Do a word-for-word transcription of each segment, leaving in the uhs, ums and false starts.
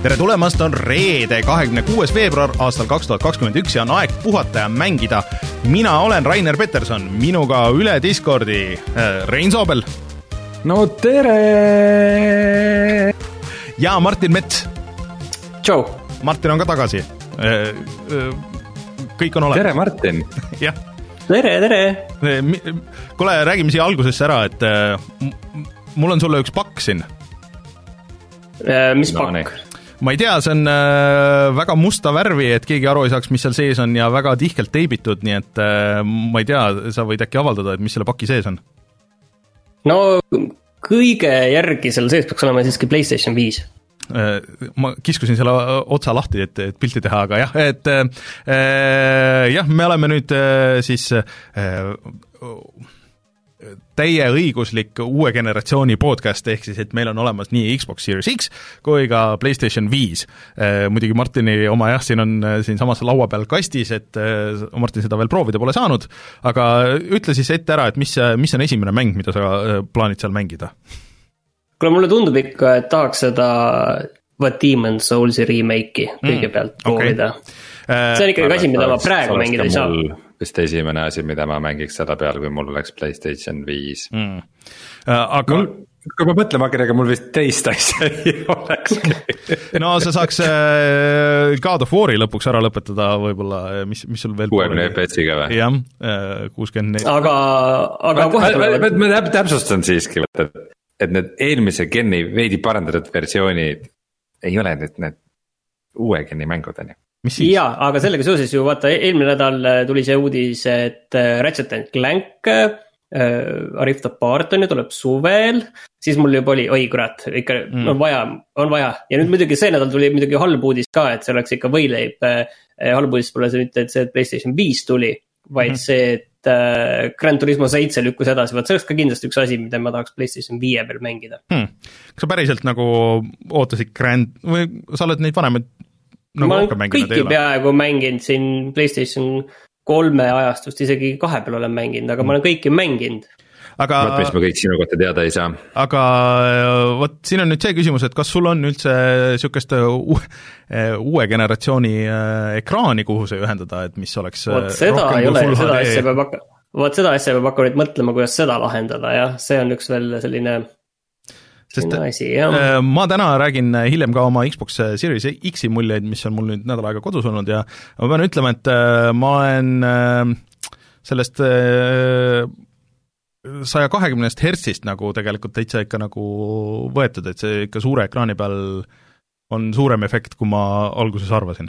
tere tulemast, on reede, kahekümne kuues veebruar aastal kaks tuhat kakskümmend üks ja on aeg puhata ja mängida. Mina olen Rainer Peterson, minuga üle Discordi Rein Soobel. No tere! Ja Martin Mets. Tšau! Martin on ka tagasi. Kõik on olemas. Tere, Martin! Jah. Tere, tere! Kule, räägime siia algusesse ära, et mul on sulle üks pakk siin. Mis no, pakk? Ma ei tea, see on äh, väga musta värvi, et keegi aru ei saaks, mis seal sees on ja väga tihkelt teibitud, nii et äh, ma ei tea, sa võid äkki avaldada, et mis selle paki sees on? No kõige järgi seal sees peaks olema siiski PlayStation viis. Äh, ma kiskusin selle otsa lahti, et, et pilti teha, aga jah, et äh, jah, me oleme nüüd äh, siis äh, täie õiguslik uue generatsiooni podcast, ehk siis, et meil on olemas nii Xbox Series X kui ka PlayStation viis. Muidugi Martini oma jah, siin on siin samas laua peal kastis, et Martin seda veel proovida pole saanud, aga ütle siis ette ära, et mis, mis on esimene mäng, mida sa plaanid seal mängida? Kuule, mulle tundub ikka, et tahaks seda What Demon's Soulsi remake'i kõigepealt mm, proovida. Okay. See on ikkagi asi, mida ma praegu mängida ei saa. Vist esimene asi, mida ma mängiks seda peal, kui mul oleks PlayStation viis. Mm. Aga mul, kui ma mõtlema hakkan, ega mul vist teist asja ei oleks. No sa saaks God of War'i lõpuks ära lõpetada võib-olla, mis, mis sul veel kuuekümne F P S-iga või? Jah, kuuskümmend Aga, aga kohe tuleb. Ma täpsustan siiski, et, et need eelmise genni veidi parandatud versioonid ei ole nüüd need uue genni mängud, on ju. Jaa, aga sellega seoses ju vaata, eelmine nädal tuli see uudis, et Ratchet and Clank äh, Rift Apart on ju, tuleb suvel, siis mul juba oli, oi kurat, ikka mm. on vaja, on vaja. Ja nüüd muidugi see nädal tuli muidugi halb uudis ka, et see oleks ikka võileib, äh, halb uudis pole see nüüd, et see PlayStation viis tuli, vaid mm. see, et äh, Gran Turismo seitse lükkus edasi, vaat see oleks ka kindlasti üks asi, mida ma tahaks PlayStation viie peal mängida. Hmm. Kas sa päriselt nagu ootasid Gran, või sa oled neid vanemaid No, ma olen kõiki peaaegu mänginud siin PlayStation kolme ajastust, isegi kahe peal olen mänginud, aga ma olen kõiki mänginud. Aga, Võt, mis ma kõik sinu kohta teada ei saa. Aga võt, siin on nüüd see küsimus, et kas sul on üldse sükest uue, uue generatsiooni ekraani, kuhu see ühendada, et mis oleks Võt seda ei ole, seda asja peab hakka, Võt seda asja peab hakka nüüd mõtlema, kuidas seda lahendada, jah, see on üks veel selline Sest asi, ma täna räägin hiljem ka oma Xbox Series X-i muljeid, mis on mul nüüd nädal aega kodus olnud ja ma pean ütlema, et ma olen sellest saja kahekümnest hertsist nagu tegelikult täitsa ikka nagu võetud, et see ikka suure ekraani peal on suurem efekt, kui ma alguses arvasin.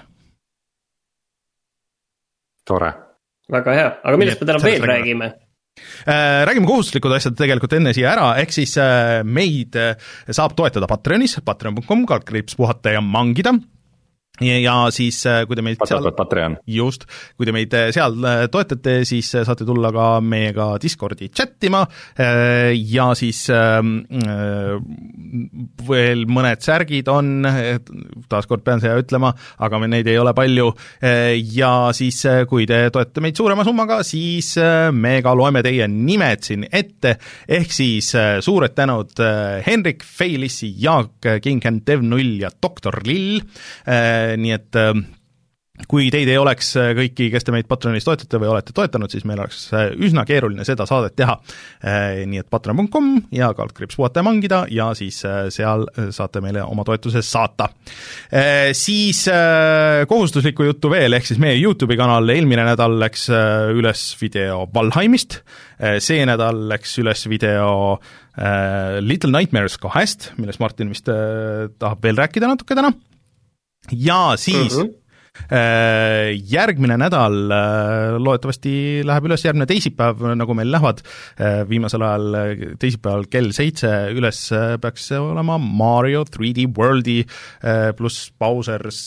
Tore. Väga hea, aga millest me täna veel räägime? Räägime kohustuslikud asjad tegelikult enne siia ära, ehk siis meid saab toetada Patreonis, patreon punkt com, kaldkriips puhata ja mangida. Ja siis, kui te meid seal, just, kui te meid seal toetate, siis saate tulla ka meiega Discordi chattima ja siis veel mõned särgid on, taaskord pean seda ütlema, aga me neid ei ole palju ja siis, kui te toetate meid suurema summaga, siis me ka loeme teie nimed siin ette, ehk siis suured tänud Henrik, Feilissi, Jaak, King, Dev null ja doktor Lill, nii et kui teid ei oleks kõiki, kes te meid Patreonis toetate või olete toetanud, siis meil oleks üsna keeruline seda saadet teha. Nii et patreon punkt com ja kaldkriips puhata ja mangida ja siis seal saate meile oma toetuse saata. Siis kohustuslikku juttu veel, ehk siis meie YouTube'i kanal eelmine nädal läks üles video Valheimist, see nädal läks üles video Little Nightmares kahest, millest Martin vist tahab veel rääkida natuke täna. Ja siis uh-huh. järgmine nädal loodetavasti läheb üles järgmine teisipäev, nagu meil lähevad viimasel ajal teisipäeval kell seitse üles peaks olema Mario three D Worldi pluss Bowser's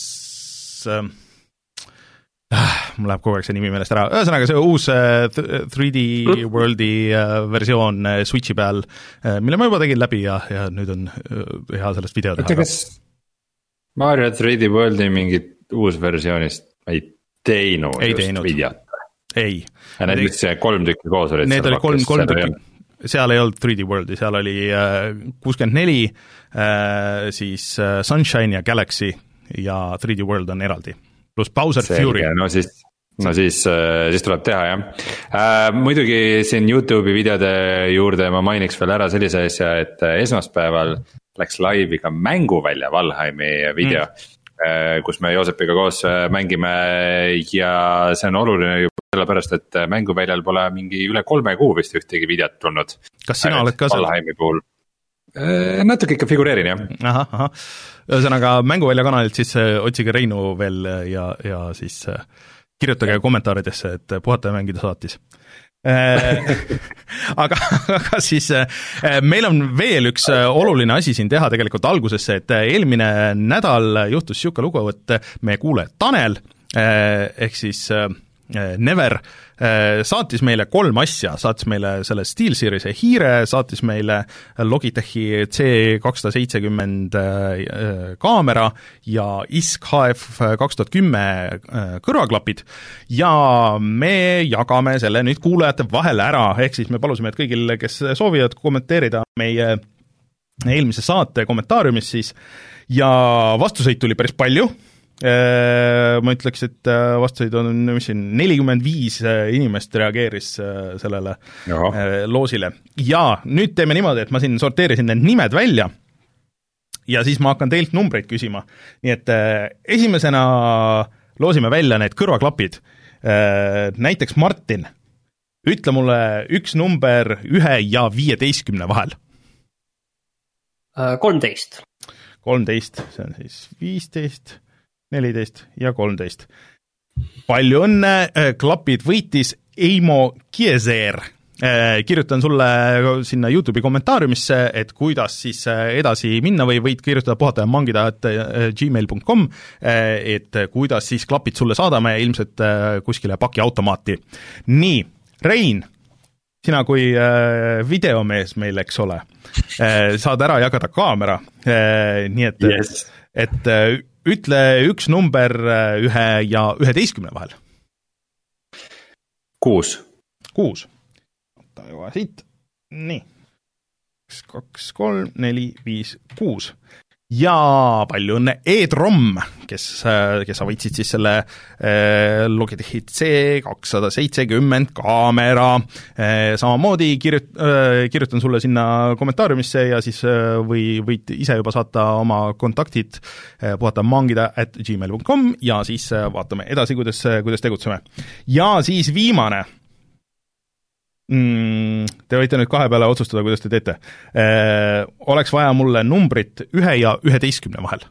mul läheb kogu aeg see nimi meelest ära, ühesõnaga see uus three D Worldi versioon Switchi peal, mille ma juba tegin läbi ja, ja nüüd on hea sellest video teha. Kas Mario three D Worldi mingit uus versioonist ei teinud ei just teinud. videot? Ei. Ja need, mis kolm tükki koos olid? Need oli kolm, kolm tükki. seal ei olnud three D Worldi, seal oli kuuskümmend neli, siis Sunshine ja Galaxy ja three D World on eraldi, pluss Bowser Selge, Fury. No siis, no siis, siis tuleb teha, jah äh,. Muidugi siin YouTube'i videode juurde ma mainiks veel ära sellise asja, et esmaspäeval läks laivi ka mänguvälja Valheimi video mm. kus me Joosepiga koos mängime ja see on oluline juba sellepärast, et mänguväljal pole mingi üle kolme kuu vist ühtegi videot tulnud. Kas sina oled ka seal? Valheimi puhul natuke ikka figureerin, jah. Aha, aha. Ühesõnaga mänguvälja kanalilt siis otsige Reinu veel ja, ja siis kirjutage kommentaaridesse, et puhata ja mängida saatis. aga, aga siis meil on veel üks oluline asi siin teha tegelikult algusesse, et eelmine nädal juhtus siuke lugu, et meie kuulaja Tanel ehk siis Never saatis meile kolm asja, saatis meile selle SteelSeries'e hiire, saatis meile Logitechi C kakssada seitsekümmend kaamera ja I S K H F kaks tuhat kümme kõrvaklapid ja me jagame selle nüüd kuulajate vahel ära, ehk siis me palusime, et kõigil, kes soovivad kommenteerida meie eelmise saate kommentaariumis siis ja vastuseid tuli päris palju. Ma ütleks, et vastuseid on, mis siin, nelikümmend viis inimest reageeris sellele Jaha. loosile. Ja nüüd teeme niimoodi, et ma siin sorteerisin need nimed välja ja siis ma hakkan teilt numbreid küsima. Nii et esimesena loosime välja need kõrvaklapid. Näiteks Martin, ütle mulle üks number ühe ja viieteistkümne vahel. kolmteist. kolmteist, see on siis viisteist. neliteist ja kolmteist. Palju õnne, klapid võitis Eimo Kieser. Kirjutan sulle sinna YouTube'i kommentaariumisse, et kuidas siis edasi minna või võid kirjutada puhata ja mangida et gmail dot com, et kuidas siis klapid sulle saadame ilmselt kuskile pakiautomaati. Nii, Rein, sina kui videomees meil, eks ole, saad ära jagada kaamera, nii et, yes. et ütle üks number ühe ja üheteistkümne vahel. Kuus. Kuus. Võtta juba siit. Nii. üks, kaks, kolm, neli, viis, kuus. Ja palju õnne E-Trom, kes, kes sa võitsid siis selle eh, Logitech C kakssada seitsekümmend kaamera. Eh, samamoodi kirjut, eh, kirjutan sulle sinna kommentaariumisse ja siis eh, või võid ise juba saata oma kontaktid eh, puhata mangida at gmail dot com ja siis eh, vaatame edasi, kuidas, kuidas tegutseme. Ja siis viimane. Mm, te võite nüüd kahe peale otsustada, kuidas te teete. Äh, oleks vaja mulle numbrit ühe ja üheteistkümne vahel.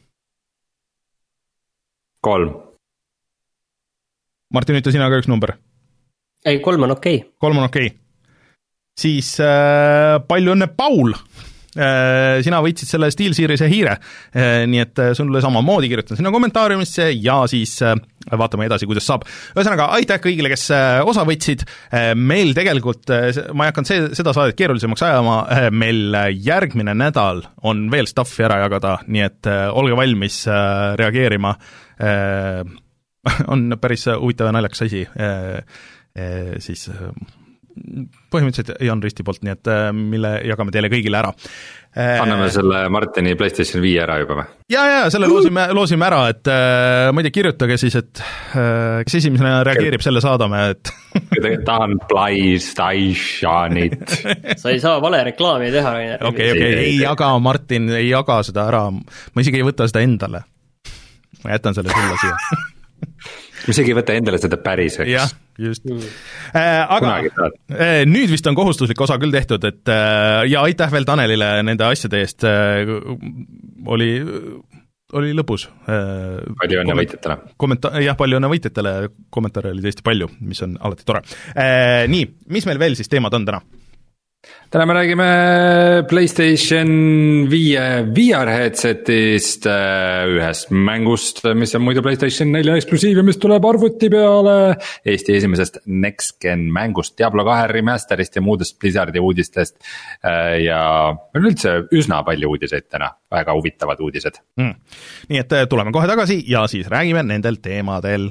Kolm. Martin, ütle sina ka üks number. Ei, kolm on okei. Okay. Kolm on okei. Okay. Siis äh, palju õnne, Paul! Äh, sina võitsid selle SteelSeries'e hiire, äh, nii et sulle samamoodi kirjutan sinna kommentaariumisse ja siis äh, vaatame edasi, kuidas saab. Ühesõnaga, aitäh kõigile, kes äh, osa võtsid. Äh, meil tegelikult, äh, ma ei hakanud see, seda saadet keerulisemaks ajama, äh, meil järgmine nädal on veel stuffi ära jagada, nii et äh, olge valmis äh, reageerima. Äh, on päris huvitav ja naljakas asi, äh, äh, siis... Äh, põhimõtteliselt Jan Risti poolt, nii et mille jagame teile kõigile ära. Anname selle Martini PlayStation viie ära juba või? Ja, ja, selle loosime, loosime ära, et äh, ma ei tea, kirjutage siis, et äh, kes esimesena reageerib, selle saadame, et tahan PlayStationit. Sa ei saa vale reklaami teha. Okei, okei, ei jaga, Martin, ei jaga seda ära, ma isegi ei võta seda endale. Ma jätan selle sulle siia. Ma isegi ei võta endale seda päriseks. Jah, just. Äh, aga äh, nüüd vist on kohustuslik osa küll tehtud, et äh, ja aitäh veel Tanelile nende asjade eest, äh, oli, oli lõbus. Äh, palju õnne võitjatele. Kommenta- jah, palju õnne võitjatele, kommentaare oli tõesti palju, mis on alati tore. Äh, nii, mis meil veel siis teemad on täna? Täna me räägime PlayStation viie V R headsetist, ühest mängust, mis on muidu PlayStation nelja eksklusiiv ja mis tuleb arvuti peale, Eesti esimesest Next Gen mängust, Diablo kahe remasterist ja muudest Blizzardi uudistest ja on üldse üsna palju uudiseid täna, väga huvitavad uudised. Mm. Nii et tuleme kohe tagasi ja siis räägime nendel teemadel.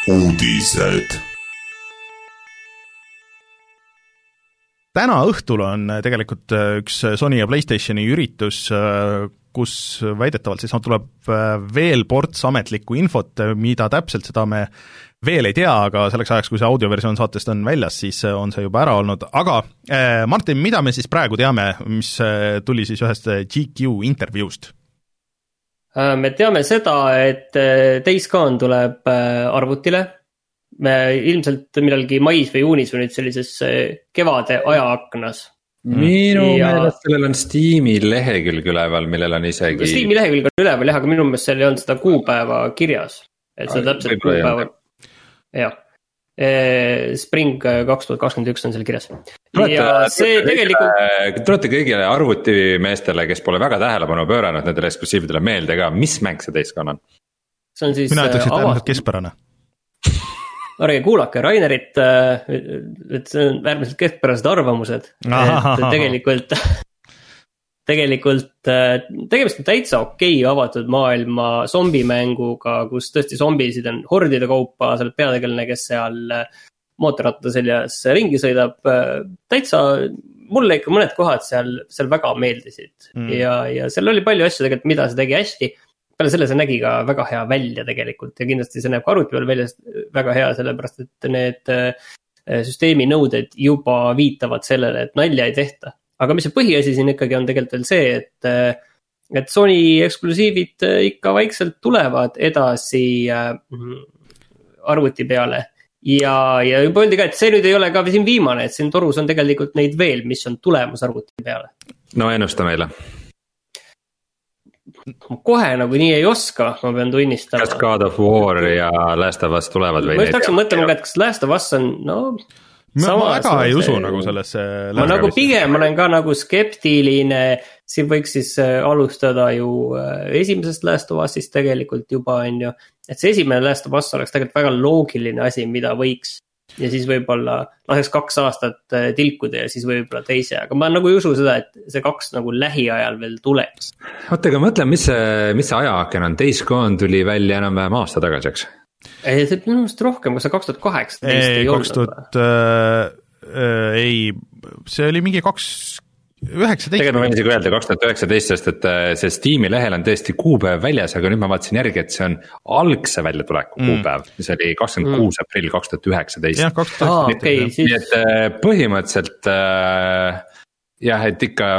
uudised. täna õhtul on tegelikult üks Sony ja PlayStationi üritus, kus väidetavalt siis tuleb veel ports ametlikku infot, mida täpselt seda me veel ei tea, aga selleks ajaks, kui see audioversioon saatest on väljas, siis on see juba ära olnud, aga Martin, mida me siis praegu teame, mis tuli siis ühest G Q intervjuust? Me teame seda, et Days Gone tuleb arvutile, me ilmselt millalgi mais või juunis või nüüd sellises kevade ajaaknas. Minu ja... meelest sellel on Steam'i lehekülg üleval, millel on isegi Steam'i lehekülg on üleval jah, aga minu meelest seal ei olnud seda kuupäeva kirjas, et see on täpselt kuupäeva jah, Spring kaks tuhat kakskümmend üks on seal kirjas. Tulete, ja see tulete, tegelikult tulete kõigile arvutimeestele, kes pole väga tähelepanu pööranud nendele eksklusiividele meelde ka, mis mäng see Days Gone on? See on siis mina ütleks, et äärmiselt keskpärane. Ärge kuulake Rainerit, et see on äärmiselt keskpärased arvamused, et tegelikult tegelikult tegemist on täitsa okei avatud maailma zombimänguga, kus tõesti zombisid on hordide kaupa, seal peategelane, kes seal mootorratta seljas ringi sõidab, täitsa mulle ikka mõned kohad seal, seal väga meeldisid mm. ja, ja seal oli palju asju tegelikult, mida see tegi hästi. Peale selle see nägi ka väga hea välja tegelikult ja kindlasti see näeb ka arvuti peal välja väga hea, sellepärast et need süsteemi nõuded juba viitavad sellele, et nalja ei tehta. Aga mis see põhiasi siin ikkagi on tegelikult veel see, et, et Sony eksklusiivid ikka vaikselt tulevad edasi arvuti peale ja, ja juba öeldi ka, et see nüüd ei ole ka siin viimane, et siin torus on tegelikult neid veel, mis on tulemas arvuti peale. No ennusta meile. Kohe nagu nii ei oska, ma pean tunnistama. Kas God of War ja Last of Us tulevad või? Ma just hakkasin mõtlema, et kas Last of Us on, no ma väga ei usu nagu sellesse ma nagu pigem olen ka nagu skeptiline, siin võiks siis alustada ju esimesest Last of Us'ist tegelikult juba on ju, et see esimene Last of Us oleks tegelikult väga loogiline asi, mida võiks ja siis võib-olla laseks kaks aastat tilkuda ja siis võib-olla teise, aga ma nagu ei usu seda, et see kaks nagu lähiajal veel tuleks. Oota, aga mõtlen, mis see, mis see ajaaken on, Days Gone tuli välja enam-vähem aasta tagasi, eks? Ei, see minu meelest rohkem, kas see kaks tuhat kaheksateist ei olnud? kaks tuhat äh, ei, see oli mingi kaks üheksateist. Tegelikult ma võin isegi öelda kaks tuhat üheksateist, sest et see Steam'i lehel on tõesti kuupäev väljas, aga nüüd ma vaatasin järgi, et see on algse väljatuleku mm. kuupäev, mis oli kakskümmend kuus aprill kaks tuhat üheksateist. jah, kaks tuhat üheksateist. Okay, nii siis... et põhimõtteliselt äh, jah, et ikka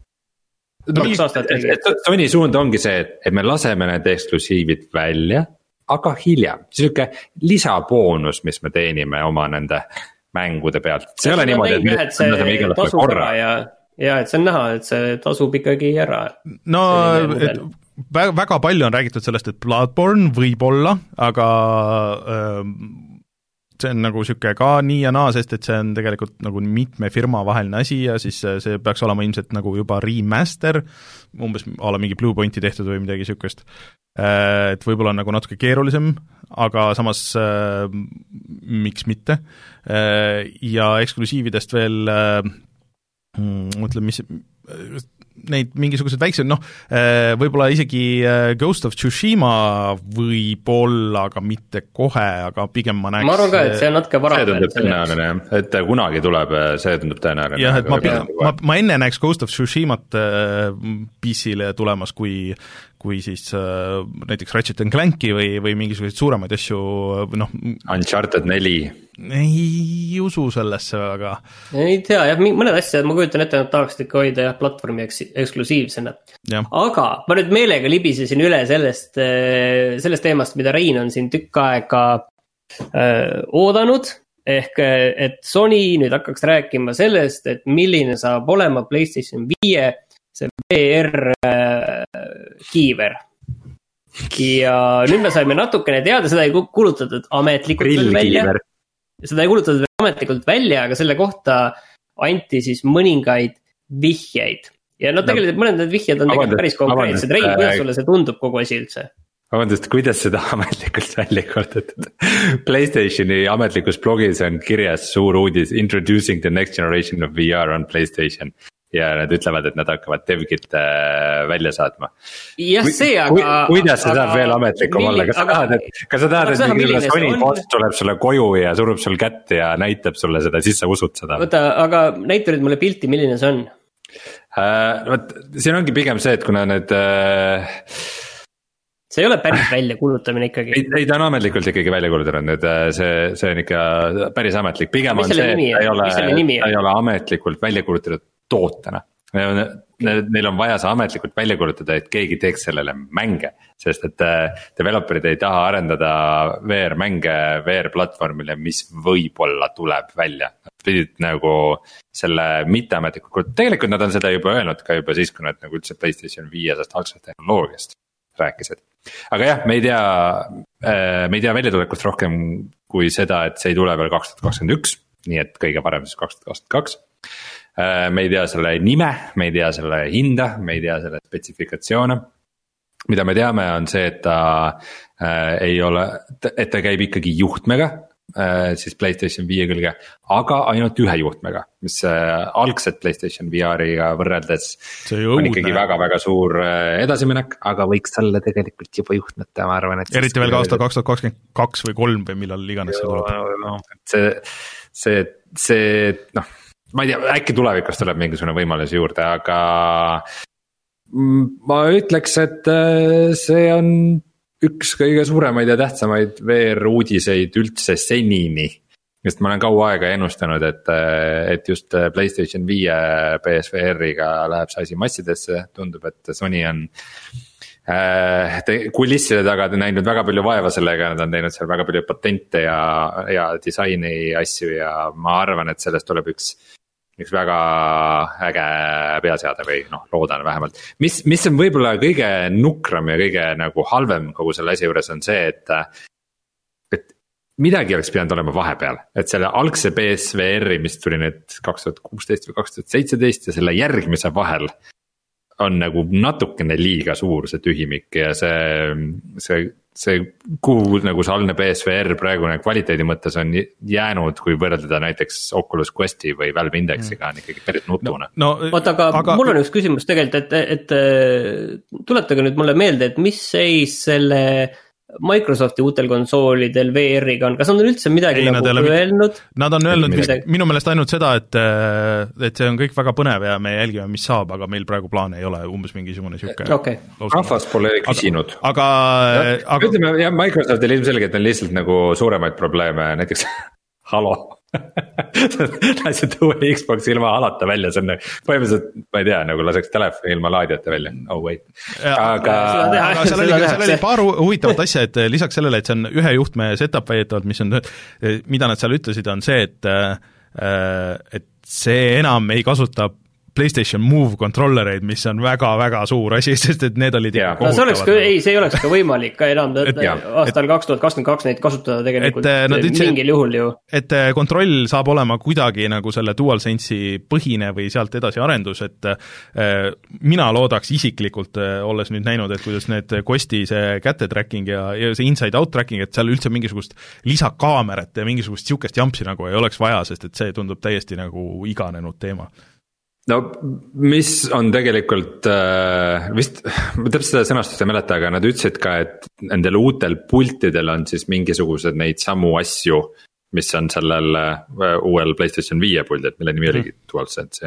no, Sony suund ongi see, et me laseme need eksklusiivid välja, aga hiljem, siuke lisaboonus, mis me teenime oma nende mängude pealt. See ei ole niimoodi, et, et me laseme igal õhtul korra. Ja, ja et see on näha, et see tasub ikkagi ära. No et väga palju on räägitud sellest, et Bloodborne võib olla, aga äh, see on nagu siuke ka nii ja naa, sest et see on tegelikult nagu mitme firma vaheline asi ja siis see peaks olema ilmselt nagu juba remaster, umbes ala mingi Blue Pointi tehtud või midagi siukest. Et võib-olla on nagu natuke keerulisem, aga samas äh, miks mitte. Äh, ja eksklusiividest veel äh, mõtlen, mis neid mingisugused väiksed, noh, võib-olla isegi Ghost of Tsushima võib-olla, aga mitte kohe, aga pigem ma näeks... Ma arvan ka, et see on natuke vara. See tundub tõenäoline, et kunagi tuleb, see tundub tõenäoline. jah, et ma, ma, ma enne näeks Ghost of Tsushimat P C-le tulemas, kui, kui siis näiteks Ratchet and Clanki või, või mingisuguseid suuremaid asju, noh... Uncharted neli. Ei usu sellesse väga. Ei tea, jah, mõned asjad, ma kujutan ette, et tahaksid ikka hoida jah, platvormi eks, eksklusiivsena. Ja. Aga ma nüüd meelega libisesin üle sellest, sellest teemast, mida Rein on siin tükk aega äh, oodanud, ehk et Sony nüüd hakkaks rääkima sellest, et milline saab olema PlayStation viie see V R äh, kiiver. Ja nüüd me saime natukene teada, seda ei kulutatud ametlikult veel välja. Seda ei kulutatud ametlikult välja, aga selle kohta anti siis mõningaid vihjeid. Ja no tegelikult mõned need vihjed on tegelikult päris konkreetsed. Rein, kuidas sulle see tundub kogu asi üldse? Vabandust, kuidas seda ametlikult välja kordatud? PlayStationi ametlikus blogis on kirjas suur uudis Introducing the next generation of V R on PlayStation. ja nad ütlevad, et nad hakkavad DevKit'e välja saatma. jah, see, aga Ku, kuidas see aga, saab veel ametlikum olla, kas sa tahad, et, kas sa tahad, et mingi Sony post tuleb sulle koju ja surub sul kätte ja näitab sulle seda, siis sa usud seda? Võta, aga näita nüüd mulle pilti, milline see on? Uh, võt, siin ongi pigem see, et kuna need uh, see ei ole päris välja kuulutamine ikkagi. Ei, ei ta on ametlikult ikkagi välja kuulutanud, nüüd see, see on ikka päris ametlik, pigem on see, et ta ei ole, ta ei ole ametlikult välja kuulutatud tootena. Neil on vaja see ametlikult välja kuulutada, et keegi teeks sellele mänge, sest et developerid ei taha arendada V R-mänge V R-platvormile, mis võib-olla tuleb välja. Nad pidid nagu selle mitteametlikult, tegelikult nad on seda juba öelnud ka juba siis, kui nad nagu üldse PlayStation viiesest algsest tehnoloogiast rääkisid. Aga jah, me ei tea, me ei tea väljatulekust rohkem kui seda, et see ei tule veel kaks tuhat kakskümmend üks, nii et kõige parem siis kaks tuhat kakskümmend kaks. Me ei tea selle nime, me ei tea selle hinda, me ei tea selle spetsifikatsioone. Mida me teame on see, et ta äh, ei ole, et ta käib ikkagi juhtmega, äh, siis PlayStation viie külge, aga ainult ühe juhtmega, mis äh, algset PlayStation V R-iga võrreldes on ikkagi väga-väga suur äh, edasiminek, aga võiks olla tegelikult juba juhtmeta, ma arvan, et eriti veel ka aasta kaks tuhat kakskümmend kaks või kolm või millal iganes see tuleb. See, see, see, noh ma ei tea, äkki tulevikus tuleb mingisugune võimalus juurde, aga ma ütleks, et see on üks kõige suuremaid ja tähtsamaid V R-uudiseid üldse senini. Just ma olen kaua aega ennustanud, et, et just PlayStation viie P S V R-iga läheb see asi massidesse, tundub, et Sony on te, kulisside taga näinud väga palju vaeva sellega, nad on teinud seal väga palju patente ja, ja disaini asju ja ma arvan, et sellest tuleb üks üks väga äge peaseade või noh, loodan vähemalt. Mis, mis on võib-olla kõige nukram ja kõige nagu halvem kogu selle asja juures on see, et, et midagi oleks pidanud olema vahepeal. Et selle algse P S V R-i, mis tuli nüüd kaks tuhat kuusteist või kaks tuhat seitseteist ja selle järgmise vahel on nagu natukene liiga suur see tühimik ja see, see, see kuhu nagu see algne P S V R praegune kvaliteedi mõttes on jäänud, kui võrreldada näiteks Oculus Questi või Valve Indexiga on ikkagi päris nutune. No, no, Oot, aga, aga mul on üks küsimus tegelikult, et, et, et tuletage nüüd mulle meelde, et mis seis selle Microsofti uutel konsoolidel V R-iga on, kas on üldse midagi ei, nagu öelnud? Nad on öelnud midagi. Minu meelest ainult seda, et, et see on kõik väga põnev ja me jälgime, mis saab, aga meil praegu plaane ei ole, umbes mingisugune siuke okay. Rahvas pole küsinud. Aga, aga, aga... ütleme, jah, Microsoftil ilmselgelt on lihtsalt nagu suuremaid probleeme, näiteks Halo lasid uue Xbox ilma alata välja, see on põhimõtteliselt, ma ei tea, nagu laseks telefoni ilma laadiate välja, oh wait. Aga, aga seal oli, seal oli paar huvitavat asja, et lisaks sellele, et see on ühe juhtme setup väidetavalt, mis on, mida nad seal ütlesid, on see, et, et see enam ei kasuta PlayStation Move kontrollereid, mis on väga-väga suur asi, sest et need olid ja. No see oleks ka, ei, see ei oleks ka võimalik ka enam et, aastal kaks tuhat kakskümmend kaks neid kasutada tegelikult et, no, mingil ütlesid, juhul ju. Et kontroll saab olema kuidagi nagu selle DualSense'i põhine või sealt edasi arendus, et äh, mina loodaks isiklikult, äh, olles nüüd näinud, et kuidas need Questi see käte tracking ja, ja see inside out tracking, et seal üldse mingisugust lisakaamerat ja mingisugust siukest jampsi nagu ei oleks vaja, sest et see tundub täiesti nagu iganenud teema. No mis on tegelikult äh, vist, ma täpselt seda sõnastust ei mäleta, aga nad ütlesid ka, et nendel uutel pultidel on siis mingisugused neid samu asju, mis on sellel äh, uuel PlayStation viie puldil, mille nimi oli DualSense.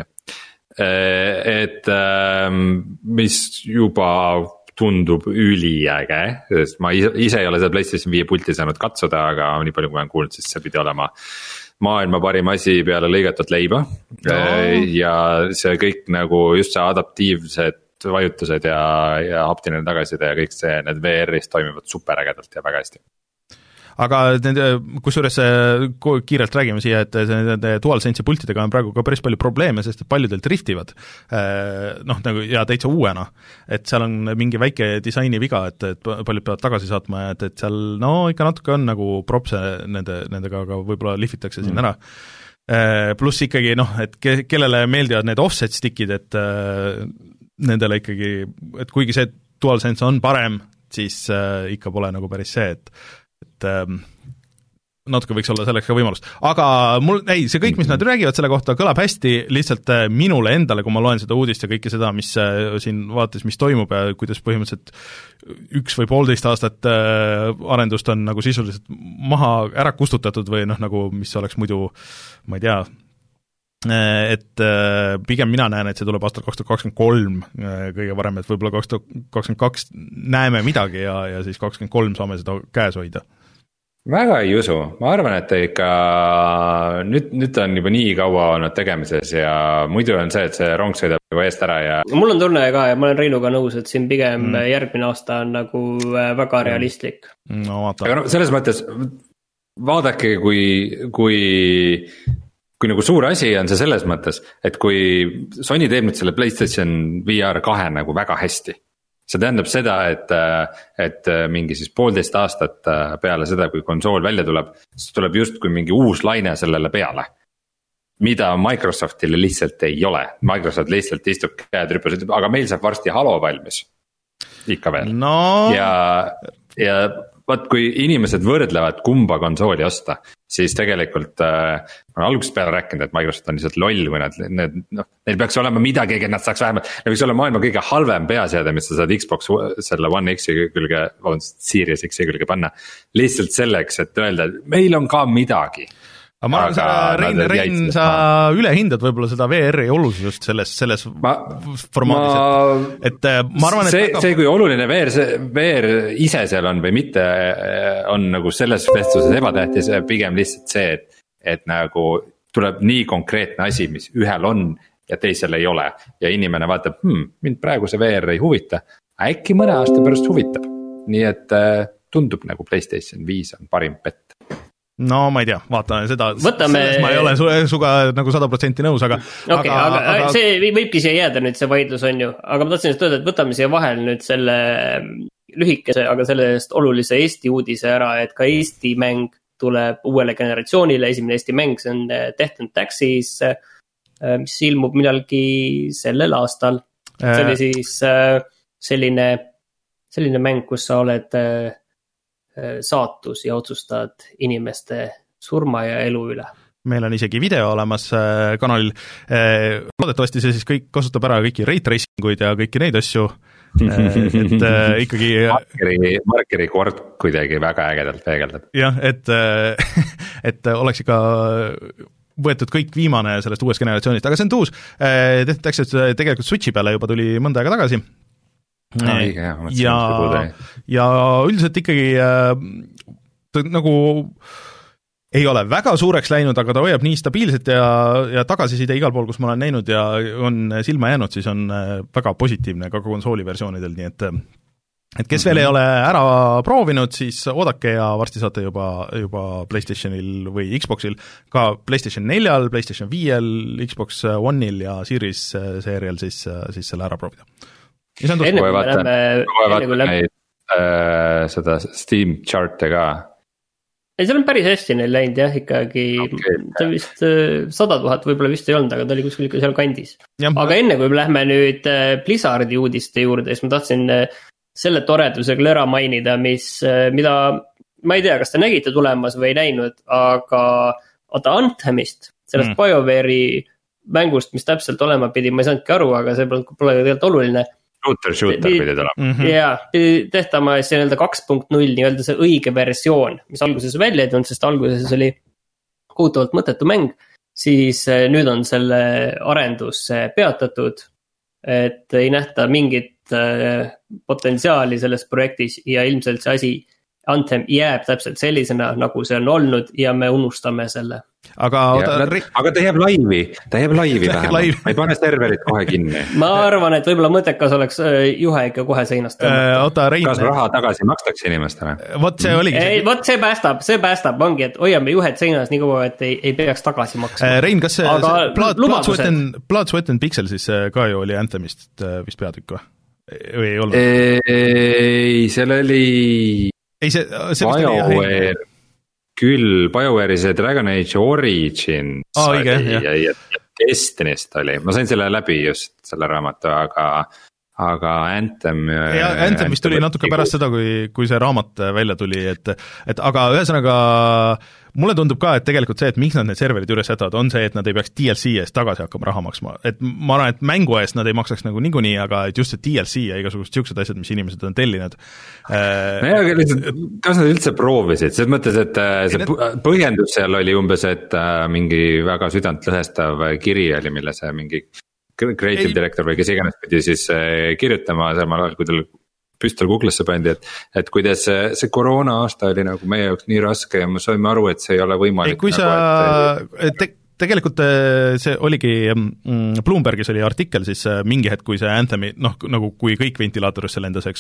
Äh, et äh, mis juba tundub üliäge, sest ma ise, ise ei ole seda PlayStation viie pulti saanud katsuda, aga nii palju kui olen kuulnud, siis see pidi olema maailma parim asi peale lõigatud leiba no. Ja see kõik nagu just see adaptiivsed vajutused ja, ja haptiline tagasiside ja kõik see, need V R-is toimivad superägedalt ja väga hästi. Aga nende, kusjuures kiirelt räägime siia, et nende DualSense'i pultidega on praegu ka päris palju probleeme, sest proovil driftivad, noh, nagu ja täitsa uuena, et seal on mingi väike disaini viga, et, et paljud peavad tagasi saatma ja et, et seal, no ikka natuke on nagu propse nende, nendega, aga võib-olla lihvitakse mm. siin ära. Pluss ikkagi, noh, et ke, kellele meeldivad need offset stickid, et nendele ikkagi, et kuigi see DualSense on parem, siis ikka pole nagu päris see, et et ähm, natuke võiks olla selleks ka võimalust. Aga mul, ei, see kõik, mis nad räägivad selle kohta, kõlab hästi, lihtsalt minule endale, kui ma loen seda uudist ja kõike seda, mis siin vaates, mis toimub ja kuidas põhimõtteliselt üks või poolteist aastat arendust on nagu sisuliselt maha ära kustutatud või noh, nagu mis oleks muidu, ma ei tea, et pigem mina näen, et see tuleb aastal kaks tuhat kakskümmend kolm kõige varem, et võib-olla kaks tuhat kakskümmend kaks näeme midagi ja, ja siis kakskümmend kolm saame seda käes hoida. Väga ei usu, ma arvan, et ikka nüüd, nüüd on juba nii kaua olnud tegemises ja muidu on see, et see rong sõidab juba eest ära ja mul on tunne ka ja ma olen Reinuga nõus, et siin pigem mm. järgmine aasta on nagu väga realistlik. No, aga no selles mõttes vaadake, kui, kui, kui nagu suur asi on see selles mõttes, et kui Sony teeb nüüd selle PlayStation V R kahe nagu väga hästi. See tähendab seda, et, et mingi siis poolteist aastat peale seda, kui konsool välja tuleb, siis tuleb just kui mingi uus laine sellele peale. Mida Microsoftile lihtsalt ei ole. Microsoft lihtsalt istub käed rüppes, aga meil saab varsti Halo valmis. Ikka veel. No. Ja, ja vaat kui inimesed võrdlevad kumba konsooli osta, siis tegelikult äh, on algusest peale rääkinud, et Microsoft on lihtsalt loll, kui nad, need, noh, neil peaks olema midagi, et nad saaks vähemalt, neil võiks olla maailma kõige halvem peaseade, mis sa saad Xbox selle One X-i külge, vabandust, Series X-i külge panna, lihtsalt selleks, et öelda, et meil on ka midagi. aga ma arvan, sa, Rein, Rein, sa ülehindad võib-olla seda V R-i olulisust selles, selles ma, formaadis, et, et ma arvan, et see, väga... see kui oluline V R, see V R ise seal on või mitte, on nagu selles vestluses ebatähtis, pigem lihtsalt see, et, et nagu tuleb nii konkreetne asi, mis ühel on ja teisel ei ole ja inimene vaatab, hmm, mind praegu see V R ei huvita, äkki mõne aasta pärast huvitab, nii et tundub nagu PlayStation viis on parim pett. No ma ei tea, vaatame seda, Võtame... ma ei ole su, suga nagu sada protsenti nõus, aga okay, aga, aga, aga see võibki siia jääda nüüd see vaidlus on ju, aga ma tahtsin just öelda, et võtame siia vahel nüüd selle lühikese, aga sellest olulise Eesti uudise ära, et ka Eesti mäng tuleb uuele generatsioonile, esimene Eesti mäng, see on Death and Taxes, mis ilmub millalgi sellel aastal. See oli siis selline, selline mäng, kus sa oled saatus ja otsustad inimeste surma ja elu üle. Meil on isegi video olemas kanalil, loodetavasti see siis kõik kasutab ära kõiki ray tracinguid ja kõiki neid asju, et ikkagi markeri, markeri kord kuidagi väga ägedalt peegeldab. jah, et, et oleks ikka võetud kõik viimane sellest uuest generatsioonist, aga see on tuus, tehtakse tegelikult Switchi peale juba tuli mõnda aega tagasi. No, õige, jah, ja, ja üldiselt ikkagi äh, nagu ei ole väga suureks läinud, aga ta hoiab nii stabiilselt ja, ja tagasiside igal pool, kus ma olen näinud ja on silma jäänud, siis on väga positiivne ka konsooli versioonidel, nii et et kes veel ei ole ära proovinud, siis oodake ja varsti saate juba, juba PlayStationil või Xboxil, ka PlayStation neljal, PlayStation viiel, Xbox One'il ja Series seerial siis, siis selle ära proovida. enne kui vaatan, kui vaatan neid äh, seda Steam chart'e ka. ei, seal on päris hästi neil läinud jah, ikkagi okay. Ta vist sada tuhat võib-olla vist ei olnud, aga ta oli kuskil ikka seal kandis. Ja. Aga enne kui me lähme nüüd Blizzardi uudiste juurde, siis ma tahtsin selle toredusega ära mainida, mis, mida ma ei tea, kas te nägite tulemas või ei näinud, aga oota Anthemist, sellest mm. BioWare'i mängust, mis täpselt olema pidi, ma ei saanudki aru, aga see pole tegelikult oluline. Shooter, shooter pidi tulema. Mm-hmm. Jaa, pidi tehtama see nii-öelda kaks punkt null, nii-öelda see õige versioon, mis alguses välja ei tulnud, sest alguses oli kuutavalt mõttetu mäng, siis nüüd on selle arendus peatatud, et ei nähta mingit potentsiaali selles projektis ja ilmselt see asi Anthem jääb täpselt sellisena, nagu see on olnud ja me unustame selle. Aga, ja, ta, aga ta jääb laivi, ta jääb laivi vähemalt, ma ei pane serverit kohe kinni. Ma arvan, et võib-olla mõttekas oleks juhe ikka kohe seinast. Oota, Rein. Kas raha tagasi makstakse inimestele? Vot see oligi. Ei, vot see päästab, see päästab, ongi, et hoiame juhed seinas nii kaua, et ei, ei peaks tagasi maksma. Rein, kas see, see Blood, Blood, Sweat and, Blood, Sweat and Pixel siis ka ju oli Anthemist vist peatükk või? Või ei olnud? Ei, seal oli ei, see, see BioWare küll, BioWare'i see Dragon Age Origins oh, õige, ja, ja, ja Destinist oli, ma sain selle läbi just selle raamatu, aga aga Anthem ja Anthem vist tuli natuke pärast seda, kui, kui see raamat välja tuli, et, et aga ühesõnaga mulle tundub ka, et tegelikult see, et miks nad need serverid üles jätavad, on see, et nad ei peaks D L C eest tagasi hakkama raha maksma, et ma arvan, et mängu eest nad ei maksaks nagu niikuinii, aga et just see D L C ja igasugused siuksed asjad, mis inimesed on tellinud. No jah, kas nad üldse proovisid, selles mõttes, et see põhjendus seal oli umbes, et mingi väga südantlõhestav kiri oli, mille see mingi creative director või kes iganes pidi siis kirjutama samal ajal, kui tal püstol Google'sse pandi, et, et kuidas see, see koroona aasta oli nagu meie jaoks nii raske ja me saime aru, et see ei ole võimalik. Ei, kui nagu, sa et... te, tegelikult see oligi, Bloombergis oli artikkel siis mingi hetk, kui see Anthemi, noh, nagu kui kõik ventilaatorisse lendas, eks.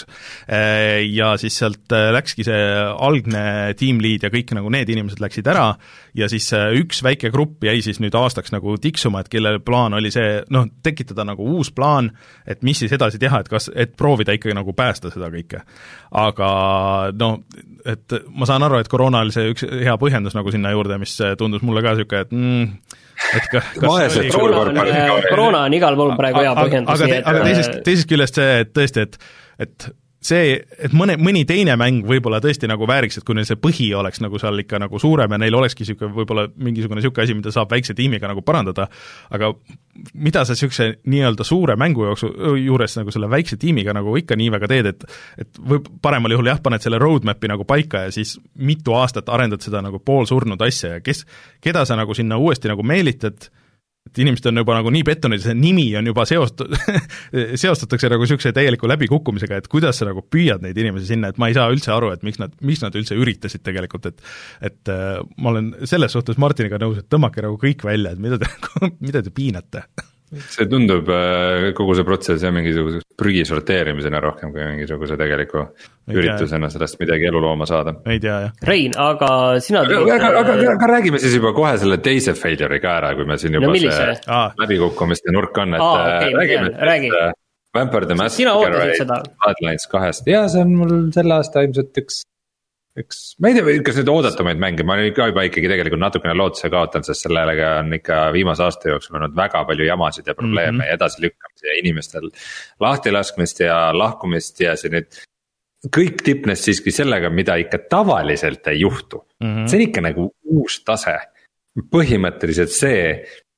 Ja siis sealt läkski see algne team lead ja kõik nagu need inimesed läksid ära ja siis üks väike grupp jäi siis nüüd aastaks nagu tiksuma, et kelle plaan oli see, noh, tekitada nagu uus plaan, et mis siis edasi teha, et kas, et proovida ikkagi nagu päästa seda kõike. Aga no, et ma saan aru, et koroona oli see üks hea põhjendus nagu sinna juurde, mis tundus mulle ka siuke, et mm, et ka, kas oli... koroona, on, koroona on igal pool praegu hea põhjendus. Aga, te, aga teisest, teisest küljest see, et tõesti, et, et see, et mõne, mõni teine mäng võib-olla tõesti nagu vääriks, et kui neil see põhi oleks nagu seal ikka nagu suurem ja neil olekski siuke, võib-olla mingisugune siuke asi, mida saab väikse tiimiga nagu parandada, aga mida sa siukse nii-öelda suure mängu jooksu, juures nagu selle väikse tiimiga nagu ikka nii väga teed, et et võib paremal juhul jah, paned selle roadmapi nagu paika ja siis mitu aastat arendad seda nagu poolsurnud asja ja kes, keda sa nagu sinna uuesti nagu meelitad, et inimesed on juba nagu nii pettunud, see nimi on juba seost- seostatakse nagu niisuguse täieliku läbikukkumisega, et kuidas sa nagu püüad neid inimesi sinna, et ma ei saa üldse aru, et miks nad, miks nad üldse üritasid tegelikult, et et äh, ma olen selles suhtes Martiniga nõus, et tõmmake nagu kõik välja, et mida te, mida te piinate. See tundub kogu see protsess ja mingisuguse prügi sorteerimisena rohkem kui mingisuguse tegeliku üritusena sellest midagi elu looma saada. Ei tea, jah. Rein, aga sina... Aga, aga, aga, aga räägime siis juba kohe selle teise failure'i ka ära, kui me siin juba no, see ah. läbikukkumiste nurk on, et ah, okay, räägime, räägi. et Vampire the Masquerade Bloodlines kahest ja see on mul selle aasta ilmselt üks üks, ma ei tea, kas nüüd oodatumaid mänge, ma olen ka juba ikkagi tegelikult natukene lootuse kaotanud, sest sellega on ikka viimase aasta jooksul olnud väga palju jamasid ja probleeme mm -hmm. ja edasilükkamisi ja inimestel lahtilaskmist ja lahkumist ja see nüüd kõik tipnes siiski sellega, mida ikka tavaliselt ei juhtu mm. -hmm. see on ikka nagu uus tase. Põhimõtteliselt see,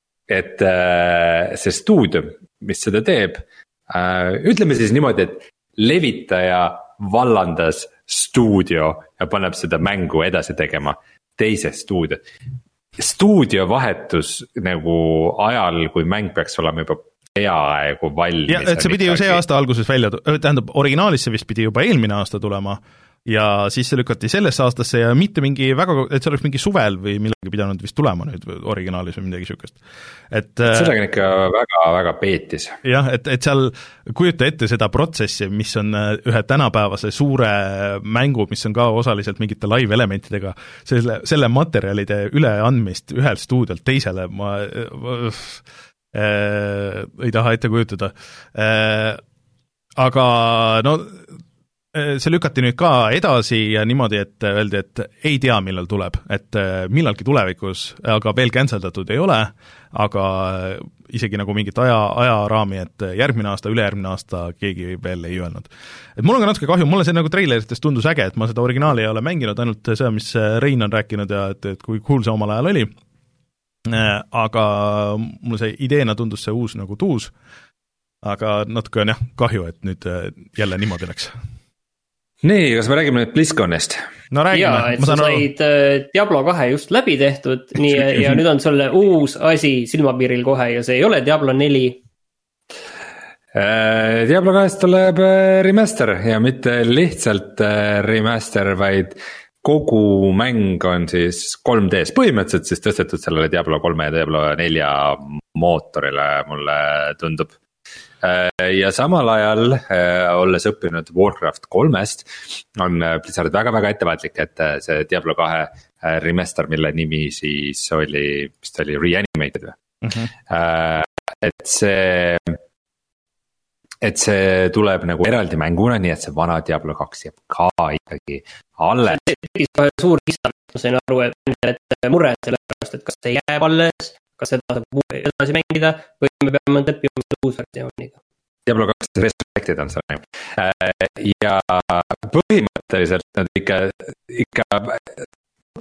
et äh, see stuudio, mis seda teeb äh,, ütleme siis niimoodi, et levitaja vallandas stuudio ja paneb seda mängu edasi tegema teise stuudio. Stuudio vahetus nagu ajal, kui mäng peaks olema juba peaaegu valmis. Ja, et see pidi ju see aasta alguses välja, tähendab, originaalis see vist pidi juba eelmine aasta tulema ja siis see lükati sellesse aastasse ja mitte mingi väga, et see oleks mingi suvel või millegi pidanud vist tulema nüüd originaalis või midagi sükest. Et, et sellega on ikka väga-väga peetis. Jah, et, et seal kujuta ette seda protsessi, mis on ühe tänapäevase suure mängu, mis on ka osaliselt mingite live-elementidega, selle, selle materjalide üleandmist ühelt stuudiolt teisele, ma äh, ei taha ette kujutada äh,. Aga no see lükati nüüd ka edasi ja niimoodi, et öeldi, et ei tea, millal tuleb, et millalgi tulevikus, aga veel canceldatud ei ole, aga isegi nagu mingit aja, ajaraami, et järgmine aasta, ülejärgmine aasta keegi veel ei öelnud. Et mul on ka natuke kahju, mulle see nagu treileritest tundus äge, et ma seda originaali ei ole mänginud, ainult see, mis Rein on rääkinud ja et, et kui cool see omal ajal oli, aga mulle see ideena tundus see uus nagu tuus, aga natuke on jah kahju, et nüüd jälle niimoodi läks. Nii, kas me räägime nüüd BlizzConist? No räägime. Jaa, et sa said Diablo kahe just läbi tehtud nii, ja nüüd on sulle uus asi silmapiiril kohe ja see ei ole Diablo neli. Diablo kahest tuleb remaster ja mitte lihtsalt remaster, vaid kogu mäng on siis kolm D-s põhimõtteliselt siis tõstetud sellele Diablo kolme ja Diablo nelja mootorile, mulle tundub. Ja samal ajal, olles õppinud Warcraft kolmest, on Blizzard väga-väga ettevaatlik, et see Diablo kahe remaster, mille nimi siis oli, vist oli Reanimated või? Mm-hmm. Et see, et see tuleb nagu eraldi mänguna, nii et see vana Diablo kaks jääb ka ikkagi alles. See tegis ka suur kista, ma sain aru, et mure selle pärast, et kas see jääb alles, kas seda saab edasi mängida või me peame teppima seda uus versiooniga. Diablo kaks Resurrected on see näim. Ja põhimõtteliselt nad ikka, ikka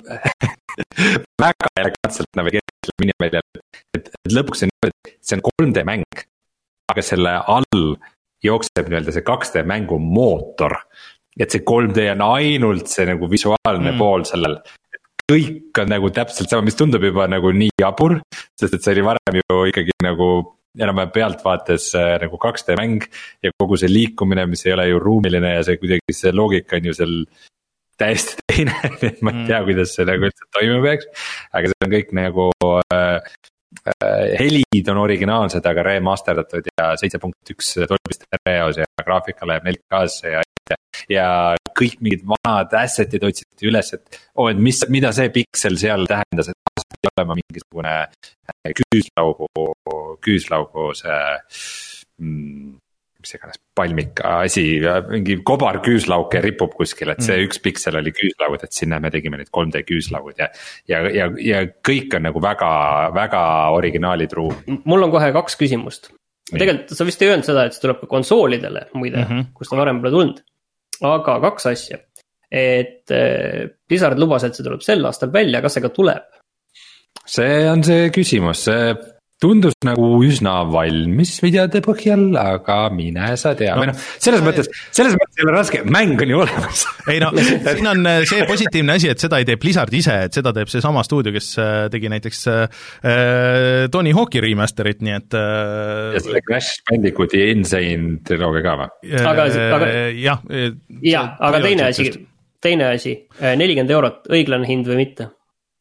väga elegantselt navigeeritud miniväljal, et, et lõpuks on niimoodi, et see on kolm D mäng, aga selle all jookseb nii-öelda see kaks D mängu mootor, et see kolm D on ainult see nagu visuaalne mm. pool sellel, kõik on nagu täpselt sama, mis tundub juba nagu nii jabur, sest et see oli varem ju ikkagi nagu enam-vähem pealtvaates nagu kaks D mäng ja kogu see liikumine, mis ei ole ju ruumiline ja see kuidagi see loogika on ju seal täiesti teine, et ma ei tea, kuidas see nagu üldse toimub, eks, aga see on kõik nagu äh, äh, helid on originaalsed, aga remasterdatud ja seitse punkt üks Dolby Stereos ja graafika läheb neli K-sse ja, ja, ja kõik mingid vanad asset'id otsiti üles, et oo, et mis, mida see piksel seal tähendas, et see pidi olema mingisugune küüslaugu, küüslaugu see mm, mis iganes palmika asi, mingi kobar küüslauke ripub kuskil, et see mm. üks piksel oli küüslaud, et sinna me tegime neid kolm D küüslaud ja, ja, ja, ja kõik on nagu väga, väga originaalidruu. Mul on kohe kaks küsimust. Tegelikult sa vist ei öelnud seda, et see tuleb ka konsoolidele muide, mm -hmm. kus ta varem pole tulnud. Aga kaks asja, et Blizzard lubas, et see tuleb sel aastal välja, kas see ka tuleb? See on see küsimus, see tundus nagu üsna valmis videode põhjal, aga mine sa tea no,. Või noh, selles mõttes, selles mõttes ei ole raske, mäng on ju olemas. Ei no, siin on see positiivne asi, et seda ei tee Blizzard ise, et seda teeb see sama stuudio, kes tegi näiteks äh, Tony Hawk'i remasterit, nii et äh, ja selle Crash Bandicooti Insane triloogia ka või? Aga, aga jah, jah, aga teine asi, teine asi, nelikümmend eurot, õiglane hind või mitte?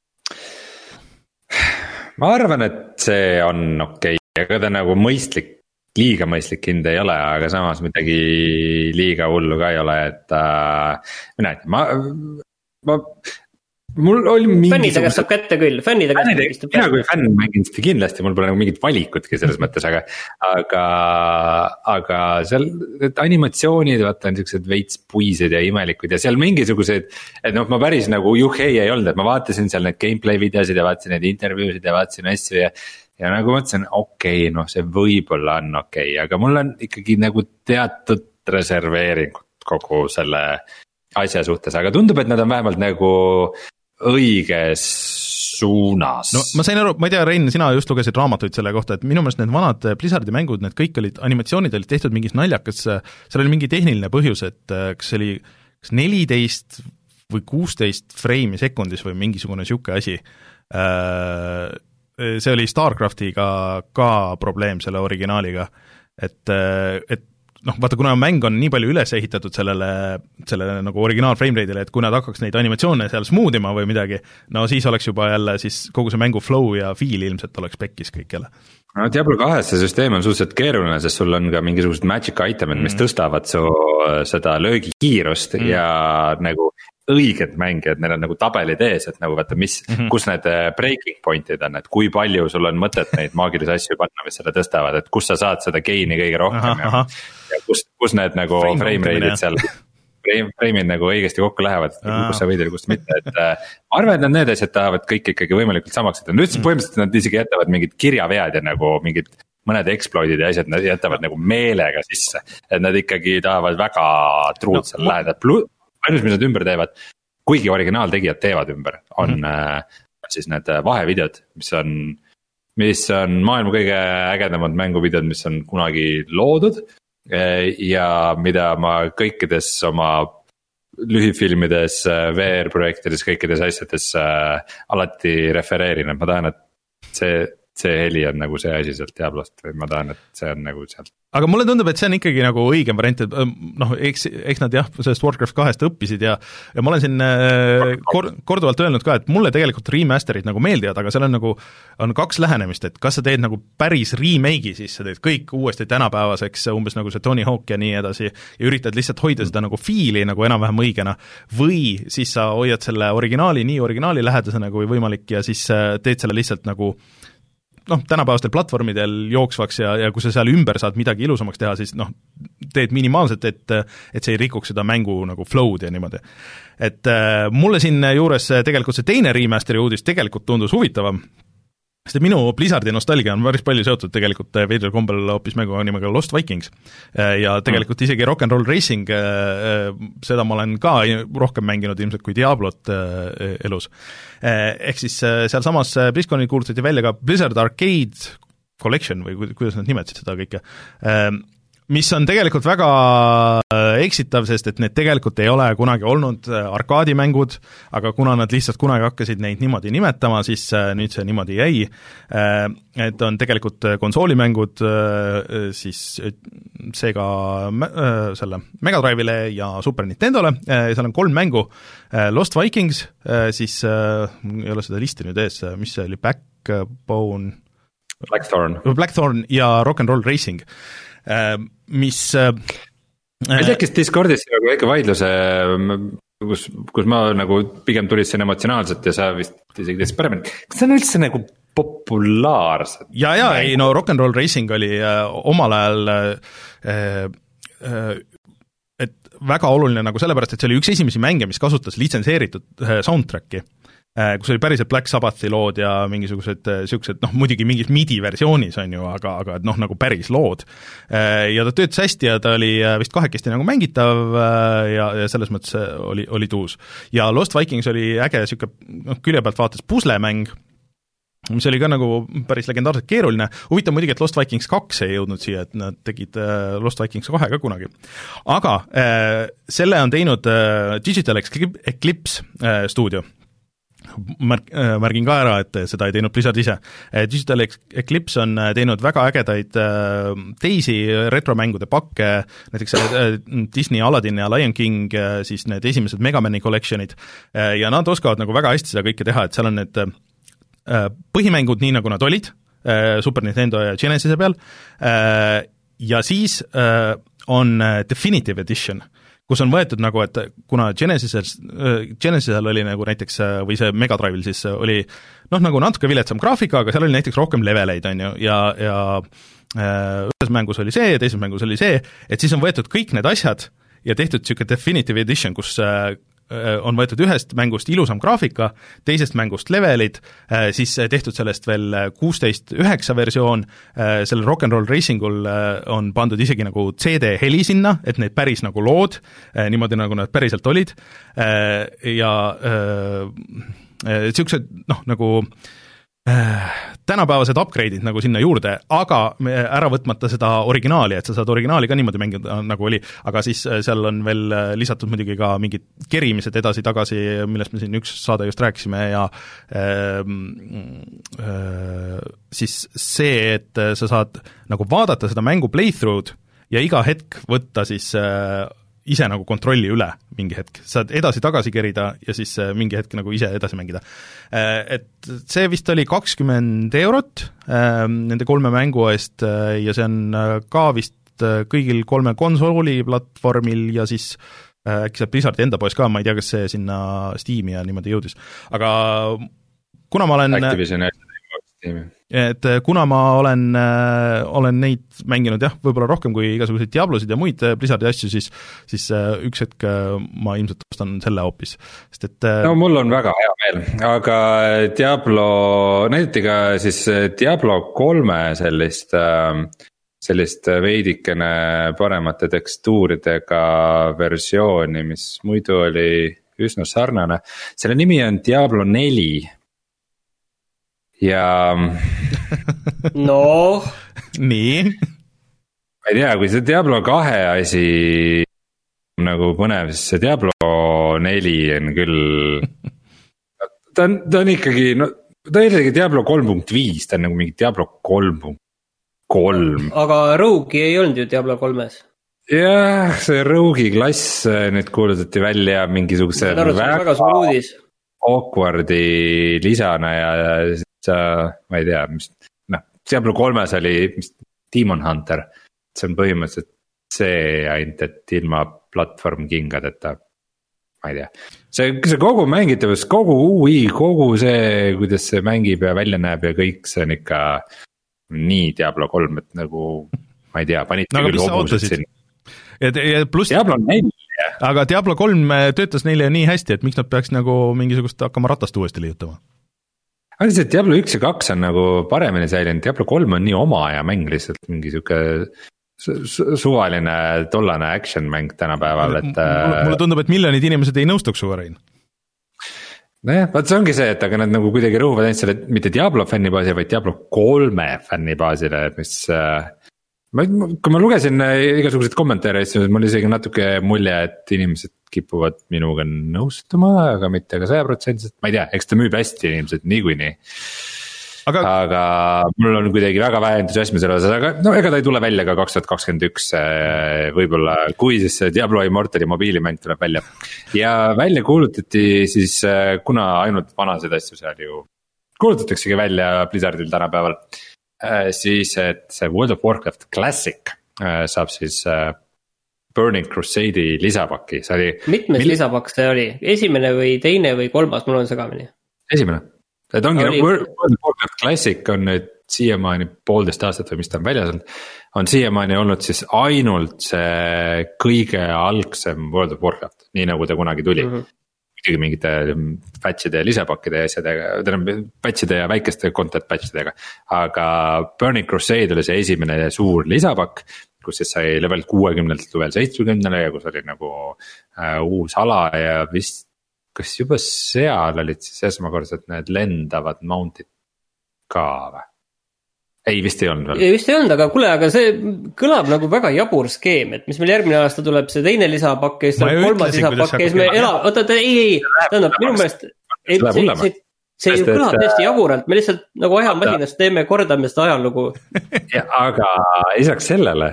Ma arvan, et see on okei okay., aga ta nagu mõistlik, liiga mõistlik hind ei ole, aga samas midagi liiga hullu ka ei ole, et äh, mina ei tea, ma, ma, mul oli mingi fännide käest saab kätte küll, fännide käest mina kui fänn mängin seda kindlasti, mul pole nagu mingit valikutki selles mõttes, aga aga, aga seal need animatsioonid, vaata on niisugused veits puised ja imelikud ja seal mingisugused, et noh, ma päris nagu juhhei ei olnud, et ma vaatasin seal need gameplay videosid ja vaatasin need intervjuusid ja vaatasin asju ja ja nagu mõtlesin, okei okay,, noh see võib-olla on okei okay,, aga mul on ikkagi nagu teatud reserveeringud kogu selle asja suhtes, aga tundub, et nad on vähemalt nagu õiges suunas. No ma sain aru, ma ei tea, Rein, sina just lugesid raamatuid selle kohta, et minu meelest need vanad Blizzardi mängud, need kõik olid, animatsioonid olid tehtud mingis naljakas, seal oli mingi tehniline põhjus, et kas see oli kas neliteist või kuusteist freimi sekundis või mingisugune siuke asi. See oli StarCraftiga ka probleem selle originaaliga, et, et noh, vaata, kuna mäng on nii palju üles ehitatud sellele, sellele nagu originaal frame rate'ile, et kui nad hakkaks neid animatsioone seal smoodima või midagi, no siis oleks juba jälle siis kogu see mängu flow ja feel ilmselt oleks pekkis kõik jälle. No Diablo kahes see süsteem on suhteliselt keeruline, sest sul on ka mingisugused magic itemid, mis mm. tõstavad su seda löögikiirust mm. ja nagu õiged mängijad, neil on nagu tabelid ees, et nagu vaata, mis mm-hmm. kus need breaking point'id on, et kui palju sul on mõtet neid maagilisi asju panna, mis seda tõstavad, et kus sa saad seda gain'i kõige rohkem aha, ja, ja kus, kus need nagu frame, frame rate'id seal frame, frame'id nagu õigesti kokku lähevad, kus sa võid ja kus mitte, et ma arvan, et nad need asjad tahavad kõik ikkagi võimalikult samaks, et nüüd põhimõtteliselt nad isegi jätavad mingid kirjavead ja nagu mingid mõned exploit'id ja asjad, nad jätavad nagu meelega sisse, et nad ikkagi tahavad väga truud no, seal läheda, ainus, mis nad ümber teevad, kuigi originaaltegijad teevad ümber, on mm -hmm. äh, siis need vahevideod, mis on, mis on maailma kõige ägedamad mänguvideod, mis on kunagi loodud ja mida ma kõikides oma lühifilmides, V R-projektides, kõikides asjades äh, alati refereerin, et ma tahan, et see see heli on nagu see asi sealt Diablost või ma tahan, et see on nagu sealt. Aga mulle tundub, et see on ikkagi nagu õigem variant, et noh, eks, eks nad jah, sellest Warcraft kahest õppisid ja, ja ma olen siin kor, korduvalt öelnud ka, et mulle tegelikult remasterid nagu meeldivad, aga seal on nagu, on kaks lähenemist, et kas sa teed nagu päris remake'i, siis sa teed kõik uuesti tänapäevaseks, umbes nagu see Tony Hawk ja nii edasi, ja üritad lihtsalt hoida seda nagu fiili nagu enam-vähem õigena, või siis sa hoiad selle originaali nii originaali lähedasena kui võimalik ja siis teed selle lihtsalt nagu noh, tänapäevastel platvormidel jooksvaks ja, ja kui sa seal ümber saad midagi ilusamaks teha, siis noh, teed minimaalselt, et, et see ei rikuks seda mängu nagu flow'd ja niimoodi. Et äh, mulle siin juures tegelikult see teine remasteri uudis tegelikult tundus huvitavam, sest minu Blizzardi nostalgia on päris palju seotud tegelikult veidral kombel hoopis mänguga nimega Lost Vikings ja tegelikult isegi Rock and Roll Racing, seda ma olen ka rohkem mänginud ilmselt kui Diablot elus. Ehk siis sealsamas BlizzConil kuulutati välja ka Blizzard Arcade Collection või kuidas nad nimetasid seda kõike, mis on tegelikult väga eksitav, sest et need tegelikult ei ole kunagi olnud arkaadimängud, aga kuna nad lihtsalt kunagi hakkasid neid niimoodi nimetama, siis nüüd see niimoodi jäi. Et on tegelikult konsoolimängud siis seega selle Mega Drive'ile ja Super Nintendole, seal on kolm mängu, Lost Vikings, siis ei ole seda listi nüüd ees, mis see oli, Backbone Blackthorn. Blackthorn ja Rock and Roll Racing, mis ma ei tea, kes Discordis nagu väike vaidluse, kus, kus ma nagu pigem tulid emotsionaalselt ja sa vist isegi teist paremini, kas see on üldse nagu populaarsed? Ja, ja, ei no Rock and Roll Racing oli äh, omal ajal äh, äh, et väga oluline nagu sellepärast, et see oli üks esimesi mänge, mis kasutas litsenseeritud äh, soundtracki, kus oli päriselt Black Sabbathi lood ja mingisugused niisugused, noh muidugi mingis midi versioonis on ju, aga, aga noh, nagu päris lood. Ja ta töötas hästi ja ta oli vist kahekesti nagu mängitav ja, ja selles mõttes oli, oli tuus. Ja Lost Vikings oli äge niisugune, noh külje pealt vaates puslemäng, mis oli ka nagu päris legendaarselt keeruline. Huvitav muidugi, et Lost Vikings kaks ei jõudnud siia, et nad tegid Lost Vikings kahe ka kunagi. Aga selle on teinud Digital Eclipse stuudio. Märk, märgin ka ära, et seda ei teinud Blizzard ise. Digital Eclipse on teinud väga ägedaid teisi retromängude pakke, näiteks Disney Aladdin ja Lion King, siis need esimesed Megamani collectionid, ja nad oskavad nagu väga hästi seda kõike teha, et seal on need põhimängud nii, nagu nad olid, Super Nintendo ja Genesise peal, ja siis on Definitive Edition, kus on võetud nagu, et kuna Genesisel, Genesisel oli nagu näiteks, või see Mega Drive'il siis oli noh, nagu natuke viletsam graafika, aga seal oli näiteks rohkem leveleid, on ju, ja, ja ühes mängus oli see, teises mängus oli see, et siis on võetud kõik need asjad ja tehtud niisugune Definitive Edition, kus on võetud ühest mängust ilusam graafika, teisest mängust levelid, siis tehtud sellest veel kuusteist üheksa versioon, sellel Rock and Roll Racingul on pandud isegi nagu C D heli sinna, et need päris nagu lood, niimoodi nagu nad päriselt olid, ja niisugused noh, nagu tänapäevased upgrade'id nagu sinna juurde, aga ära võtmata seda originaali, et sa saad originaali ka niimoodi mängida, nagu oli, aga siis seal on veel lisatud muidugi ka mingid kerimised edasi-tagasi, millest me siin üks saade just rääkisime ja äh, äh, siis see, et sa saad nagu vaadata seda mängu playthrough'd ja iga hetk võtta siis äh, ise nagu kontrolli üle mingi hetk, saad edasi-tagasi kerida ja siis mingi hetk nagu ise edasi mängida. Et see vist oli kakskümmend eurot nende kolme mängu eest ja see on ka vist kõigil kolme konsooli platvormil ja siis äkki saab Blizzardi enda poes ka, ma ei tea, kas see sinna Steam'i ja niimoodi jõudis. Aga kuna ma olen Activision Steam'i. Et kuna ma olen, olen neid mänginud jah, võib-olla rohkem kui igasuguseid Diablosid ja muid Blizzardi asju, siis, siis üks hetk ma ilmselt ostan selle hoopis. Sest et no mul on väga hea meel, aga Diablo, näidati ka siis Diablo kolme sellist, sellist veidikene paremate tekstuuridega versiooni, mis muidu oli üsna sarnane. Selle nimi on Diablo neli. Ja no nii ma ei tea, kui see Diablo kahe asi nagu põnev, siis see Diablo neli on küll ta on, ta on ikkagi no, ta on ikkagi Diablo kolm punkt viis, ta on nagu mingi Diablo kolm punkt kolm. Aga Rogue'i ei olnud ju Diablo kolmes. Jah, see Rogue'i klass nüüd kuulutati välja mingisuguse väga, väga suur uudis awkwardi lisana ja sa, ma ei tea, mis, noh, Diablo kolmes oli mis, Demon Hunter, see on põhimõtteliselt see ainult, et ilma platvorm kingadeta, ma ei tea. See, see kogu mängitavus, kogu U I, kogu see, kuidas see mängib ja välja näeb ja kõik, see on ikka nii Diablo kolm, et nagu, ma ei tea, panite no, küll hobused siin. Ja, ja plus, Diablo neli, aga Diablo kolm töötas neile nii hästi, et miks nad peaks nagu mingisugust hakkama ratast uuesti liiutama? aga see Diablo üks ja kaks on nagu paremini säilinud, Diablo kolm on nii oma aja mäng lihtsalt, mingi sihuke su suvaline tollane action mäng tänapäeval, et mulle, mulle tundub, et miljonid inimesed ei nõustuks suva, Rein. nojah, vaat see ongi see, et aga nad nagu kuidagi rõhuvad ainult selle mitte Diablo fännibaasile, vaid Diablo kolme fännibaasile, et mis ma, kui ma lugesin igasuguseid kommentaare, siis mul isegi natuke mulje, et inimesed kipuvad minuga nõustuma, aga mitte ka saja protsendiliselt, ma ei tea, eks ta müüb hästi inimesed niikuinii. Aga... aga mul on kuidagi väga vähe entusiasmi selle osas, aga no ega ta ei tule välja ka kaks tuhat kakskümmend üks võib-olla, kui siis Diablo Immortali mobiilimäng tuleb välja. Ja välja kuulutati siis, kuna ainult vanasid asju seal ju kuulutataksegi välja Blizzardil tänapäeval, siis et see World of Warcraft Classic saab siis Burning Crusade'i lisapaki, see oli. Mitmes mil... lisapakk see oli, esimene või teine või kolmas, mul on segamini. Esimene, et ongi oli... World of Warcraft Classic on nüüd siiamaani poolteist aastat või mis ta on väljas olnud, on siiamaani olnud siis ainult see kõige algsem World of Warcraft, nii nagu ta kunagi tuli mm. -hmm. muidugi mingite patchide ja lisapakkide ja asjadega, tähendab patchide ja väikeste content patchidega, aga Burning Crusade oli see esimene suur lisapakk, kus siis sai level kuuekümnelt level seitsmekümnele ja kus oli nagu äh, uus ala ja vist, kas juba seal olid siis esmakordselt need lendavad mount'id ka või? Ei, vist ei olnud veel. Ei, vist ei olnud, aga kuule, aga see kõlab nagu väga jabur skeem, et mis meil järgmine aasta tuleb see teine lisapakk ja siis tuleb kolmas lisapakk ja siis me elab, oota, ei, ei, tähendab, minu meelest ei, see, see, see ju kõlab tõesti jaburalt, me lihtsalt nagu ajamasinast teeme, kordame seda ajalugu. Ja, aga isaks sellele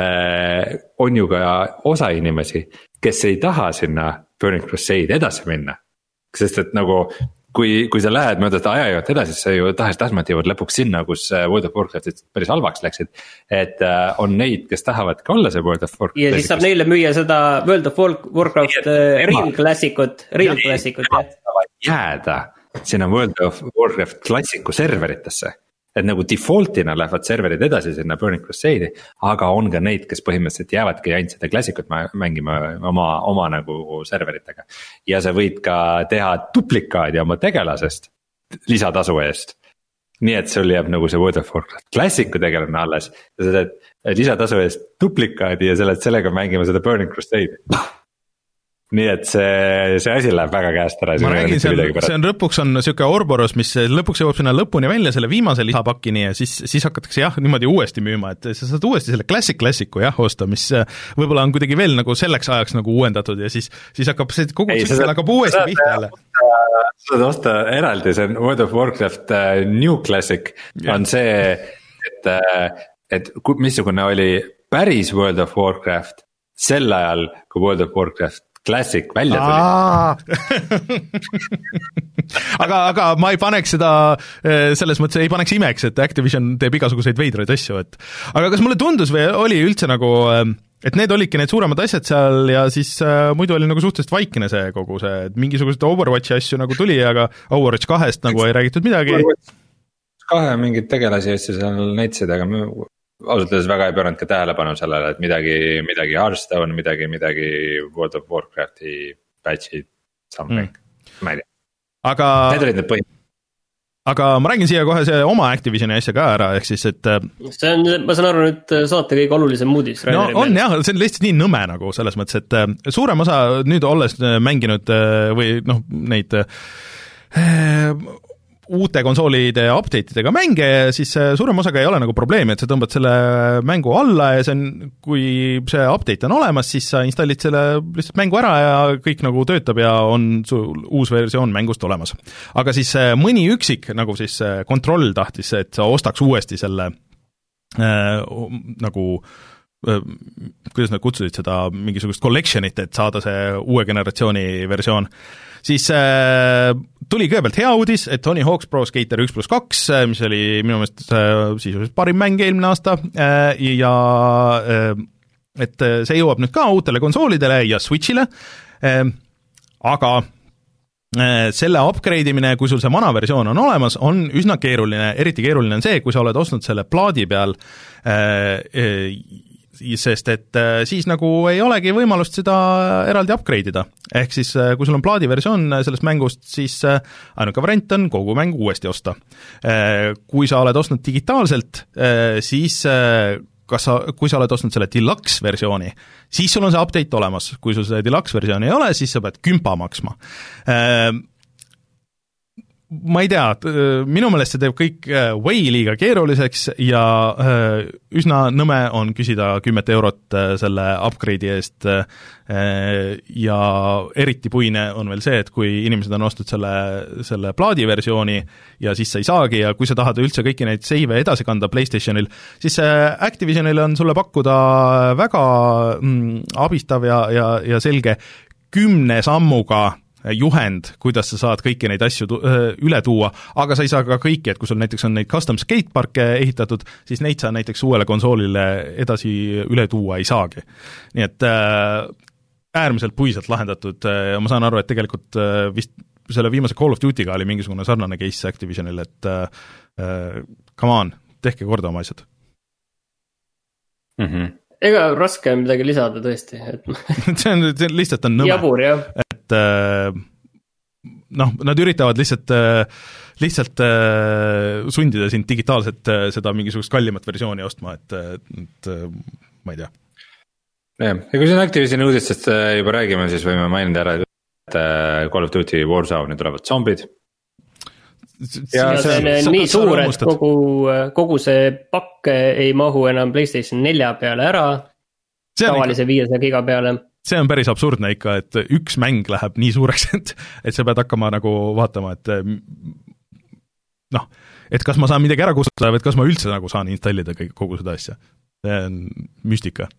äh, on ju ka osa inimesi, kes ei taha sinna Burning Crusade edasi minna, sest et nagu kui, kui sa lähed mööda seda ajajoot edasi, siis sa ju tahes-tahmalt jõuad lõpuks sinna, kus World of Warcraftid päris halvaks läksid. Et äh, on neid, kes tahavad ka olla see World of Warcraft. Ja siis saab neile müüa seda World of Warcraft äh, Real Classicut, Real Classicut. Jääda sinna World of Warcraft klassiku serveritesse. Et nagu defaultina lähevad serverid edasi sinna Burning Crusade'i, aga on ka neid, kes põhimõtteliselt jäävadki ainult seda klassikut mängima oma, oma nagu serveritega. Ja sa võid ka teha duplikaadi oma tegelasest lisatasu eest. Nii et sul jääb nagu see World of Warcraft klassiku tegelane alles. Ja sa teed lisatasu eest duplikaadi ja sa oled sellega mängima seda Burning Crusade'i. Nii et see, see asi läheb väga käest ära. Ma räägin, see on, see on lõpuks on niisugune Orboros, mis lõpuks jõuab sinna lõpuni välja selle viimase lisapakkini ja siis, siis hakatakse jah, niimoodi uuesti müüma, et sa saad uuesti selle Classic Classicu jah osta, mis võib-olla on kuidagi veel nagu selleks ajaks nagu uuendatud ja siis, siis hakkab see kogu tsükkel hakkab uuesti pihta jälle. Sa saad osta eraldi, see on World of Warcraft uh, New Classic yeah. On see, et, et missugune oli päris World of Warcraft sel ajal, kui World of Warcraft Classic välja tuli. aga, aga ma ei paneks seda, selles mõttes ei paneks imeks, et Activision teeb igasuguseid veidraid asju, et aga kas mulle tundus või oli üldse nagu, et need olidki need suuremad asjad seal ja siis äh, muidu oli nagu suhteliselt vaikine see kogu see, et mingisugused Overwatchi asju nagu tuli, aga Overwatch kahest nagu ei räägitud midagi. Kahe mingid tegelasi asju seal näitasid, aga me ausalt öeldes väga ei pööranud ka tähelepanu sellele, et midagi, midagi Hearthstone, midagi, midagi World of Warcrafti patch'id, something mm., ma ei tea. Aga, need olid need põhimõtted. Aga ma räägin siia kohe see oma Activisioni asja ka ära, ehk siis, et see on, ma saan aru nüüd saate kõige olulisem uudis. No on jah, see on lihtsalt nii nõme nagu selles mõttes, et suurem osa nüüd olles mänginud või noh, neid uute konsoolide update idega mänge, siis suurem osaga ei ole nagu probleemi, et sa tõmbad selle mängu alla ja see on, kui see update on olemas, siis sa installid selle lihtsalt mängu ära ja kõik nagu töötab ja on sul uus versioon mängust olemas. Aga siis mõni üksik nagu siis kontroll tahtis, et sa ostaks uuesti selle äh, nagu äh, kuidas nad kutsusid seda mingisugust collection'it, et saada see uue generatsiooni versioon. Siis äh, tuli kõigepealt hea uudis, et Tony Hawk's Pro Skater üks pluss kaks, mis oli minu meelest äh, sisuliselt parim mäng eelmine aasta äh, ja äh, et see jõuab nüüd ka uutele konsoolidele ja Switchile, äh, aga äh, selle upgrade imine, kui sul see vana versioon on olemas, on üsna keeruline, eriti keeruline on see, kui sa oled ostnud selle plaadi peal äh, äh, sest et siis nagu ei olegi võimalust seda eraldi upgrade ida. Ehk siis kui sul on plaadiversioon sellest mängust, siis ainuke variant on kogu mäng uuesti osta. Kui sa oled ostnud digitaalselt, siis kas sa, kui sa oled ostnud selle deluxe versiooni, siis sul on see update olemas. Kui sul see deluxe versiooni ei ole, siis sa pead kümpa maksma. Ma ei tea, minu meelest see teeb kõik way liiga keeruliseks ja üsna nõme on küsida kümmet eurot selle upgrade'i eest ja eriti puine on veel see, et kui inimesed on ostnud selle, selle plaadiversiooni ja siis sa ei saagi ja kui sa tahad üldse kõiki neid save edasi kanda PlayStationil, siis Activisionil on sulle pakkuda väga mm, abistav ja, ja, ja selge kümne sammuga juhend, kuidas sa saad kõiki neid asju tu- üle tuua, aga sa ei saa ka kõiki, et kui sul näiteks on neid custom skateparke ehitatud, siis neid sa näiteks uuele konsoolile edasi üle tuua ei saagi. Nii et äh, äärmiselt puiselt lahendatud ja ma saan aru, et tegelikult äh, vist selle viimase Call of Duty'ga oli mingisugune sarnane case Activisionil, et äh, come on, tehke korda oma asjad. Mhm. Ega raske on midagi lisada tõesti. Et... see on, see lihtsalt on nõme. Jabur, jah. Et noh, nad üritavad lihtsalt, lihtsalt sundida sind digitaalselt seda mingisugust kallimat versiooni ostma, et, et ma ei tea. Ja, ja kui siin Activisioni uudistest juba räägime, siis võime mainida ära, et Call of Duty Warzone tulevad zombid. Ja, ja see on see, nii suur, et kogu, kogu see pakk ei mahu enam PlayStation nelja peale ära, tavalise viiesaja giga peale. See on päris absurdne ikka, et üks mäng läheb nii suureks, et, et sa pead hakkama nagu vaatama, et noh, et kas ma saan midagi ära kustutada või et kas ma üldse nagu saan installida kogu seda asja. See on müstika.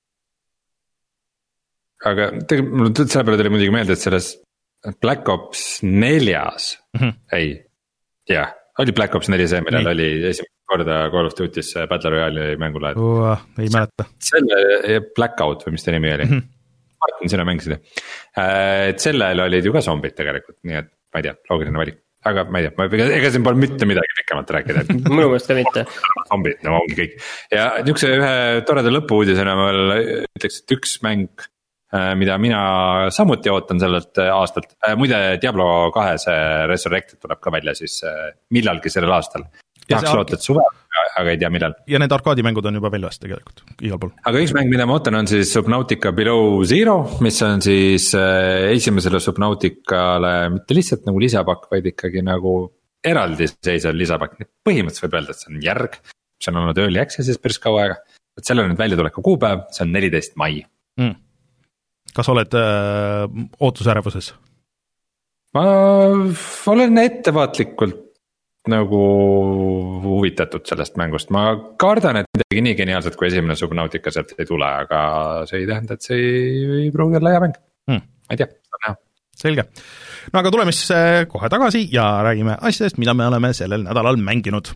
Aga tegelikult mul selle peale tuli muidugi meelde, et selles Black Ops neljas mm-hmm. ei jah, oli Black Ops neli see, millal oli esimest korda Call of Duty's Battle Royale'i mängulaad. Uh, ei mäleta. Selle Blackout või mis ta nimi oli. Mm-hmm. Martin, sina mängisid. Et sellel olid ju ka zombid tegelikult, nii et ma ei tea, loogiline valik. Aga ma ei tea, ega siin pole mitte midagi pikemalt rääkida. Minu meelest ka mitte. Zombid, no ongi kõik. Ja niisuguse ühe toreda lõpuuudisena ma veel ütleks, et üks mäng, mida mina samuti ootan sellelt aastalt. Muide Diablo kahe see Resurrected tuleb ka välja siis millalgi sellel aastal. Tahaks loota, et suve, aga ei tea millal. Ja need arkaadimängud on juba väljas tegelikult, igal pool. Aga üks mäng, mida ma ootan, on siis Subnautica Below Zero, mis on siis esimesele Subnauticale mitte lihtsalt nagu lisapakk, vaid ikkagi nagu eraldi seisev lisapakk. Põhimõtteliselt võib öelda, et see on järg, mis on olnud early access'is päris kaua aega. Et selle on nüüd välja tuleku kuupäev, see on neliteist mai. Mm. Kas oled äh, ootusärevuses? Ma olen ettevaatlikult nagu huvitatud sellest mängust. Ma kardan, et midagi nii geniaalset kui esimene Subnautica sealt ei tule, aga see ei tähenda, et see ei, ei pruugi olla hea mäng. Hmm. Ma ei tea, saab näha. Selge. No aga tuleme siis kohe tagasi ja räägime asjadest, mida me oleme sellel nädalal mänginud.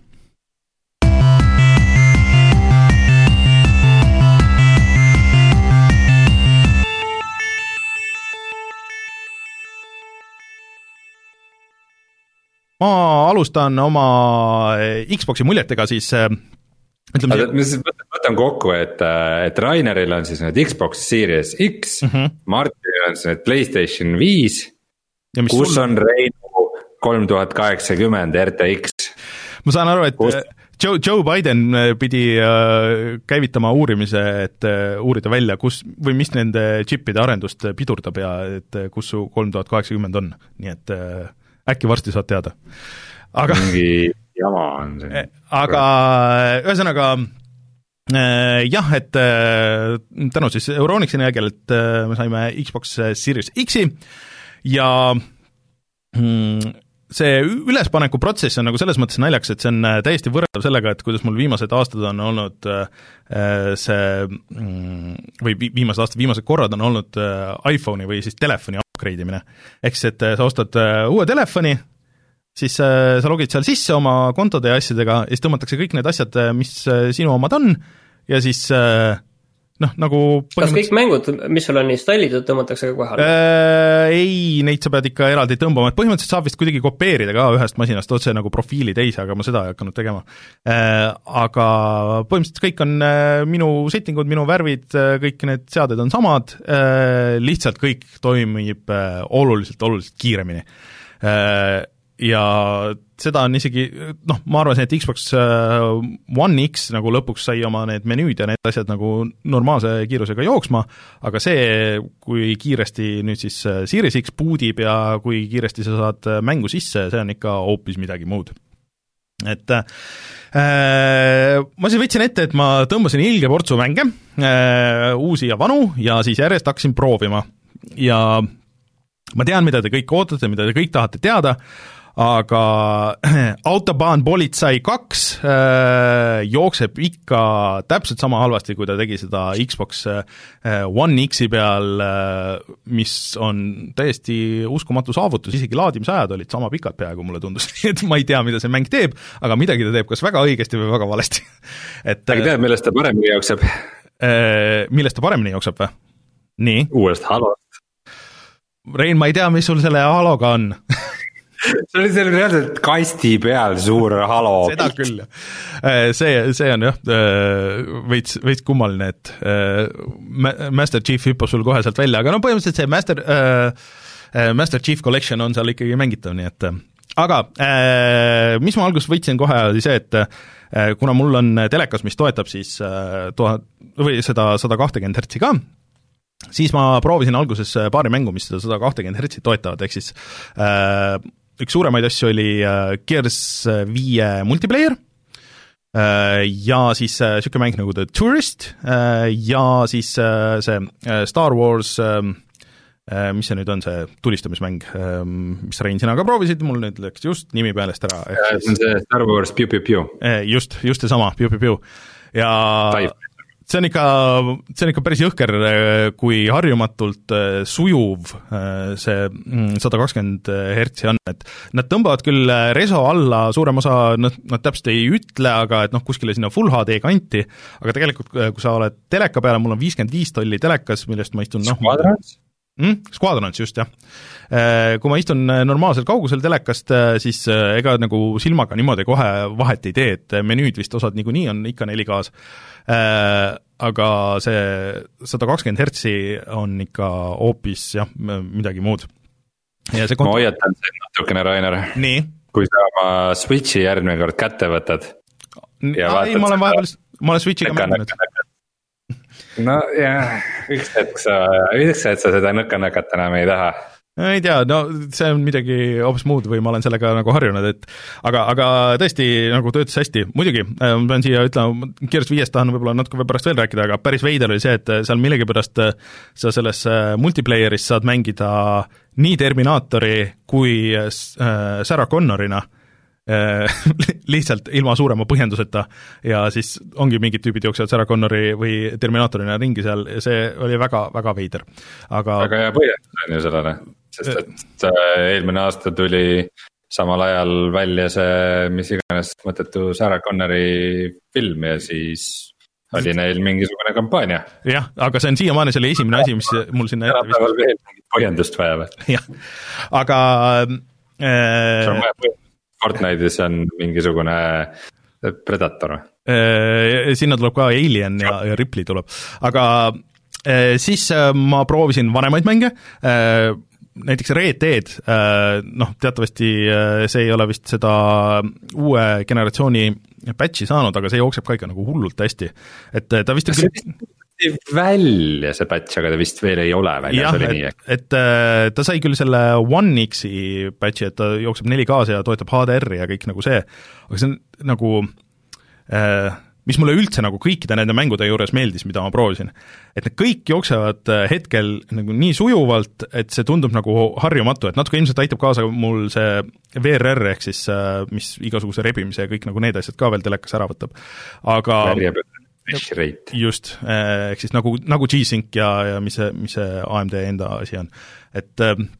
Ma alustan oma Xboxi muljetega siis ütleme, võtan kokku, et, et Raineril on siis need Xbox Series X, mm-hmm. Martinil on siis need PlayStation viis, kus sul... on Reinu kolm tuhat kaheksakümmend R T X. Ma saan aru, et kus... Joe, Joe Biden pidi äh, käivitama uurimise, et äh, uurida välja, kus või mis nende chipide arendust pidurdab ja et kus su kolm tuhat kaheksakümmend on, nii et äh, äkki varsti saad teada. Aga, mingi jama on see. Aga ühesõnaga äh, jah, et äh, tänu siis Euronixi nägel, et äh, me saime Xbox Series X-i ja mm, see ülespaneku protsess on nagu selles mõttes naljaks, et see on täiesti võrreldav sellega, et kuidas mul viimased aastad on olnud äh, see mm, või viimased aastad, viimased korrad on olnud äh, iPhone'i või siis telefoni upgrade imine. Ehk siis, et sa ostad uue telefoni, siis sa logid seal sisse oma kontode ja asjadega ja siis tõmmatakse kõik need asjad, mis sinu omad on ja siis noh, nagu kas kõik mängud, mis sul on installitud, tõmmatakse ka kohe? Äh, ei, neid sa pead ikka eraldi tõmbama, et põhimõtteliselt saab vist kuidagi kopeerida ka ühest masinast otse nagu profiili teise, aga ma seda ei hakanud tegema. Äh, aga põhimõtteliselt kõik on äh, minu settingud, minu värvid, äh, kõik need seaded on samad, äh, lihtsalt kõik toimib äh, oluliselt, oluliselt kiiremini. Äh, ja seda on isegi, noh, ma arvasin, et Xbox One X nagu lõpuks sai oma need menüüd ja need asjad nagu normaalse kiirusega jooksma, aga see, kui kiiresti nüüd siis Series X bootib ja kui kiiresti sa saad mängu sisse, see on ikka hoopis midagi muud. Et äh, ma siis võtsin ette, et ma tõmbasin ilge portsu mänge, äh, uusi ja vanu, ja siis järjest hakkasin proovima. Ja ma tean, mida te kõik ootate, mida te kõik tahate teada, aga Autobahn Politsei kaks äh, jookseb ikka täpselt sama halvasti, kui ta tegi seda Xbox äh, One X-i peal, äh, mis on täiesti uskumatu saavutus, isegi laadimisajad olid sama pikad peaaegu, mulle tundus, et ma ei tea, mida see mäng teeb, aga midagi ta teeb kas väga õigesti või väga valesti. et aga tead, millest ta paremini jookseb? Äh, millest ta paremini jookseb või? Nii? Uuest Halost. Rein, ma ei tea, mis sul selle Haloga on. see oli seal reaalselt kasti peal suur Halo. seda küll, jah. See, see on jah, veits, veits kummaline, et Master Chief hüppab sul kohe sealt välja, aga no põhimõtteliselt see Master, Master Chief Collection on seal ikkagi mängitav, nii et aga mis ma alguses võitsin kohe, oli see, et kuna mul on telekas, mis toetab siis tuhat, või seda sada kakskümmend hertsi ka, siis ma proovisin alguses paari mängu, mis seda sada kakskümmend hertsi toetavad, ehk siis äh, üks suuremaid asju oli äh, Gears viie multiplayer äh, ja siis äh, niisugune mäng nagu The Tourist äh, ja siis äh, see äh, Star Wars äh, äh, mis see nüüd on, see tulistamismäng, äh, mis Rein, sina ka proovisid, mul nüüd läks just nimi pealest ära. See on see Star Wars Piu Piu Piu. Äh, just, just see sama, Piu Piu Piu. Ja Taif. See on ikka, see on ikka päris jõhker, kui harjumatult sujuv see sada kakskümmend hertsi on, et nad tõmbavad küll reso alla, suurem osa, nad, nad täpselt ei ütle, aga et noh, kuskile sinna Full H D kanti, aga tegelikult, kui sa oled teleka peale, mul on viiskümmend viis tolli telekas, millest ma istun noh, Squadrons? Mm, Squadrons, just, jah. Kui ma istun normaalsel kaugusel telekast, siis ega nagu silmaga niimoodi kohe vahet ei tee, et menüüd vist osad niikuinii on ikka neli K-s. Aga see sada kakskümmend hertsi on ikka hoopis, jah, midagi muud. Ja see kont- ma hoiatan see natukene, Rainer. Nii? Kui sa oma Switchi järgmine kord kätte võtad ja vaatad ei, ma olen vahepeal, ma olen Switchiga mänginud. No jah, üks hetk sa, üks hetk sa seda nõka-nõkat enam ei taha. Ei tea, no see on midagi hoopis muud või ma olen sellega nagu harjunud, et aga, aga tõesti nagu töötas hästi, muidugi, ma pean siia ütlema, Gears viiest tahan võib-olla natuke pärast veel rääkida, aga päris veider oli see, et seal millegipärast sa selles multiplayeris saad mängida nii Terminaatori kui Sarah Connorina, lihtsalt ilma suurema põhjenduseta ja siis ongi mingid tüübid jooksevad Sarah Connori või Terminaatorina ringi seal ja see oli väga, väga veider. Aga väga hea põhjendus on ju sellele, sest et eelmine aasta tuli samal ajal välja see mis iganes mõttetu Sarah Connori film ja siis oli neil mingisugune kampaania. Jah, aga see on siiamaani selle esimene asi, mis mul sinna ette vist. Tänapäeval veel mingit põhjendust vajavad. Jah, aga see on vaja põhjendust. Fortnite'is on mingisugune Predator. Sinna tuleb ka Alien ja, ja Ripley tuleb, aga siis ma proovisin vanemaid mänge, näiteks Red Dead, noh teatavasti see ei ole vist seda uue generatsiooni patchi saanud, aga see jookseb ka ikka nagu hullult hästi, et ta vist see vist välja see patch, aga ta vist veel ei ole välja, see oli nii. Et, et ta sai küll selle One X-i patchi, et ta jookseb neli K-s ja toetab H D R-i ja kõik nagu see, aga see on nagu, mis mulle üldse nagu kõikide nende mängude juures meeldis, mida ma proovisin, et need kõik jooksevad hetkel nagu nii sujuvalt, et see tundub nagu harjumatu, et natuke ilmselt aitab kaasa mul see V R R ehk siis, mis igasuguse rebimise ja kõik nagu need asjad ka veel telekas ära võtab, aga just, ehk siis nagu, nagu G-Sync ja, ja mis see, mis see A M D enda asi on, et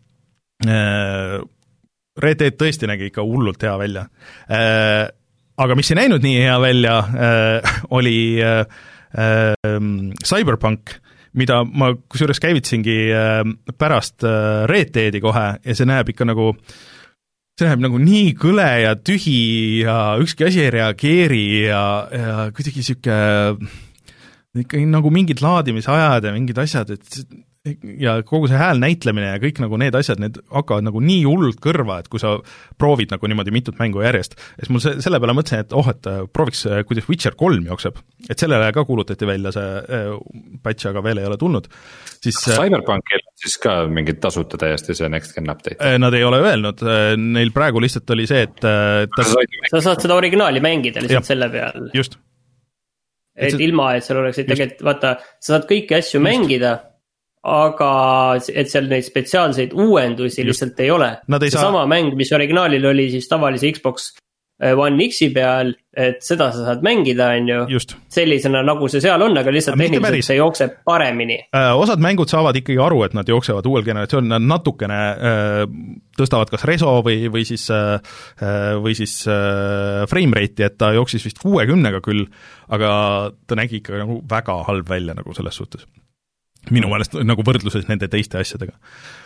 äh, Red Dead tõesti nägi ikka hullult hea välja äh,, aga mis ei näinud nii hea välja äh,, oli äh, äh, Cyberpunk, mida ma kusjuures käivitsingi äh, pärast äh, Red Deadi kohe ja see näeb ikka nagu see näeb nagu nii kõle ja tühi ja ükski asi ei reageeri ja, ja kuidagi sihuke ikkagi nagu mingid laadimisajad ja mingid asjad, et ja kogu see hääl näitlemine ja kõik nagu need asjad, need hakkavad nagu nii hullult kõrva, et kui sa proovid nagu niimoodi mitut mängu järjest, siis mul se- selle peale mõtlesin, et oh, et prooviks, kuidas Witcher kolm jookseb, et sellele ka kuulutati välja see patch, aga veel ei ole tulnud, siis Cyberpunkil siis ka mingid tasuta täiesti see next gen update? Nad ei ole öelnud, neil praegu lihtsalt oli see, et ta... sa saad seda originaali mängida lihtsalt ja, selle peal. Just. Et, et see... ilma, et seal oleks, et tegelikult vaata, sa saad kõiki asju just. Mängida, aga et seal neid spetsiaalseid uuendusi just. Lihtsalt ei ole. Ei saa... sama mäng, mis originaalil oli siis tavalise Xbox One X-i peal, et seda sa saad mängida, on ju, just. Sellisena nagu see seal on, aga lihtsalt tehniliselt see jookseb paremini. Osad mängud saavad ikkagi aru, et nad jooksevad uuel generatsioonil, nad natukene äh, tõstavad kas reso või, või siis, äh, või siis äh, frame rate'i, et ta jooksis vist kuuekümnega küll, aga ta nägi ikka nagu väga halb välja nagu selles suhtes. Minu meelest nagu võrdluses nende teiste asjadega.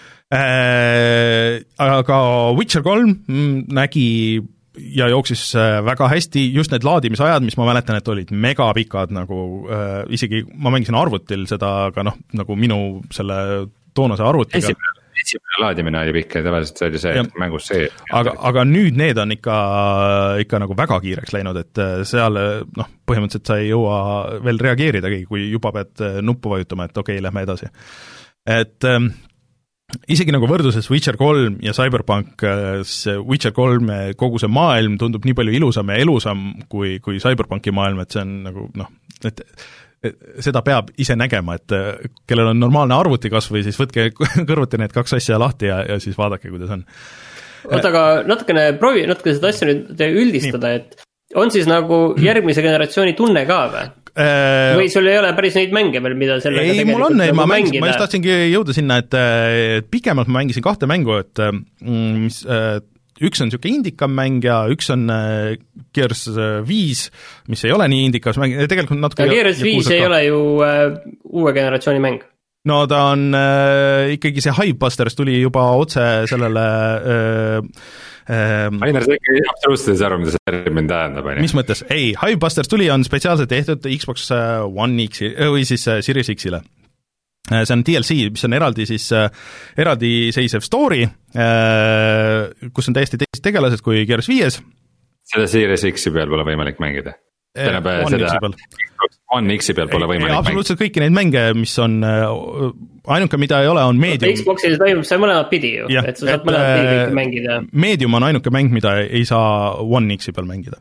Äh, aga Witcher kolm nägi ja jooksis väga hästi, just need laadimisajad, mis ma mäletan, et olid megapikad, nagu äh, isegi ma mängisin arvutil seda, aga noh, nagu minu selle toonase arvutiga. Esimene, esimene laadimine oli pikk ja tavaliselt see oli see, et mängus see. Aga, aga nüüd need on ikka, ikka nagu väga kiireks läinud, et seal noh, põhimõtteliselt sa ei jõua veel reageeridagi, kui juba pead nuppu vajutama, et okei, okay, lähme edasi. Et ähm, isegi nagu võrdluses Witcher kolm ja Cyberpunk, see Witcher kolm, kogu see maailm tundub nii palju ilusam ja elusam kui, kui Cyberpunki maailm, et see on nagu noh, et, et seda peab ise nägema, et kellel on normaalne arvuti kas või siis võtke kõrvuti need kaks asja lahti ja, ja siis vaadake, kuidas on. Oota, aga natukene proovi, natuke seda asja nüüd üldistada, nii. Et on siis nagu järgmise generatsiooni tunne ka või? Või sul ei ole päris neid mänge veel, mida sellega ei, tegelikult mul on, nagu ma, mängis, mängida? Ma just tahtsingi jõuda sinna, et, et pikemalt ma mängisin kahte mängu, et mis, üks on niisugune indikam mäng ja üks on Gears viis, mis ei ole nii indikas mäng, tegelikult natuke Gears viis ei ka. Ole ju uh, uue generatsiooni mäng. No ta on äh, ikkagi see Hivebusters tuli juba otse sellele äh, Ainer, sa ikka absoluutselt ei saa aru, mida see termin tähendab. Mis mõttes? Ei, Hivebusters tuli on spetsiaalselt tehtud Xbox One X või siis Series X-ile. See on D L C, mis on eraldi siis eraldi seisev story, kus on täiesti teised tegelased kui Gears viies. Seda Series X-i peal pole võimalik mängida. Tähendab, seda One X-i peal pole võimalik mängida. Absoluutselt kõiki neid mänge, mis on ainuke, mida ei ole, on Medium. Xbox'is toimub see mõlemad pidi ju, ja, et sa saad mõlemad pidi kõike mängida. Medium on ainuke mäng, mida ei saa One X-i peal mängida.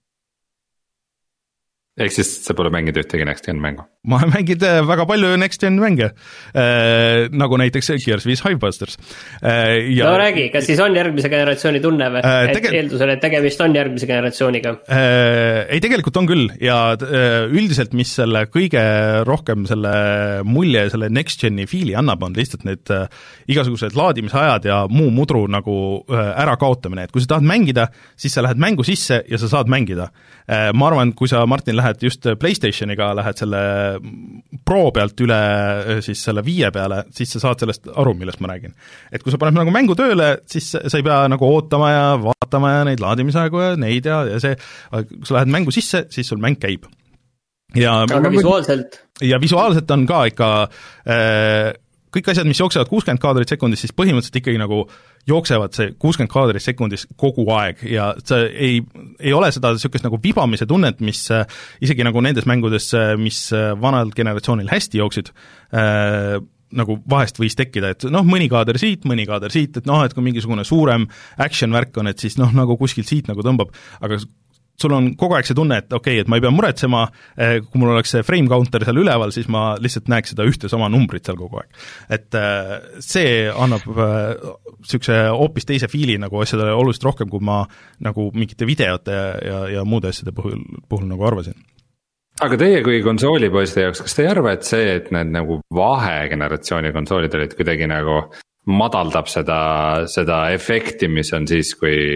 Ehk siis sa pole mängida ühtegi Next Gen mängu? Ma olen mänginud väga palju Next Gen mänge, äh, nagu näiteks Gears viis Hivebusters. Äh, ja, no räägi, kas siis on järgmise generatsiooni tunne või? Äh, tege... et eeldusel, et tegemist on järgmise generatsiooniga? Äh, ei, tegelikult on küll ja äh, üldiselt, mis selle kõige rohkem selle mulje, selle Next Geni fiili annab, on lihtsalt need äh, igasugused laadimisajad ja muu mudru nagu äh, ära kaotamine, et kui sa tahad mängida, siis sa lähed mängu sisse ja sa saad mängida. Äh, ma arvan, kui sa, Martin, lähed just PlayStationiga, lähed selle Pro pealt üle siis selle viie peale, siis sa saad sellest aru, millest ma räägin. Et kui sa paned nagu mängu tööle, siis sa ei pea nagu ootama ja vaatama ja neid laadimisaegu ja neid ja, ja see, kui sa lähed mängu sisse, siis sul mäng käib. Ja, aga visuaalselt? Ja visuaalselt on ka ikka äh, kõik asjad, mis jooksevad kuuskümmend kaadrit sekundis, siis põhimõtteliselt ikkagi nagu jooksevad see kuuskümmend kaadrit sekundis kogu aeg ja see ei, ei ole seda niisugust nagu vibamise tunnet, mis isegi nagu nendes mängudes, mis vanal generatsioonil hästi jooksid, äh, nagu vahest võis tekkida, et noh, mõni kaader siit, mõni kaader siit, et noh, et kui mingisugune suurem action värk on, et siis noh, nagu kuskilt siit nagu tõmbab, aga sul on kogu aeg see tunne, et okei okay,, et ma ei pea muretsema, kui mul oleks see frame counter seal üleval, siis ma lihtsalt näeks seda ühte sama numbrit seal kogu aeg. Et see annab niisuguse hoopis teise fiili nagu asjadele oluliselt rohkem, kui ma nagu mingite videote ja, ja, ja muude asjade puhul, puhul nagu arvasin. Aga teie kui konsoolipoiste jaoks, kas te ei arva, et see, et need nagu vahegeneratsiooni konsoolid olid kuidagi nagu madaldab seda, seda efekti, mis on siis, kui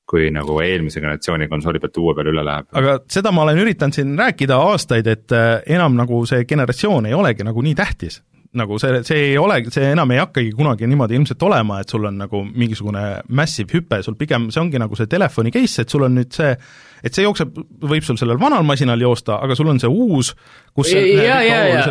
kui nagu eelmise generatsiooni konsooli pealt uue peale üle läheb. aga seda ma olen üritanud siin rääkida aastaid, et enam nagu see generatsioon ei olegi nagu nii tähtis. Nagu see, see ei ole, see enam ei hakkagi kunagi niimoodi ilmselt olema, et sul on nagu mingisugune massive hüpe, sul pigem see ongi nagu see telefoni case, et sul on nüüd see, et see jookseb, võib sul sellel vanal masinal joosta, aga sul on see uus, kus see ja, ja, ja,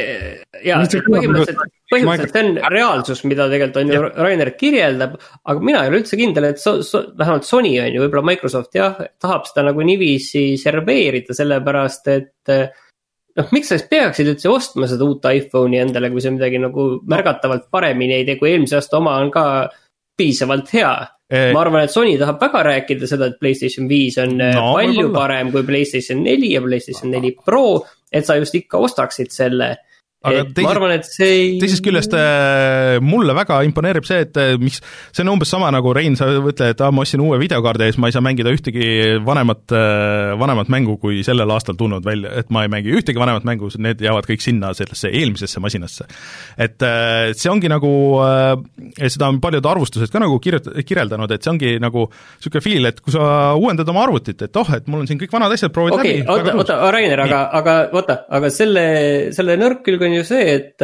ja, põhimõtteliselt, põhimõtteliselt see on reaalsus, mida tegelikult on ju Rainer kirjeldab, aga mina ei ole üldse kindel, et so, so, vähemalt Sony on ju, võib-olla Microsoft jah, tahab seda nagu niiviisi serveerida, sellepärast et noh, miks sa siis peaksid üldse ostma seda uut iPhone'i endale, kui see midagi nagu märgatavalt paremini ei tee, kui eelmise aasta oma on ka piisavalt hea. E... Ma arvan, et Sony tahab väga rääkida seda, et PlayStation viis on no, palju võibolla. Parem kui PlayStation neli ja PlayStation neli Pro, et sa just ikka ostaksid selle. Aga teises, ma arvan, et see ei... teisest küljest mulle väga imponeerib see, et miks, see on umbes sama nagu Rein, sa ütle, et ah, ma ostsin uue videokaardi ja siis ma ei saa mängida ühtegi vanemat, vanemat mängu, kui sellel aastal tulnud välja, et ma ei mängi ühtegi vanemat mängu, need jäävad kõik sinna sellesse eelmisesse masinasse. Et see ongi nagu, seda on paljud arvustused ka nagu kirjut, kirjeldanud, et see ongi nagu niisugune feel, et kui sa uuendad oma arvutit, et oh, et mul on siin kõik vanad asjad proovid okay, läbi. Okei, oota, oota, Rainer, aga, aga, oota, aga selle, selle nõrk külg on ju see, et,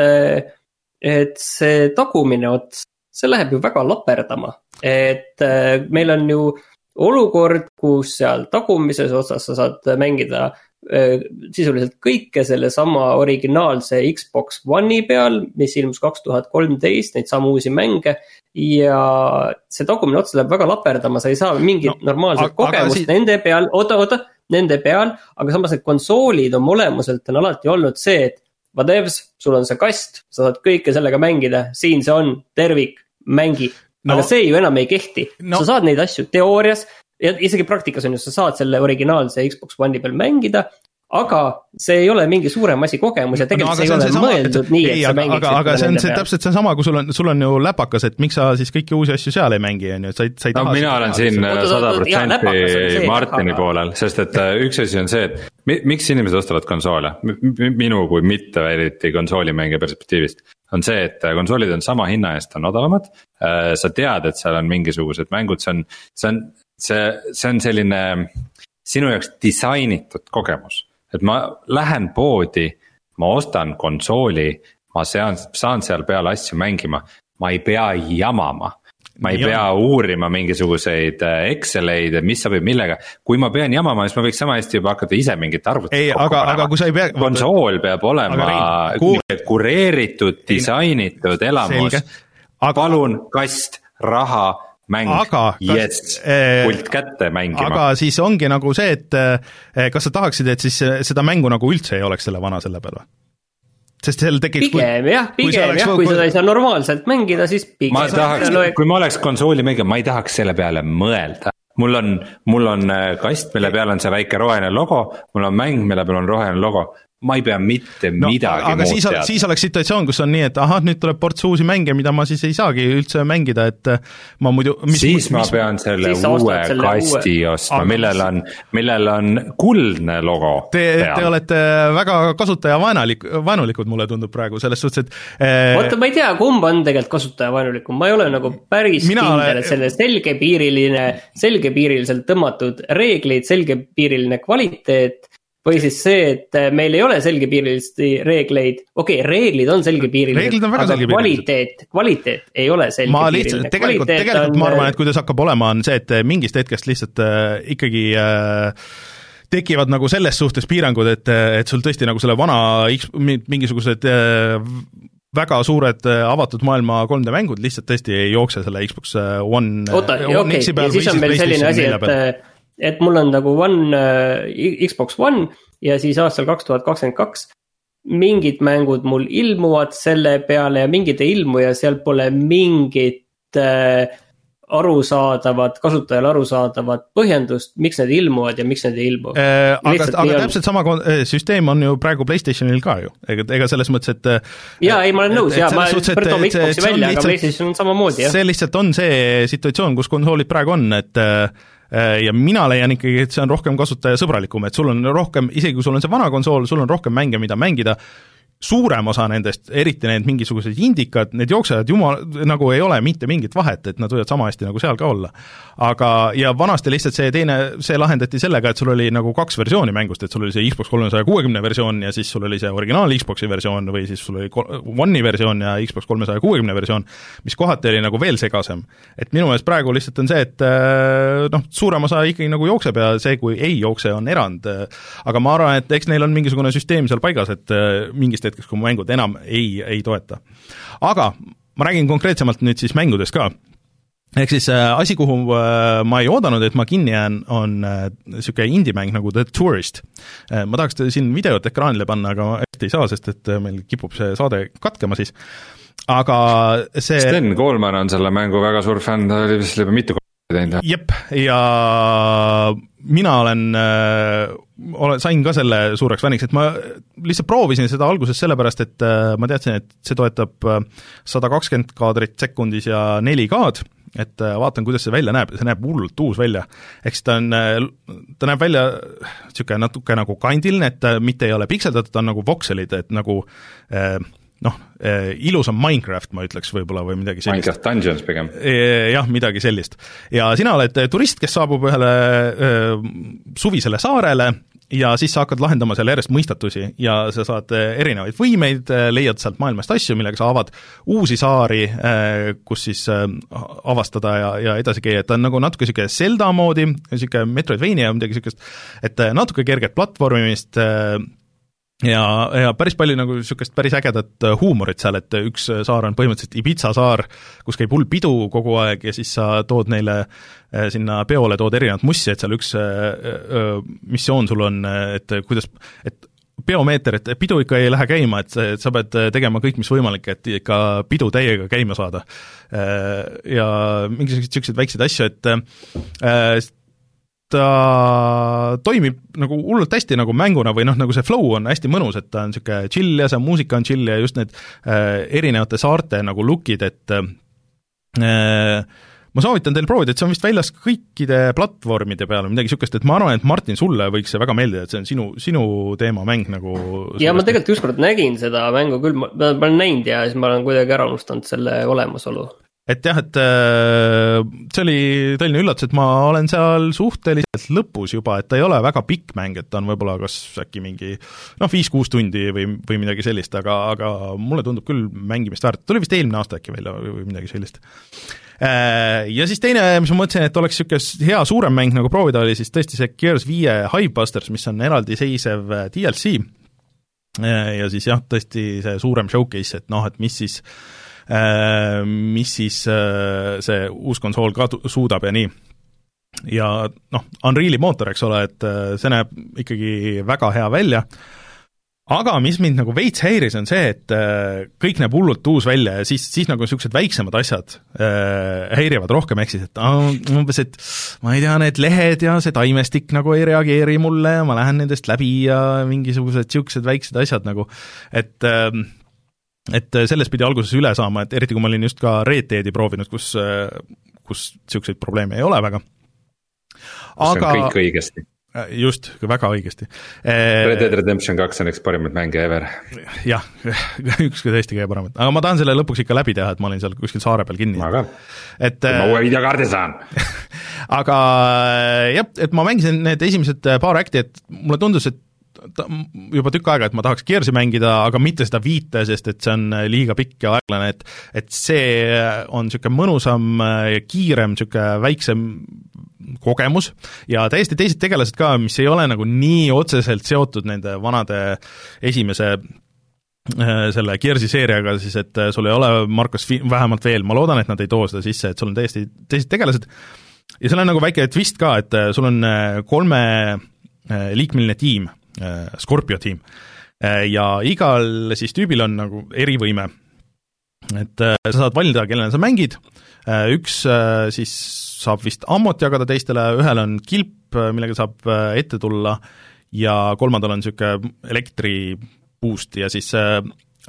et see tagumine ots, see läheb ju väga laperdama, et meil on ju olukord, kus seal tagumises otsas sa saad mängida sisuliselt kõike selle sama originaalse Xbox One'i peal, mis ilmus kaks tuhat kolmteist, neid samu uusi mänge ja see tagumine ots läheb väga laperdama, sa ei saa mingit no, normaalset aga, kogemust aga siis... nende peal, oota, oota, nende peal, aga samas need konsoolid on olemuselt on alati olnud see, et Vadevs, sul on see kast, sa saad kõike sellega mängida, siin see on tervik, mängi, no, aga see ju enam ei kehti. No. Sa saad neid asju teoorias ja isegi praktikas on ju, sa saad selle originaalse Xbox One'i peal mängida, aga see ei ole mingi suurem asi kogemus ja tegelikult no, see ei ole sama, mõeldud et, nii, et ei, sa mängiksid. Aga, aga see on see, täpselt see sama, kui sul on, sul on ju läpakas, et miks sa siis kõiki uusi asju seal ei mängi, on ju, et sa ei, sa ei no, taha... Mina olen siin sada protsenti Martini aga... poolel, sest et üks asi on see, et miks inimesed ostavad konsoole, minu kui mitte eriti konsoolimängija perspektiivist, on see, et konsoolid on sama hinna eest on odavamad, sa tead, et seal on mingisugused mängud, see on, see on, see, see on selline sinu jaoks disainitud kogemus. Et ma lähen poodi, ma ostan konsooli, ma saan, saan seal peale asju mängima, ma ei pea jamama, ma ei ja. pea uurima mingisuguseid Exceleid, mis sobib millega. Kui ma pean jamama, siis ma võiks sama hästi juba hakata ise mingit arvutit ei, aga, aga kui sa ei pea... konsool peab olema ku... kureeritud, disainitud elamus, aga... palun kast, raha, mäng, aga, yes, kas, pult kätte mängima. Aga siis ongi nagu see, et kas sa tahaksid, et siis seda mängu nagu üldse ei oleks selle vana selle peal või? Sest seal tekiks... Pigem jah, pigem jah, kui seda ei saa normaalselt mängida, siis pigem... Ma tahaks, kui ma oleks konsooli mängija, ma ei tahaks selle peale mõelda. Mul on, mul on kast, mille peal on see väike roheline logo, mul on mäng, mille peal on roheline logo. Ma ei pea mitte no, midagi aga siis, siis oleks situatsioon, kus on nii, et ahah, nüüd tuleb ports uusi mänge, mida ma siis ei saagi üldse mängida, et ma muidu... Mis, siis ma mis, pean selle uue kasti uue. ostma, millel on, millel on kuldne logo. Te, te olete väga kasutaja-vaenalik, vaenulikud mulle tundub praegu, selles suhtes, et eh... oota, ma ei tea, kumb on tegelikult kasutaja-vaenulikum, ma ei ole nagu päris Mina kindel, ole... et selle selgepiiriline, selgepiiriliselt tõmmatud reeglid, selgepiiriline kvaliteet või siis see, et meil ei ole selgepiirilist reegleid, okei, okay, reeglid on selgepiirilised, on aga kvaliteet, kvaliteet ei ole selgepiiriline. Tegelikult, tegelikult on... ma arvan, et kuidas hakkab olema, on see, et mingist hetkest lihtsalt äh, ikkagi äh, tekivad nagu selles suhtes piirangud, et, et sul tõesti nagu selle vana X, mingisugused äh, väga suured avatud maailma kolm D mängud lihtsalt tõesti ei jookse selle Xbox One, Oota, One okay. X-i peal. Ja siis on meil selline asi, et et mul on nagu One, Xbox One ja siis aastal kaks tuhat kakskümmend kaks mingid mängud mul ilmuvad selle peale ja mingid ei ilmu ja seal pole mingit äh, arusaadavat, kasutajal arusaadavat põhjendust, miks need ilmuvad ja miks need ei ilmu. Äh, aga aga on... täpselt sama süsteem on ju praegu PlayStationil ka ju, ega, ega selles mõttes, et jaa, ei, ma olen nõus, jaa, ma toome Xboxi välja, aga PlayStation on samamoodi, jah. See lihtsalt on see situatsioon, kus konsoolid praegu on, et ja mina leian ikkagi, et see on rohkem kasutajasõbralikum, et sul on rohkem, isegi kui sul on see vana konsool, sul on rohkem mänge, mida mängida, suurem osa nendest, eriti need mingisugused indikad, need jooksevad jumal, nagu ei ole mitte mingit vahet, et nad võivad sama hästi nagu seal ka olla. Aga, ja vanasti lihtsalt see teine, see lahendati sellega, et sul oli nagu kaks versiooni mängust, et sul oli see Xbox kolmesaja kuuekümne versioon ja siis sul oli see originaal Xboxi versioon või siis sul oli One'i versioon ja Xbox kolmesaja kuuekümne versioon, mis kohati oli nagu veel segasem. Et minu meelest praegu lihtsalt on see, et noh, suurem osa ikkagi nagu jookseb ja see, kui ei jookse, on erand. Aga ma arvan, et eks neil on mingisugune süsteem seal paigas, et mingist hetkest, kui mängud enam ei, ei toeta. Aga ma räägin konkreetsemalt nüüd siis mängudest ka. Ehk siis äh, asi, kuhu äh, ma ei oodanud, et ma kinni jään, on äh, niisugune indie-mäng nagu The Tourist. Äh, ma tahaks siin videot ekraanile panna, aga ma hästi ei saa, sest et meil kipub see saade katkema siis. Aga see... Sten Koolman on selle mängu väga suur fänn, ta oli vist juba mitu korda teinud. Jep, ja mina olen, äh, olen, sain ka selle suureks fänniks, et ma lihtsalt proovisin seda alguses sellepärast, et äh, ma teadsin, et see toetab sada kakskümmend kaadrit sekundis ja neli K-d, et äh, vaatan, kuidas see välja näeb, see näeb hullult uus välja. Eks ta on, ta näeb välja niisugune natuke nagu kandiline, et ta mitte ei ole pikseldatud, ta on nagu vokselid, et nagu äh, noh, ilus on Minecraft, ma ütleks võib-olla, või midagi sellist. Minecraft Dungeons pigem. Jah, midagi sellist. Ja sina oled turist, kes saabub ühele öö, suvisele saarele ja siis sa hakkad lahendama seal järjest mõistatusi ja sa saad erinevaid võimeid, leiad sealt maailmast asju, millega sa avad uusi saari, kus siis avastada ja, ja edasi käia, et ta on nagu natuke niisugune Zelda moodi, niisugune Metroidvania ja midagi niisugust, et natuke kerget platvormimist, ja, ja päris palju nagu niisugust päris ägedat huumorit seal, et üks saar on põhimõtteliselt Ibiza saar, kus käib hull pidu kogu aeg ja siis sa tood neile sinna peole, tood erinevat mussi, et seal üks missioon sul on, et kuidas, et peomeeter, et pidu ikka ei lähe käima, et, et sa pead tegema kõik, mis võimalik, et ikka pidu täiega käima saada. Ja mingisugused niisugused väiksed asju, et ta toimib nagu hullult hästi nagu mänguna või noh, nagu see flow on hästi mõnus, et ta on niisugune chill ja see muusika on chill ja just need äh, erinevate saarte nagu lookid, et äh, ma soovitan teil proovida, et see on vist väljas kõikide platvormide peale, midagi niisugust, et ma arvan, et Martin, sulle võiks see väga meeldida, et see on sinu, sinu teema mäng nagu ja ma tegelikult ükskord nägin seda mängu küll, ma, ma olen näinud ja siis ma olen kuidagi ära unustanud selle olemasolu. Et jah, et see oli tõeline üllatus, et ma olen seal suhteliselt lõpus juba, et ta ei ole väga pikk mäng, et ta on võib-olla kas äkki mingi noh, viis-kuus tundi või, või midagi sellist, aga, aga mulle tundub küll mängimist väärt. Tuli vist eelmine aasta äkki välja või midagi sellist. Ja siis teine, mis ma mõtlesin, et oleks niisugune hea suurem mäng nagu proovida, oli siis tõesti see Gears viie Hivebusters, mis on eraldi seisev D L C. Ja siis jah, tõesti see suurem showcase, et noh, et mis siis mis siis see uus konsool ka suudab ja nii. Ja noh, Unreali mootor, eks ole, et see näeb ikkagi väga hea välja, aga mis mind nagu veits häiris, on see, et kõik näeb hullult uus välja ja siis, siis nagu niisugused väiksemad asjad häirivad rohkem, ehk siis, et umbes, et ma ei tea, need lehed ja see taimestik nagu ei reageeri mulle ja ma lähen nendest läbi ja mingisugused niisugused väiksed asjad nagu, et et sellest pidi alguses üle saama, et eriti kui ma olin just ka Red Deadi proovinud, kus, kus niisuguseid probleeme ei ole väga. Aga see on kõik õigesti. Just, väga õigesti. Red Dead Redemption kaks on üks parimaid mänge ever. Jah, üks tõesti kõige paremat. Aga ma tahan selle lõpuks ikka läbi teha, et ma olin seal kuskil saare peal kinni. Ma ka. Et, ma uue videokaardi saan. Aga jah, et ma mängisin need esimesed paar äkti, et mulle tundus, et juba tükk aega, et ma tahaks Gearsi mängida, aga mitte seda viite, sest et see on liiga pikk ja aeglane, et, et see on niisugune mõnusam ja kiirem, niisugune väiksem kogemus ja täiesti teised tegelased ka, mis ei ole nagu nii otseselt seotud nende vanade esimese selle Gearsi seeriaga, siis et sul ei ole Marcus vähemalt veel, ma loodan, et nad ei too seda sisse, et sul on täiesti teised tegelased ja seal on nagu väike twist ka, et sul on kolme liikmeline tiim, Scorpio tiim, ja igal siis tüübil on nagu erivõime, et sa saad valida, kellena sa mängid, üks siis saab vist ammot jagada teistele, ühel on kilp, millega saab ette tulla ja kolmandal on niisugune elektripuust ja siis äh,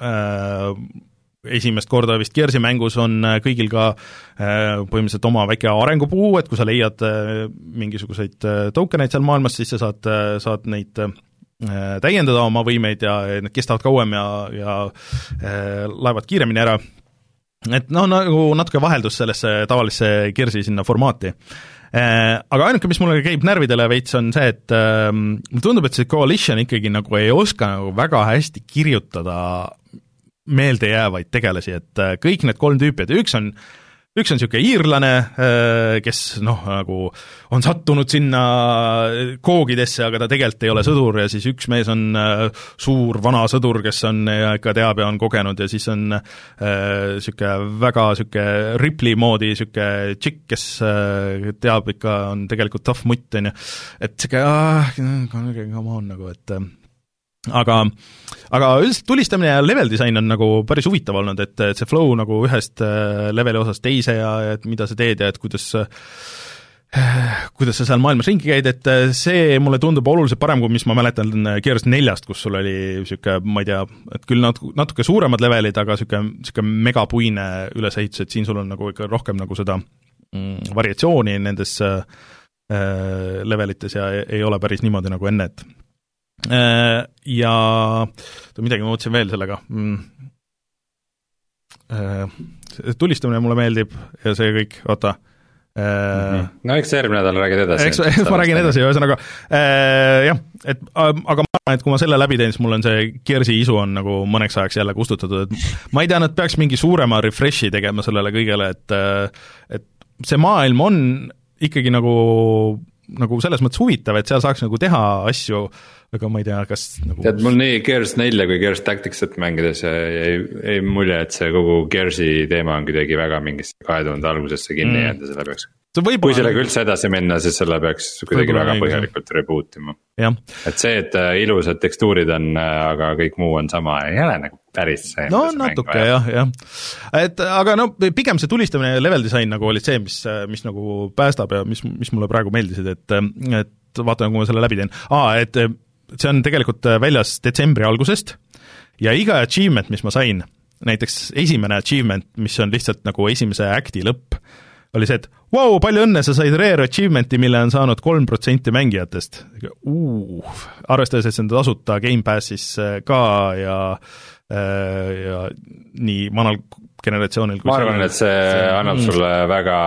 esimest korda vist Gearsi mängus on kõigil ka äh, põhimõtteliselt oma väike arengupuu, et kui sa leiad äh, mingisuguseid äh, tokeneid seal maailmas, siis sa saad, äh, saad neid äh, täiendada oma võimeid ja need kestavad kauem ja, ja laevad kiiremini ära. Et noh, nagu natuke vaheldus sellesse tavalisse Gearsi sinna formaati. Aga ainuke, mis mulle käib närvidele veits, on see, et mulle tundub, et see Coalition ikkagi nagu ei oska nagu väga hästi kirjutada meeldejäävaid tegelasi, et kõik need kolm tüüpi, et üks on Üks on niisugune iirlane, kes noh, nagu on sattunud sinna koogidesse, aga ta tegelikult ei ole sõdur ja siis üks mees on suur vana sõdur, kes on ikka teab ja on kogenud ja siis on niisugune väga niisugune Ripley moodi niisugune tšikk, kes teab ikka, on tegelikult tough mutt, on ju. Et niisugune, ah, come on nagu, et aga, aga üldiselt tulistamine ja level design on nagu päris huvitav olnud, et, et see flow nagu ühest leveli osast teise ja et mida sa teed ja et kuidas kuidas sa seal maailmas ringi käid, et see mulle tundub oluliselt parem, kui mis ma mäletan Gears neljast, kus sul oli niisugune, ma ei tea, et küll natuke, natuke suuremad levelid, aga niisugune, niisugune megapuine ülesehitus, et siin sul on nagu ikka rohkem nagu seda mm, variatsiooni nendes äh, levelites ja ei ole päris niimoodi nagu enne, et ja midagi ma mõtlesin veel sellega. Tulistamine mulle meeldib ja see kõik, oota. No eks järgmine nädal räägid edasi. Eks, eks ma räägin edasi, ühesõnaga jah, et, aga ma arvan, et kui ma selle läbi teen, siis mul on see Gearsi isu on nagu mõneks ajaks jälle kustutatud, et ma ei tea, nad peaks mingi suurema refreshi tegema sellele kõigele, et, et see maailm on ikkagi nagu nagu selles mõttes huvitav, et seal saaks nagu teha asju, aga ma ei tea, kas nagu... Tead, mul nii Gears nelja kui Gears Tacticsat mängides ei, ei mulje, et see kogu Gearsi teema on kuidagi väga mingist kahe tuhande algusesse kinni mm. jääda, selle peaks. Kui sellega üldse edasi minna, siis selle peaks kuidagi väga põhjalikult rebootima. Et see, et ilusad tekstuurid on, aga kõik muu on sama, ei ole nagu päris see. No natuke jah, jah. Et, aga no pigem see tulistamine ja level design nagu olid see, mis, mis nagu päästab ja mis, mis mulle praegu meeldisid, et, et vaatan, kui ma selle läbi teen. Aa, et see on tegelikult väljas detsembri algusest ja iga achievement, mis ma sain, näiteks esimene achievement, mis on lihtsalt nagu esimese acti lõpp, oli see, et wow, palju õnne, sa said rare achievementi, mille on saanud kolm protsenti mängijatest. Uh, arvestades, et see on tasuta Game Passis ka ja, ja nii vanal generatsioonil. Ma arvan, et see, see annab mm. sulle väga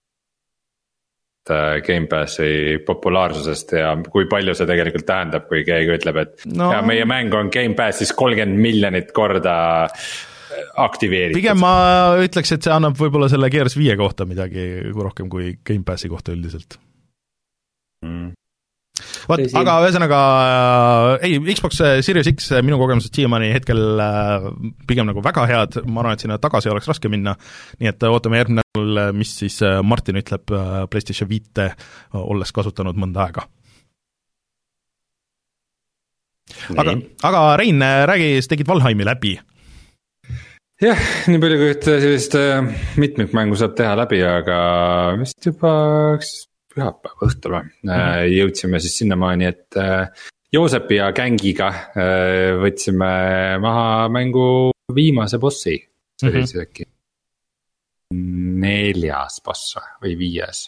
Game Passi populaarsusest ja kui palju see tegelikult tähendab, kui keegi ütleb, et no. ja meie mäng on Game Passis kolmkümmend miljonit korda aktiveeritud. Pigem ma ütleks, et see annab võib-olla selle Gears viie kohta midagi rohkem kui Game Passi kohta üldiselt. Mm. Vaat, aga ühesõnaga, ei, Xbox Series X minu kogemused siiamaani hetkel pigem nagu väga head, ma arvan, et sinna tagasi oleks raske minna, nii et ootame järgmine nädal, mis siis Martin ütleb PlayStation viite olles kasutanud mõnda aega. Aga, aga Rein, räägi, sa tegid Valheimi läbi. Jah, nii palju kui et sellist mitmikmängu saab teha läbi, aga vist juba pühapäeva õhtul mm-hmm. jõudsime siis sinnamaani, et Joosepi ja gängiga võtsime maha mängu viimase bossi, see oli siis äkki neljas boss või viies.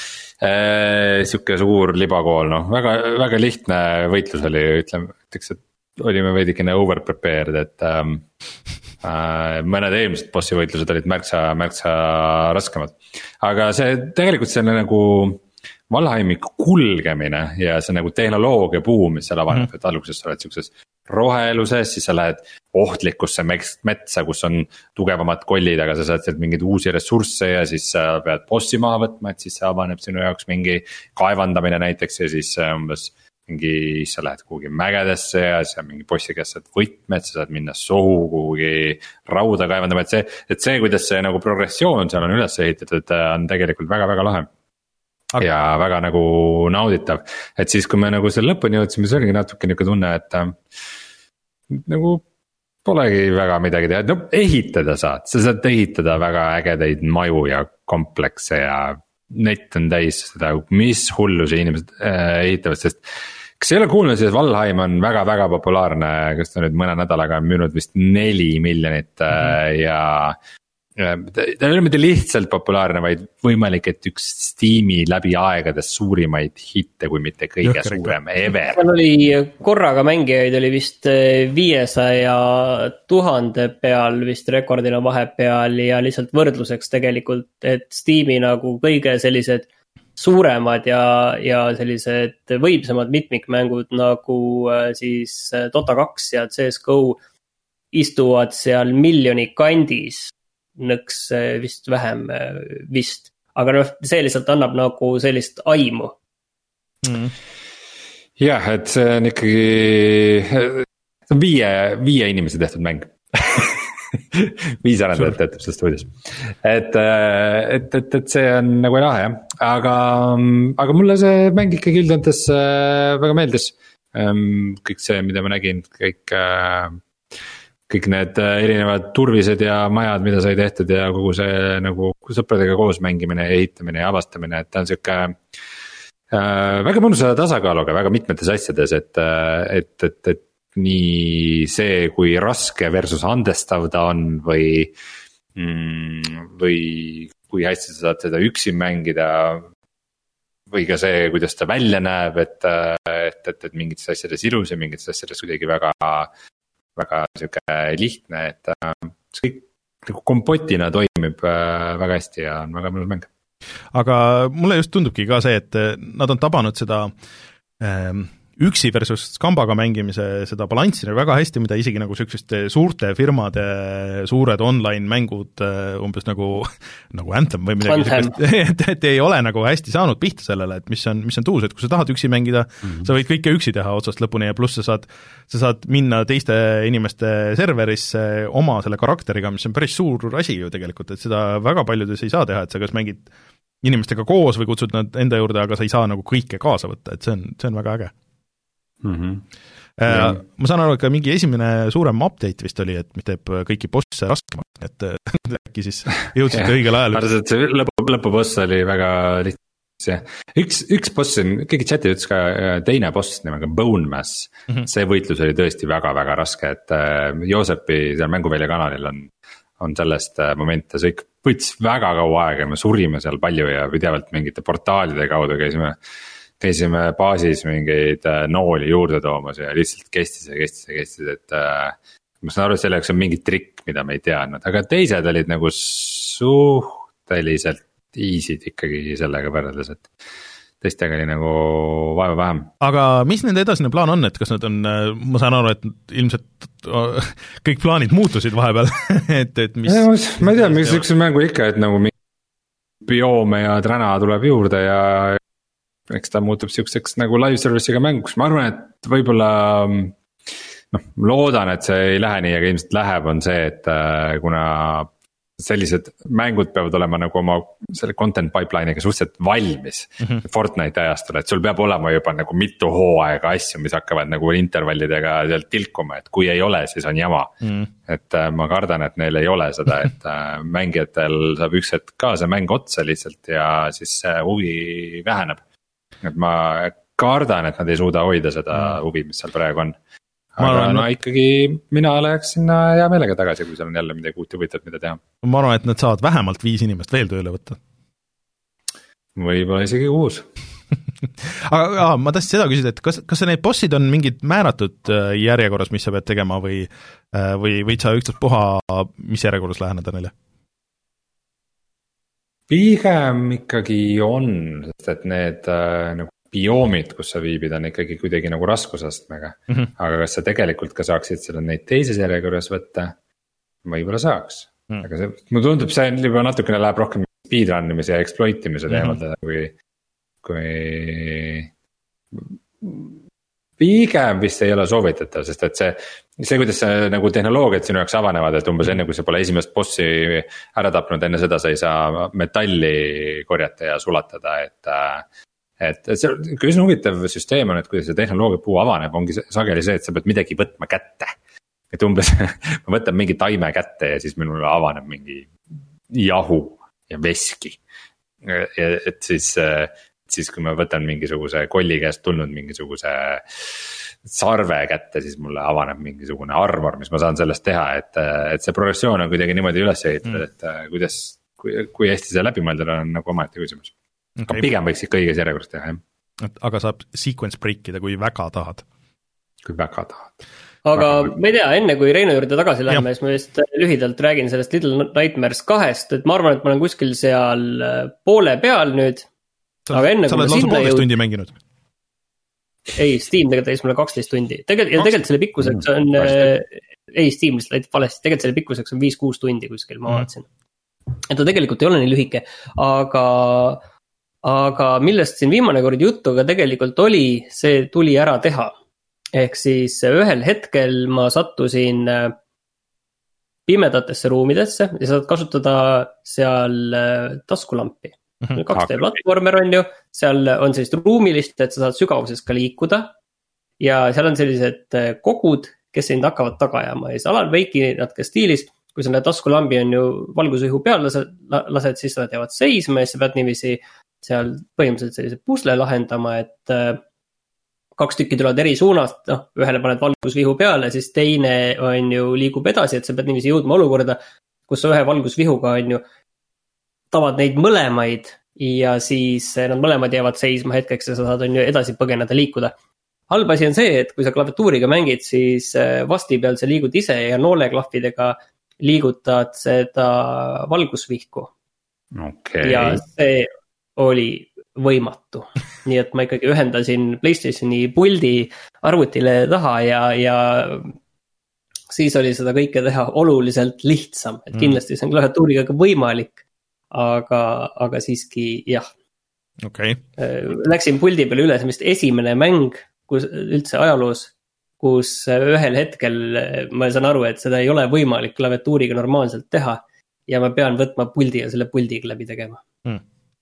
Siuke suur libakool, noh, väga, väga lihtne võitlus oli, ütleme, ütleks, et olime veidikene overprepared, et ähm, äh, mõned eelmised bossi võitlused olid märksa, märksa raskemad. Aga see tegelikult see nagu Valheimi kulgemine ja see nagu tehnoloogia buum, mis seal avaneb, mm-hmm. et alguses sa oled siukses roheluses, siis sa lähed ohtlikusse metsa, kus on tugevamad kollid, aga sa saad sealt mingeid uusi ressursse ja siis sa pead bossi maha võtma, et siis see avaneb sinu jaoks mingi kaevandamine näiteks ja siis umbes mingi, sa lähed kuhugi mägedesse ja siis on mingi bossi käest saad võtmed, sa saad minna sohu kuhugi rauda kaevandama, et see, et see, kuidas see nagu progressioon seal on üles ehitatud, on tegelikult väga-väga lahe. Okay. Ja väga nagu nauditav, et siis kui me nagu selle lõpuni jõudsime, see oligi natuke niisugune tunne, et äh, nagu polegi väga midagi teha, no ehitada saad, sa saad ehitada väga ägedaid maju ja komplekse ja net on täis seda, mis hullusi inimesed äh, ehitavad, sest kas ei ole kuulnud, siis Valheim on väga-väga populaarne, kas ta nüüd mõne nädalaga on müünud vist neli miljonit mm-hmm. äh, ja ta ei ole mitte lihtsalt populaarne, vaid võimalik, et üks Steam'i läbi aegades suurimaid hitte, kui mitte kõige Jõhker, suurem ever. seal oli korraga mängijaid oli vist viiesaja tuhande peal vist rekordina vahepeal ja lihtsalt võrdluseks tegelikult, et Steam'i nagu kõige sellised suuremad ja, ja sellised võimsamad mitmikmängud nagu siis Dota kaks ja C S G O istuvad seal miljoni kandis. Nõks vist vähem vist, aga noh, see lihtsalt annab nagu sellist aimu. Mm. jah, et see on ikkagi viie, viie inimese tehtud mäng. viis arendajat töötab selles stuudios. Et, et, et, et see on nagu lahe jah, aga, aga mulle see mäng ikkagi üldjoontes väga meeldis. Kõik see, mida ma nägin, kõik kõik need erinevad turvised ja majad, mida sai tehtud ja kogu see nagu sõpradega koos mängimine ja ehitamine ja avastamine, et ta on siuke äh, väga mõnusa tasakaaluga väga mitmetes asjades, et, et, et, et nii see, kui raske versus andestav ta on või, mm, või kui hästi sa saad seda üksi mängida või ka see, kuidas ta välja näeb, et, et, et, et mingites asjades ilus ja mingites asjades kuidagi väga väga siuke lihtne, et see kõik nagu kompotina toimib väga hästi ja on väga mõnus mäng. Aga mulle just tundubki ka see, et nad on tabanud seda ähm, üksi versus kambaga mängimise seda balanssi väga hästi, mida isegi nagu selliseste suurte firmade suured online mängud umbes nagu, nagu Anthem või midagi sellist, et, et ei ole nagu hästi saanud pihta sellele, et mis on, mis on tuus, et kui sa tahad üksi mängida, mm-hmm. sa võid kõike üksi teha otsast lõpuni ja pluss sa saad, sa saad minna teiste inimeste serverisse oma selle karakteriga, mis on päris suur asi ju tegelikult, et seda väga paljudes ei saa teha, et sa kas mängid inimestega koos või kutsud nad enda juurde, aga sa ei saa nagu kõike kaasa võtta, et see on, see on väga äge. Mm-hmm. Ja. Ma saan aru, et ka mingi esimene suurem update vist oli, et mis teeb kõiki bosse raskemaks, et äkki siis jõudsite õigel ajal. Arvasin, et see lõpu, lõpuboss oli väga lihtsalt. Üks, üks boss, keegi chati ütles ka teine boss nimega Bone Mass, mm-hmm. see võitlus oli tõesti väga-väga raske, et Joosepi seal mänguvälja kanalil on, on sellest momente, see võttis väga kaua aega ja me surime seal palju ja pidevalt mingite portaalide kaudu käisime käisime baasis mingeid nooli juurde toomas ja lihtsalt kestis ja kestis ja kestis, et äh, ma saan aru, et selleks on mingi trikk, mida me ei teadnud, aga teised olid nagu suhteliselt easy'd ikkagi sellega võrreldes, et teistega oli nagu vaeva vähem. Aga mis nende edasine plaan on, et kas nad on, ma saan aru, et ilmselt kõik plaanid muutusid vahepeal, et, et mis... Ja, ma ei tea, miks üks mängu ikka, et nagu bioome ja träna tuleb juurde ja eks ta muutub siukseks nagu live service'iga mänguks, ma arvan, et võib-olla noh, loodan, et see ei lähe nii, aga ilmselt läheb, on see, et kuna sellised mängud peavad olema nagu oma selle content pipeline'iga suhteliselt valmis mm-hmm. Fortnite ajastul, et sul peab olema juba nagu mitu hooaega asju, mis hakkavad nagu intervallidega sealt tilkuma, et kui ei ole, siis on jama mm. et ma kardan, et neil ei ole seda, et mängijatel saab üks hetk ka see mäng otsa lihtsalt ja siis see huvi väheneb. Et ma kardan, et nad ei suuda hoida seda huvi, mis seal praegu on. Aga arvan, no ikkagi mina läheks sinna hea meelega tagasi, kui seal on jälle midagi uut ja võitab, mida teha. Ma arvan, et nad saavad vähemalt viis inimest veel tööle võtta. Võib-olla isegi uus. aga, aga ma tahtsin seda küsida, et kas, kas need bossid on mingid määratud järjekorras, mis sa pead tegema või, või võid sa üksteist puha, mis järjekorras läheneda neile? Pigem ikkagi on, sest et need nagu bioomid, kus sa viibid, on ikkagi kuidagi nagu raskusastmega mm-hmm. aga kas sa tegelikult ka saaksid selle neid teises järjekorras võtta, võib-olla saaks mm. aga see, mulle tundub, see juba natukene läheb rohkem speedrunnimise ja exploitimise teemadele mm-hmm. kui, kui pigem vist ei ole soovitatav, sest et see, see, kuidas see nagu tehnoloogiad sinu jaoks avanevad, et umbes enne, kui sa pole esimest bossi ära tapnud, enne seda sa ei saa metalli korjata ja sulatada, et et see, kui see on huvitav süsteem on, et kuidas see tehnoloogia puu avaneb, ongi sageli see, et sa pead midagi võtma kätte. Et umbes ma võtan mingi taime kätte ja siis minul avaneb mingi jahu ja veski. Et siis siis kui ma võtan mingisuguse kolli käest tulnud mingisuguse sarve kätte, siis mulle avaneb mingisugune armor, mis ma saan sellest teha, et, et see progressioon on kuidagi niimoodi üles ehitatud mm., et kuidas, kui, kui hästi see läbimõeldud on nagu omaette küsimus okay.. aga pigem võiks ikka õiges järjekorras teha, jah. aga saab sequence break ida, kui väga tahad. kui väga tahad. aga ma ei tea, enne kui Reino juurde tagasi läheme, siis ma just lühidalt räägin sellest Little Nightmares kahest, et ma arvan, et ma olen kuskil seal poole peal nüüd. sa, aga enne, sa oled lausa poolteist tundi mänginud? ei, Steam tegelikult täis mulle kaksteist tundi. Tegelikult, ja tegelikult selle pikkuseks on, mm, ei, Steam lihtsalt läinud valesti, tegelikult selle pikkuseks on viis kuus tundi kuskil, ma vaatasin. Et ta tegelikult ei ole nii lühike, aga, aga millest siin viimane kord juttu ka tegelikult oli, see tuli ära teha. Ehk siis ühel hetkel ma sattusin pimedatesse ruumidesse ja saad kasutada seal taskulampi. kaks D platvormer on ju, seal on sellist ruumilist, et sa saad sügavuses ka liikuda ja seal on sellised kogud, kes sind hakkavad taga ajama ja siis Alan Wake'i nad ka stiilis, kui sa taskulambi on ju valgusvihu peal lased, lased, siis nad jäävad seisma ja sa pead niiviisi seal põhimõtteliselt sellise pusle lahendama, et kaks tükki tulevad eri suunast, noh, ühele paned valgusvihu peale, siis teine on ju liigub edasi, et sa pead niiviisi jõudma olukorda, kus sa ühe valgusvihuga on ju tavad neid mõlemaid ja siis nad mõlemad jäävad seisma hetkeks ja sa saad on ju edasi põgeneda liikuda. Halb asi on see, et kui sa klaviatuuriga mängid, siis vasti peal sa liigud ise ja nooleklahvidega liigutad seda valgusvihku. Okay. Ja see oli võimatu. Nii et ma ikkagi ühendasin PlayStationi puldi arvutile taha ja, ja siis oli seda kõike teha oluliselt lihtsam. Et kindlasti see on klaviatuuriga ka võimalik. Aga, aga siiski jah. Okay. Läksin puldi peale üle, see vist esimene mäng kus, üldse ajaloos, kus ühel hetkel ma saan aru, et seda ei ole võimalik klaviatuuriga normaalselt teha ja ma pean võtma puldi ja selle puldiga läbi tegema. Hmm.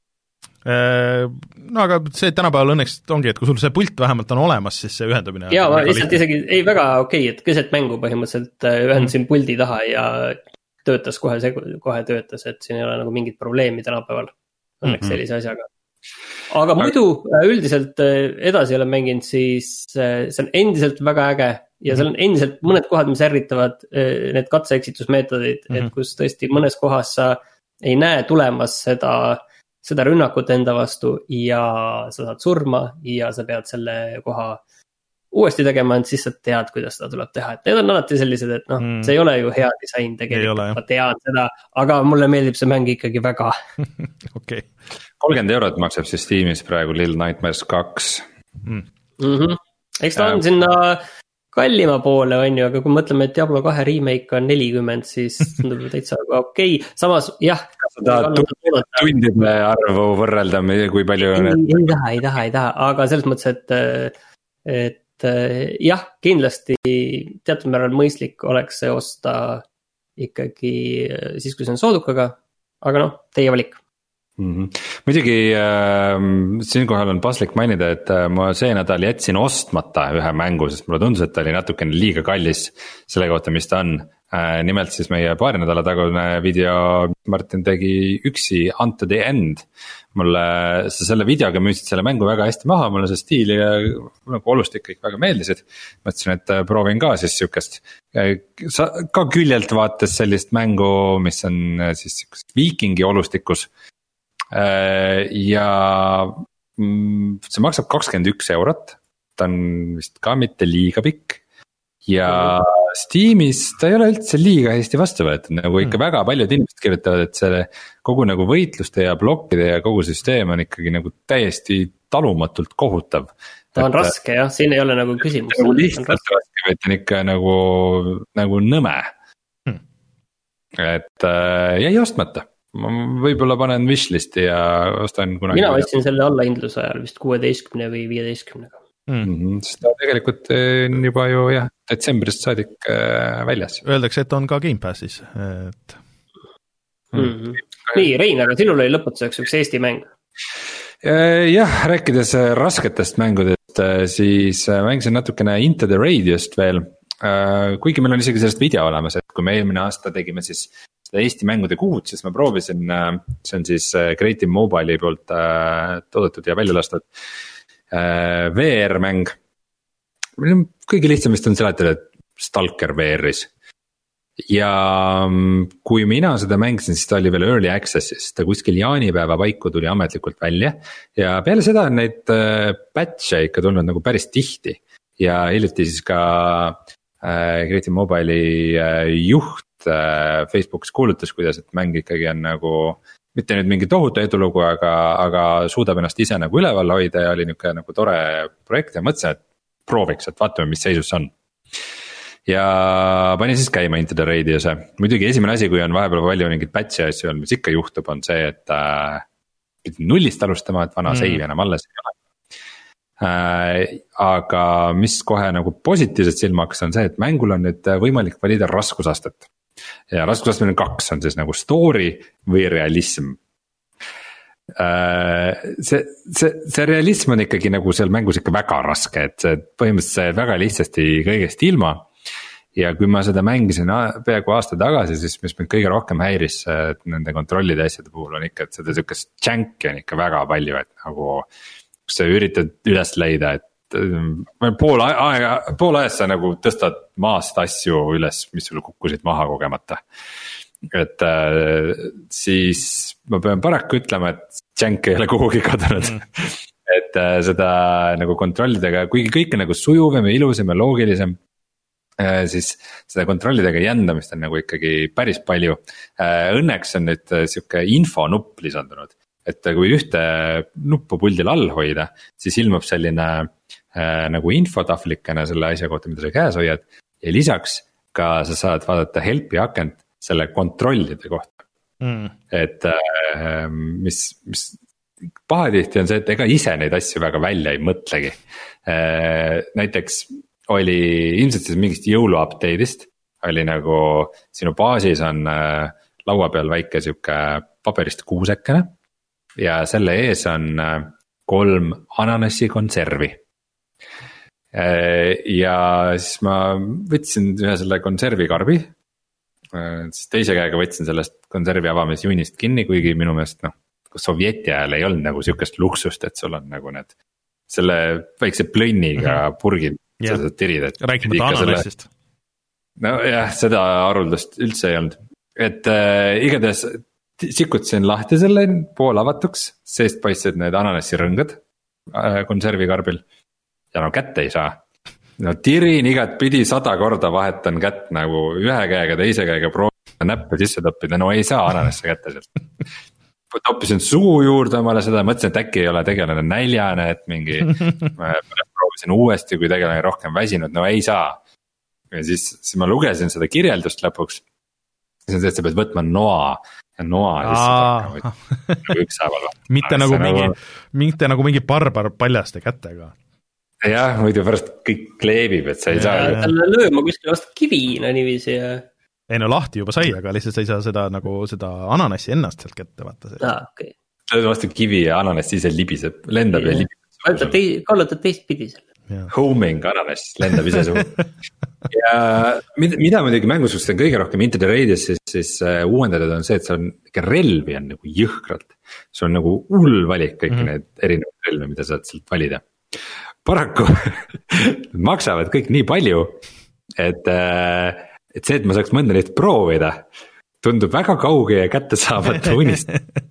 No aga see tänapäeval õnneks ongi, et kui sul see pult vähemalt on olemas, siis see ühendamine jaa, ma lihtsalt isegi, ei väga okei, okay, et keset mängu põhimõtteliselt ühendasin hmm. puldi taha ja töötas kohe, kohe töötas, et siin ei ole nagu mingit probleemi tänapäeval õnneks mm-hmm. sellise asjaga. Aga muidu üldiselt edasi olen mänginud, siis see on endiselt väga äge ja seal on endiselt mõned kohad, mis ärritavad need katse-eksitusmeetodid, mm-hmm. et kus tõesti mõnes kohas sa ei näe tulemas seda, seda rünnakut enda vastu ja sa saad surma ja sa pead selle koha uuesti tegema, et siis sa tead, kuidas seda tuleb teha. Et need on alati sellised, et noh, mm. see ei ole ju hea disain tegelikult, ole, ma tean seda, aga mulle meeldib see mäng ikkagi väga. Okay. kolmkümmend eurot maksab siis Steamis praegu Little Nightmares kaks. Mm. Mm-hmm. Eks ta on äh. sinna kallima poole, on ju, aga kui mõtleme, et Diablo kahe remake on nelikümmend, siis tundub täitsa okei. Okay. Samas, jah. Kas sa tahad tundide arvu võrrelda, kui palju on? Ei, ei taha, ei taha, ei taha, aga selles mõttes, et, et et jah, kindlasti teatud määral mõistlik oleks see osta ikkagi siis, kui see on soodukaga, aga noh, teie valik. Mm-hmm. Muidugi äh, siinkohal on paslik mainida, et äh, ma see nädal jätsin ostmata ühe mängu, sest mulle tundus, et ta oli natukene liiga kallis selle kohta, mis ta on. Äh, nimelt siis meie paari nädala tagune video Martin tegi üksi Unto the End. Mulle sa selle videoga müüsid selle mängu väga hästi maha, mulle see stiil ja nagu olustik kõik väga meeldisid. Mõtlesin, et proovin ka siis sükest. Sa ka küljelt vaates sellist mängu, mis on siis viikingi olustikus. Ja see maksab kakskümmend üks eurot, ta on vist ka mitte liiga pikk. Ja Steamis ta ei ole üldse liiga hästi vastu võetud, nagu ikka väga paljud inimesed kirjutavad, et selle kogu nagu võitluste ja blokkide ja kogu süsteem on ikkagi nagu täiesti talumatult kohutav. Ta on et, raske jah, siin ei ole nagu küsimus. Nagu lihtsalt raske, vaid ta on ikka nagu, nagu nõme. Hmm. Et jäi ostmata. Ma võib-olla panen wishlisti ja ostan kunagi. Mina võtsin selle alla hindluse ajal vist kuueteistkümne või viieteistkümnega. Mm-hmm. Sest ta tegelikult on juba ju jah, detsembrist saadik väljas. Öeldakse, et on ka Game Passis et... mm-hmm. Nii, Rein, aga sinul oli lõputuseks üks Eesti mäng. Jah, rääkides rasketest mängudest, siis mängisin natukene Into the Radiost veel. Kuigi meil on isegi sellest video olemas, et kui me eelmine aasta tegime siis seda Eesti mängude kuud, siis ma proovisin, see on siis Creative Mobile'i poolt toodetud ja välja lastud V R-mäng. Kõige lihtsam vist on seletada, et Stalker V R-is. Ja kui mina seda mängisin, siis ta oli veel early access'is, ta kuskil jaanipäeva paiku tuli ametlikult välja. Ja peale seda on neid patch'e ikka tulnud nagu päris tihti. Ja hiljuti siis ka Creative Mobile'i juht Facebookis kuulutas, kuidas, et mäng ikkagi on nagu mitte nüüd mingi tohutu edulugu, aga, aga suudab ennast ise nagu üleval hoida ja oli niuke nagu tore projekt ja mõtlesin, et prooviks, et vaatame, mis seisus on. Ja panin siis käima Into the Radius'e. Muidugi esimene asi, kui on vahepeal palju mingit patch'i asju on, mis ikka juhtub, on see, et äh, pidin nullist alustama, et vana mm. save enam alles ei ole. Äh, aga mis kohe nagu positiivselt silma hakkas, on see, et mängul on nüüd võimalik valida raskusastet. Ja raskusastet on kaks, on siis nagu story või realism. Äh, see, see, see realism on ikkagi nagu seal mängus ikka väga raske, et see põhimõtteliselt väga lihtsasti kõigest ilma. Ja kui ma seda mängisin peaaegu aasta tagasi, siis mis mind kõige rohkem häiris nende kontrollide asjade puhul on ikka, et seda sükest džänki on ikka väga palju, et nagu kus sa üritad üles leida, et pool aega, pool ajast sa nagu tõstad maast asju üles, mis sul kukkusid maha kogemata. Et äh, siis ma pean paraku ütlema, et džänk ei ole kuhugi kadunud mm. et äh, seda nagu kontrollidega, kuigi kõik on nagu sujuvem ja ilusam ja loogilisem, siis seda kontrollidega jändamist on nagu ikkagi päris palju. Õnneks on nüüd siuke infonupp lisandunud, et kui ühte nuppu puldil all hoida, siis ilmub selline äh, nagu infotahvlikene selle asja kohta, mida sa käes hoiad. Ja lisaks ka sa saad vaadata helpi akent selle kontrollide kohta mm. et äh, mis, mis pahatihti on see, et ega ise neid asju väga välja ei mõtlegi. äh, Näiteks oli ilmselt siis mingist jõulu update'ist, oli nagu sinu baasis on äh, laua peal väike siuke paberist kuusekene. Ja selle ees on äh, kolm ananassi konservi. Äh, ja siis ma võtsin ühe selle konservikarbi. Äh, siis teise käega võtsin sellest konservi avamisjuunist kinni, kuigi minu meelest noh, sovjeti ajal ei olnud nagu siukest luksust, et sul on nagu need selle väikse plönniga mm-hmm. purgid. Yeah. Tirid, rääkimata ananassist. No jah, seda aruldust üldse ei olnud. Et äh, igatahes sikutasin lahti selle pool avatuks, seest paistsid need ananassirõngad äh, konservikarbil. Ja no kätte ei saa. No tirin igat pidi sada korda vahetan kätt nagu ühe käega, teise käega proovin näppe sisse toppida, no ei saa ananasse kätte sealt. Toppisin suu juurde omale seda, mõtlesin, et äkki ei ole tegelane näljane, et mingi proovisin uuesti, kui tegelane rohkem väsinud, no ei saa. Ja siis, siis ma lugesin seda kirjeldust lõpuks. Siis on see, et sa pead võtma noa ja noa lihtsalt ükshaaval. mitte nagu mingi, mitte nagu mingi barbar paljaste kätega. Jah, muidu pärast kõik kleebib, et sa ei ja, saa. Talle lööma kuskil vastu kivina niiviisi ja... Ei no lahti juba sai, aga lihtsalt sa ei saa seda nagu seda ananassi ennast sealt kätte vaata. Ah, okay. Lööd vastu kivi ja ananas ise libiseb, lendab ja, ja libiseb. Kallutad teist pidi selle. Homing ananas lendab ise suhu. Ja mida, mida muidugi mängus on kõige rohkem Into the Radius, siis, siis uh, uuendatud on see, et see on ikka relvi on nagu jõhkralt. See on nagu hull valik kõik mm-hmm. need erinevad relvi, mida saad sealt valida. Paraku maksavad kõik nii palju, et uh, et see, et ma saaks mõnda neid proovida, tundub väga kauge ja kätte saamata unist.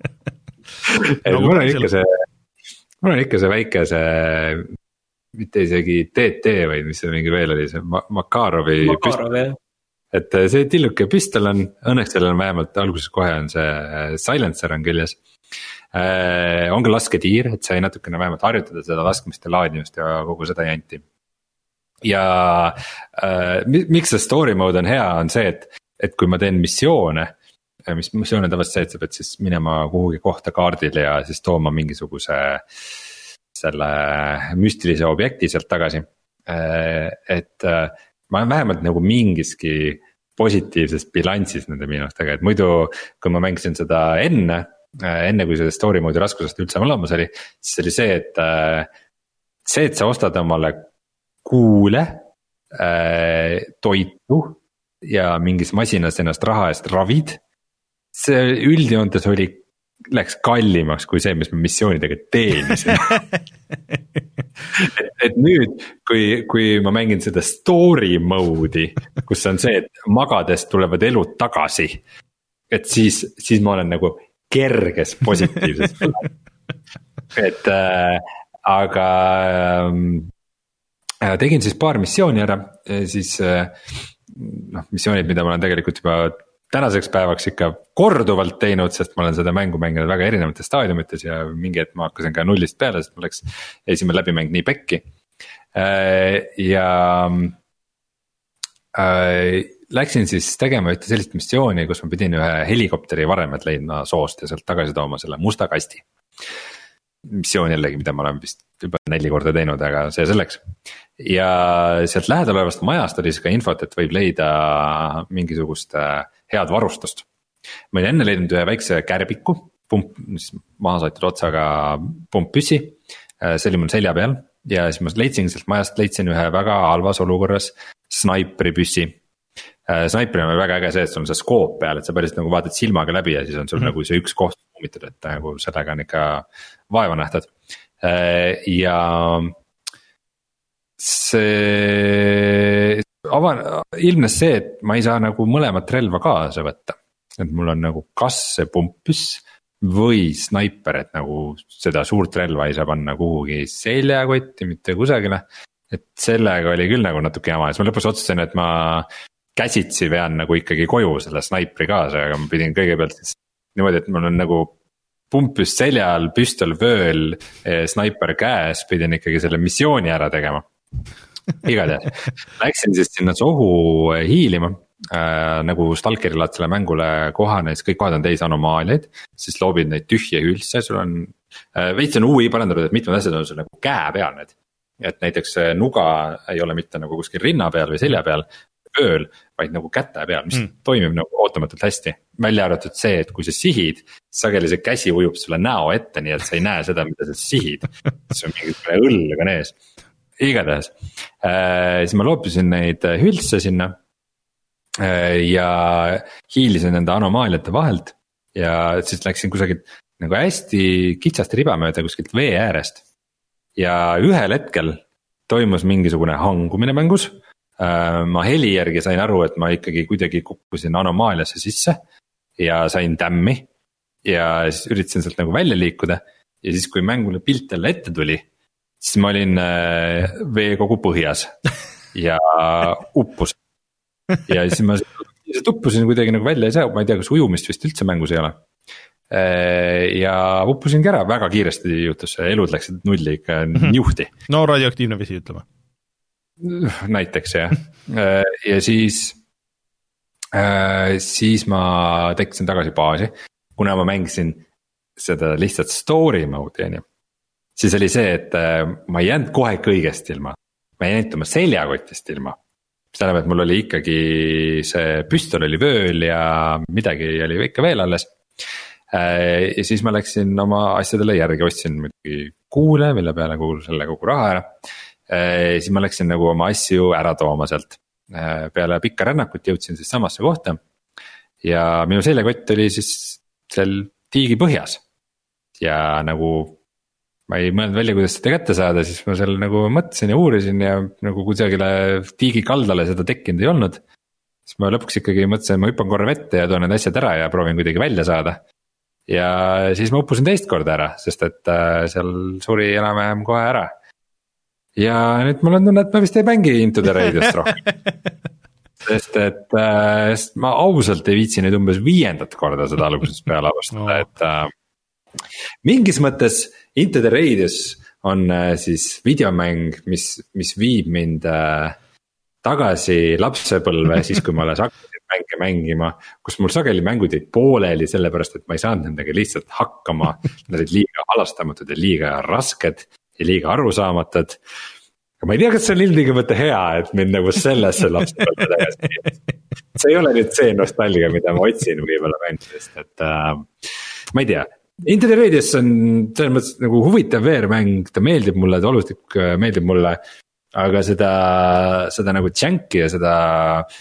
no, mul on ikka see, mul on ikka see väike see, mitte isegi T T või mis see mingi veel oli, see Makarovi Makarov, püstol. Et see tilluke püstol on, õnneks sellel on vähemalt alguses kohe on see silencer on küljes. Äh, on ka lasketiir, et sai natukene vähemalt harjutada seda laskmist ja laadimist ja kogu seda janti. Ja äh, miks see story mode on hea, on see, et, et kui ma teen missioone, mis missioone tavaliselt see, et sa pead siis minema kuhugi kohta kaardil ja siis tooma mingisuguse selle müstilise objekti sealt tagasi. Äh, et äh, ma olen vähemalt nagu mingiski positiivses bilansis nende miinustega, et muidu kui ma mängisin seda enne, äh, enne kui see story mode'i raskusest üldse olemas oli, siis oli see, et äh, see, et sa ostad omale kuule, äh, toitu ja mingis masinas ennast raha eest ravid see üldjoontes oli, läks kallimaks kui see, mis ma missioonidega teenisin. et, et nüüd, kui, kui ma mängin seda story mode'i, kus on see, et magades tulevad elud tagasi, et siis, siis ma olen nagu kerges positiivses. et äh, aga äh, tegin siis paar missiooni ära, siis äh, noh, missioonid, mida ma olen tegelikult juba tänaseks päevaks ikka korduvalt teinud, sest ma olen seda mängu mänginud väga erinevates staadiumites ja mingi hetk ma hakkasin ka nullist peale, sest mul läks esimene läbimäng nii pekki. Ja äh, läksin siis tegema ühte sellist missiooni, kus ma pidin ühe helikopteri varemed leidma soost ja sealt tagasi tooma selle musta kasti. Missioon jällegi, mida ma olen vist juba neli korda teinud, aga see selleks. Ja sealt lähedal olevast majast oli siis ka infot, et võib leida mingisugust head varustust. Ma olin enne leidnud ühe väikse kärbiku, pump, maha saatud otsaga pumppüssi, see oli mul selja peal ja siis ma leidsin sealt majast, leidsin ühe väga halvas olukorras snaipri püssi. Snaipri on väga äge see, et sul on see skoop peal, et sa päris nagu vaatad silmaga läbi ja siis on sul mm-hmm. nagu see üks koht kummitud, et nagu sellega on ikka vaeva nähtad. Ja see avan, ilmnes see, et ma ei saa nagu mõlemat relva kaasa võtta. Et mul on nagu kas see pumppüss või snaiper, et nagu seda suurt relva ei saa panna kuhugi seljakotti, mitte kusagile. Et sellega oli küll nagu natuke jama, siis ma lõpus otsustasin, et ma käsitsi vean nagu ikkagi koju selle snaipri kaasa, aga ma pidin kõigepealt siis niimoodi, et mul on nagu pumppüss seljal, püstol vööl, snaiper käes, pidin ikkagi selle missiooni ära tegema. Igatahes, läksin siis sinna sohu hiilima, äh, nagu Stalkeri laadsele mängule kohane, siis kõik kohad on täis anomaaliaid, siis loobid neid tühje hülse, sul on äh, veits on U I parandatud, et mitmed asjad on sul nagu käe peal need. Et näiteks nuga ei ole mitte nagu kuskil rinna peal või selja peal, ööl, vaid nagu käte peal, mis mm. toimib nagu ootamatult hästi. Välja arvatud see, et kui sa sihid, sageli see käsi ujub sulle näo ette, nii et sa ei näe seda, mida sa sihid. See on mingi õll ka nees. Igatahes, äh, siis ma loopisin neid hülse sinna äh, ja hiilisin nende anomaaliate vahelt ja siis läksin kusagilt nagu hästi kitsast riba mööda kuskilt vee äärest. Ja ühel hetkel toimus mingisugune hangumine mängus. Ma heli järgi sain aru, et ma ikkagi kuidagi kukkusin anomaaliasse sisse ja sain tämmi ja siis üritasin sealt nagu välja liikuda ja siis kui mängule pilt jälle ette tuli, siis ma olin veekogu põhjas ja uppus ja siis ma uppusin kuidagi nagu välja ei saa, ma ei tea, kas ujumist vist üldse mängus ei ole ja uppusingi ära, väga kiiresti juhtus, elud läksid nulli ikka mm-hmm. niuhti. No radioaktiivne vesi ütleme. Näiteks jah ja siis siis ma tekkisin tagasi baasi, kuna ma mängisin seda lihtsalt story mode'i, siis oli see, et ma ei jäänud kohe kõigest ilma, ma ei jäänud oma seljakotist ilma, mis tähendab, et mul oli ikkagi see püstol oli vööl ja midagi oli ikka veel alles ja siis ma läksin oma asjadele järgi, ostsin muidugi kuule, mille peale kuul selle kogu raha ära. Siis ma läksin nagu oma asju ära tooma sealt, peale pikka rännakut jõudsin siis samasse kohta ja minu seljakott oli siis seal tiigi põhjas ja nagu ma ei mõelnud välja, kuidas seda kätte saada, siis ma seal nagu mõtlesin ja uurisin ja nagu kusagile tiigi kaldale seda tekkinud ei olnud. Siis ma lõpuks ikkagi mõtlesin, ma hüppan korra vette ja toon need asjad ära ja proovin kuidagi välja saada. Ja siis ma uppusin teist korda ära, sest et seal suri enam-vähem kohe ära. Ja nüüd mul on tunne, et ma vist ei mängi Into the Radiust rohkem. Sest et sest ma ausalt ei viitsi nüüd umbes viiendat korda seda algusest peale avastada, no. Et äh, mingis mõttes Into the Radius on äh, siis videomäng, mis, mis viib mind äh, tagasi lapsepõlve siis, kui ma alles hakkasin mänge mängima, kus mul sageli mängud jäid pooleli, sellepärast et ma ei saanud nendega lihtsalt hakkama, nad olid liiga halastamatud ja liiga rasked ja liiga arusaamatud. Aga ma ei tea, kas see on ilmtingimata hea, et mind nagu sellesse lapsepõlve tagasi. See ei ole nüüd see nostalgia, mida ma otsin võib-olla mängudest, et äh, ma ei tea. Into the Radius on selles mõttes nagu huvitav veermäng, ta meeldib mulle, ta oluliselt meeldib mulle, aga seda, seda nagu džänki ja seda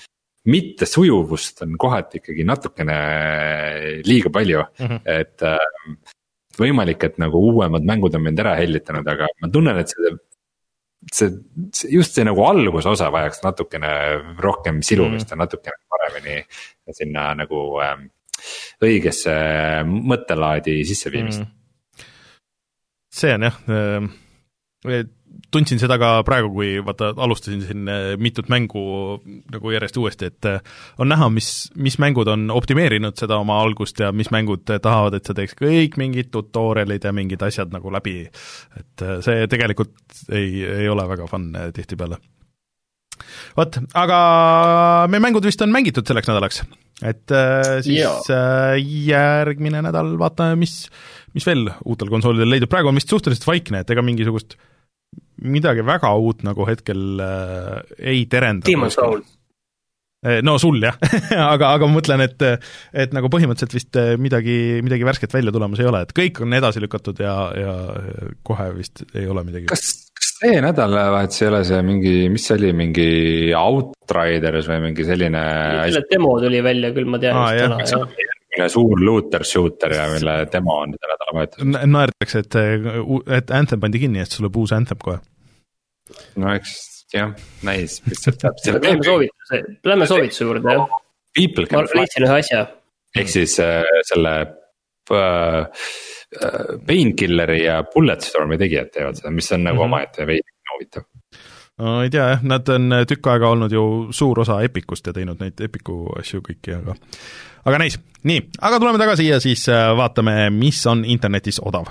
mitte sujuvust on kohati ikkagi natukene liiga palju mm, -hmm. et äh, võimalik, et nagu uuemad mängud on mind ära hellitanud, aga ma tunnen, et see, see, see just see nagu algusosa vajaks natukene rohkem silumist mm -hmm. ja natukene paremini sinna nagu äh, õigesse mõttelaadi sisseviimist mm. -hmm. see on jah äh, tundsin seda ka praegu, kui vaata alustasin siin mitut mängu nagu järjest uuesti, et on näha, mis, mis mängud on optimeerinud seda oma algust ja mis mängud tahavad, et sa teeks kõik mingid tutorialid ja mingid asjad nagu läbi, et see tegelikult ei, ei ole väga fun tihtipeale. Vot, aga meie mängud vist on mängitud selleks nädalaks, et siis ja. järgmine nädal vaatame, mis, mis veel uutel konsoolidel leidub, praegu on vist suhteliselt vaikne, et ega mingisugust midagi väga uut nagu hetkel äh, ei terenda. Demon's Souls. No sul jah, aga, aga ma mõtlen, et, et nagu põhimõtteliselt vist midagi, midagi värsket välja tulemas ei ole, et kõik on edasi lükatud ja, ja kohe vist ei ole midagi. Kas, kas see nädalavahetus ei ole see mingi, mis see oli, mingi Outriders või mingi selline selle demo tuli välja küll, ma tean ah, just täna. Mille suur looter shooter ja mille demo on selle nädalavahetus. Naertakse, et, et Anthem pandi kinni, et sul on uus Anthem kohe. No eks jah, näis. Lähme soovituse, lähme soovituse juurde, jah. Ma leidsin ühe asja. Ehk siis äh, selle äh, Painkilleri ja Bulletstormi tegijad teevad seda, mis on nagu mm -hmm. oma ette veidi noovitav. No ei tea, jah, nad on tükk aega olnud ju suur osa Epicust ja teinud neid Epicu asju kõiki, aga aga näis, nii, aga tuleme tagasi ja siis vaatame, mis on internetis odav.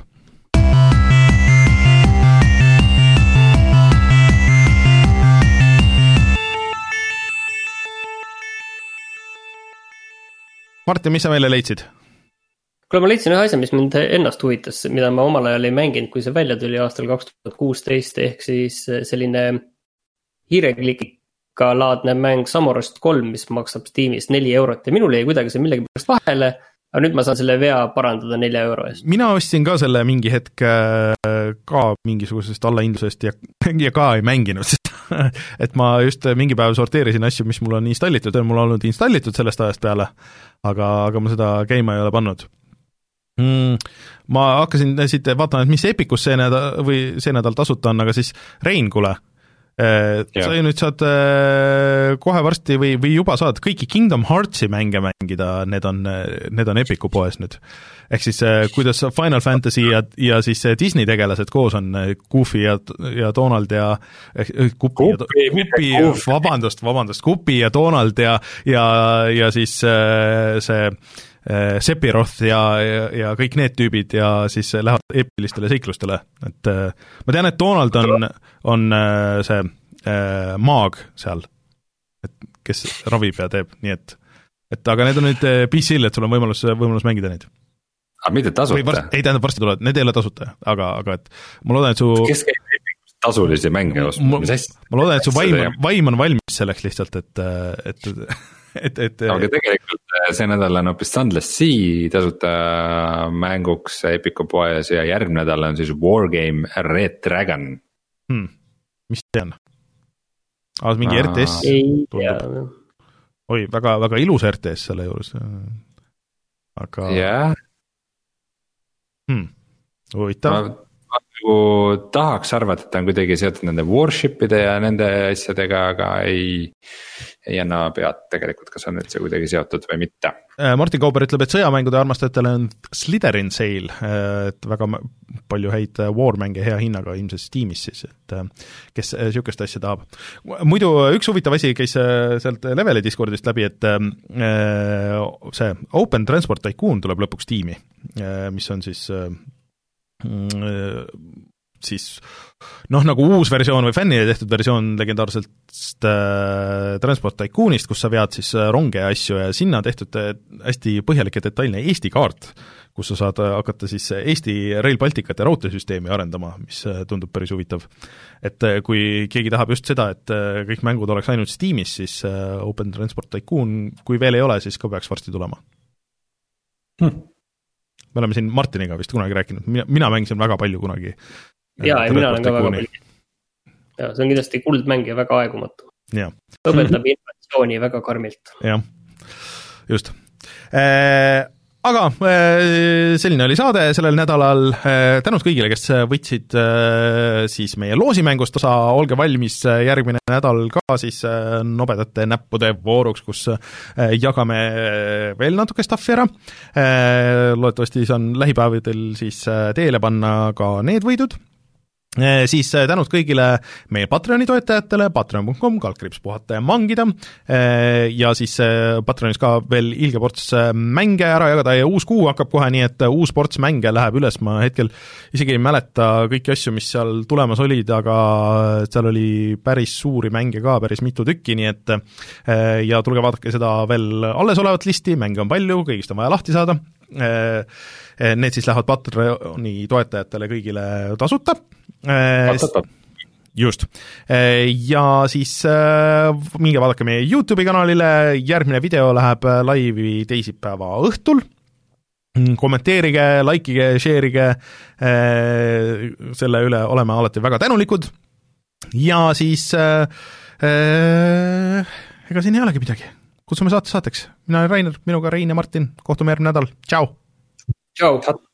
Martin, mis sa meile leidsid? Kuule, ma leidsin ühe asja, mis mind ennast huvitas, mida ma omal ajal ei mänginud, kui see välja tuli aastal kaks tuhat kuusteist, ehk siis selline hiireklika laadne mäng Samorost kolm, mis maksab Steamis neli eurot ja minul jäi kuidagi see millegi pärast vahele, aga nüüd ma saan selle vea parandada nelja euro eest. Mina ostsin ka selle mingi hetk ka mingisugusest allahindlusest ja, ja ka ei mänginud seda, et ma just mingi päev sorteerisin asju, mis mul on installitud ja mul on olnud installitud sellest ajast peale, aga, aga ma seda käima ei ole pannud. Mm, ma hakkasin siit vaatama, et mis Epicus see nädal, või see nädal tasuta on, aga siis Rein, kule, Yeah. sa ju nüüd saad kohe varsti või, või juba saad kõiki Kingdom Heartsi mänge mängida, need on, need on Epicu poes nüüd. Ehk siis kuidas Final Fantasy ja, ja siis Disney tegelased koos on Goofy ja, ja Donald ja Kupi, Kupi, ja, Kupi ja, vabandust, vabandust, Kupi ja Donald ja, ja, ja siis see Sephiroth ja, ja, ja kõik need tüübid ja siis lähevad eepilistele seiklustele, et ma tean, et Donald on, on see äh, maag seal, et kes ravib ja teeb, nii et et aga need on nüüd P C-l, et sul on võimalus, võimalus mängida neid. Aga mitte tasuta? Varst, ei tähendab, varsti tulevad, need ei ole tasuta, aga, aga et ma loodan, et su kes käib tasulisi mänge ostma, mis hästi? Ma loodan, et su vaim on, vaim on valmis selleks lihtsalt, et et Et, et, aga tegelikult see nädal on hoopis Sunless Sea tasuta mänguks Epicu poes ja järgmine nädal on siis Wargame Red Dragon. Hmm. Mis see on? Ah, mingi Aa. R T S? Ei tea. Oi, väga, väga ilus R T S selle juures. Aga... jah. Hmm. Huvitav. Ma, ma nagu tahaks arvata, et ta on kuidagi seotud nende Warshipide ja nende asjadega, aga ei... ei anna pead tegelikult, kas on nüüd see kuidagi seotud või mitte. Martin Kauber ütleb, et sõjamängude armastajatele on Slytherin sale, et väga palju häid War-mänge hea hinnaga ilmselt Steamis siis, et kes niisugust asja tahab. Muidu üks huvitav asi käis sealt Leveli Discordist läbi, et see Open Transport Tycoon tuleb lõpuks Steami, mis on siis siis noh, nagu uus versioon või fännile tehtud versioon legendaarselt äh, Transport Tycoonist, kus sa vead siis ronge ja asju ja sinna on tehtud hästi põhjalik ja detailne Eesti kaart, kus sa saad hakata siis Eesti Rail Balticut ja raudteesüsteemi arendama, mis tundub päris huvitav. Et kui keegi tahab just seda, et kõik mängud oleks ainult Steamis, siis Open Transport Tycoon, kui veel ei ole, siis ka peaks varsti tulema. Hmm. Me oleme siin Martiniga vist kunagi rääkinud, mina, mina mängisin väga palju kunagi. Jaa, ja mina olen ka väga palju. Ja, see on kindlasti kuldmäng ja väga aegumatu. õpetab innovatsiooni väga karmilt. jah, just äh, aga selline oli saade sellel nädalal, tänud kõigile, kes võtsid siis meie loosimängust osa, olge valmis järgmine nädal ka siis nobedate näppude vooruks, kus jagame veel natuke staffi ära, loodetavasti saan lähipäevadel siis teele panna ka need võidud. Siis tänud kõigile meie Patreoni toetajatele, patreon punkt com, kaldkriips puhata ja mangida, ja siis Patreonis ka veel ilge ports mänge ära jagada ja uus kuu hakkab kohe, nii et uus ports mänge läheb üles, ma hetkel isegi ei mäleta kõiki asju, mis seal tulemas olid, aga seal oli päris suuri mänge ka, päris mitu tükki, nii et ja tulge vaadake seda veel alles olevat listi, mänge on palju, kõigist on vaja lahti saada. Need siis lähevad Patreoni toetajatele kõigile tasuta. Just. Ja siis minge vaadake meie YouTube'i kanalile, järgmine video läheb laivi teisipäeva õhtul. Kommenteerige, likeige, share'ige, selle üle oleme alati väga tänulikud. Ja siis äh, ega siin ei olegi midagi. Kutsume saate saateks. Mina olen Rainer, minuga Rein ja Martin. Kohtume järgmine nädal. Tšau! Tšau!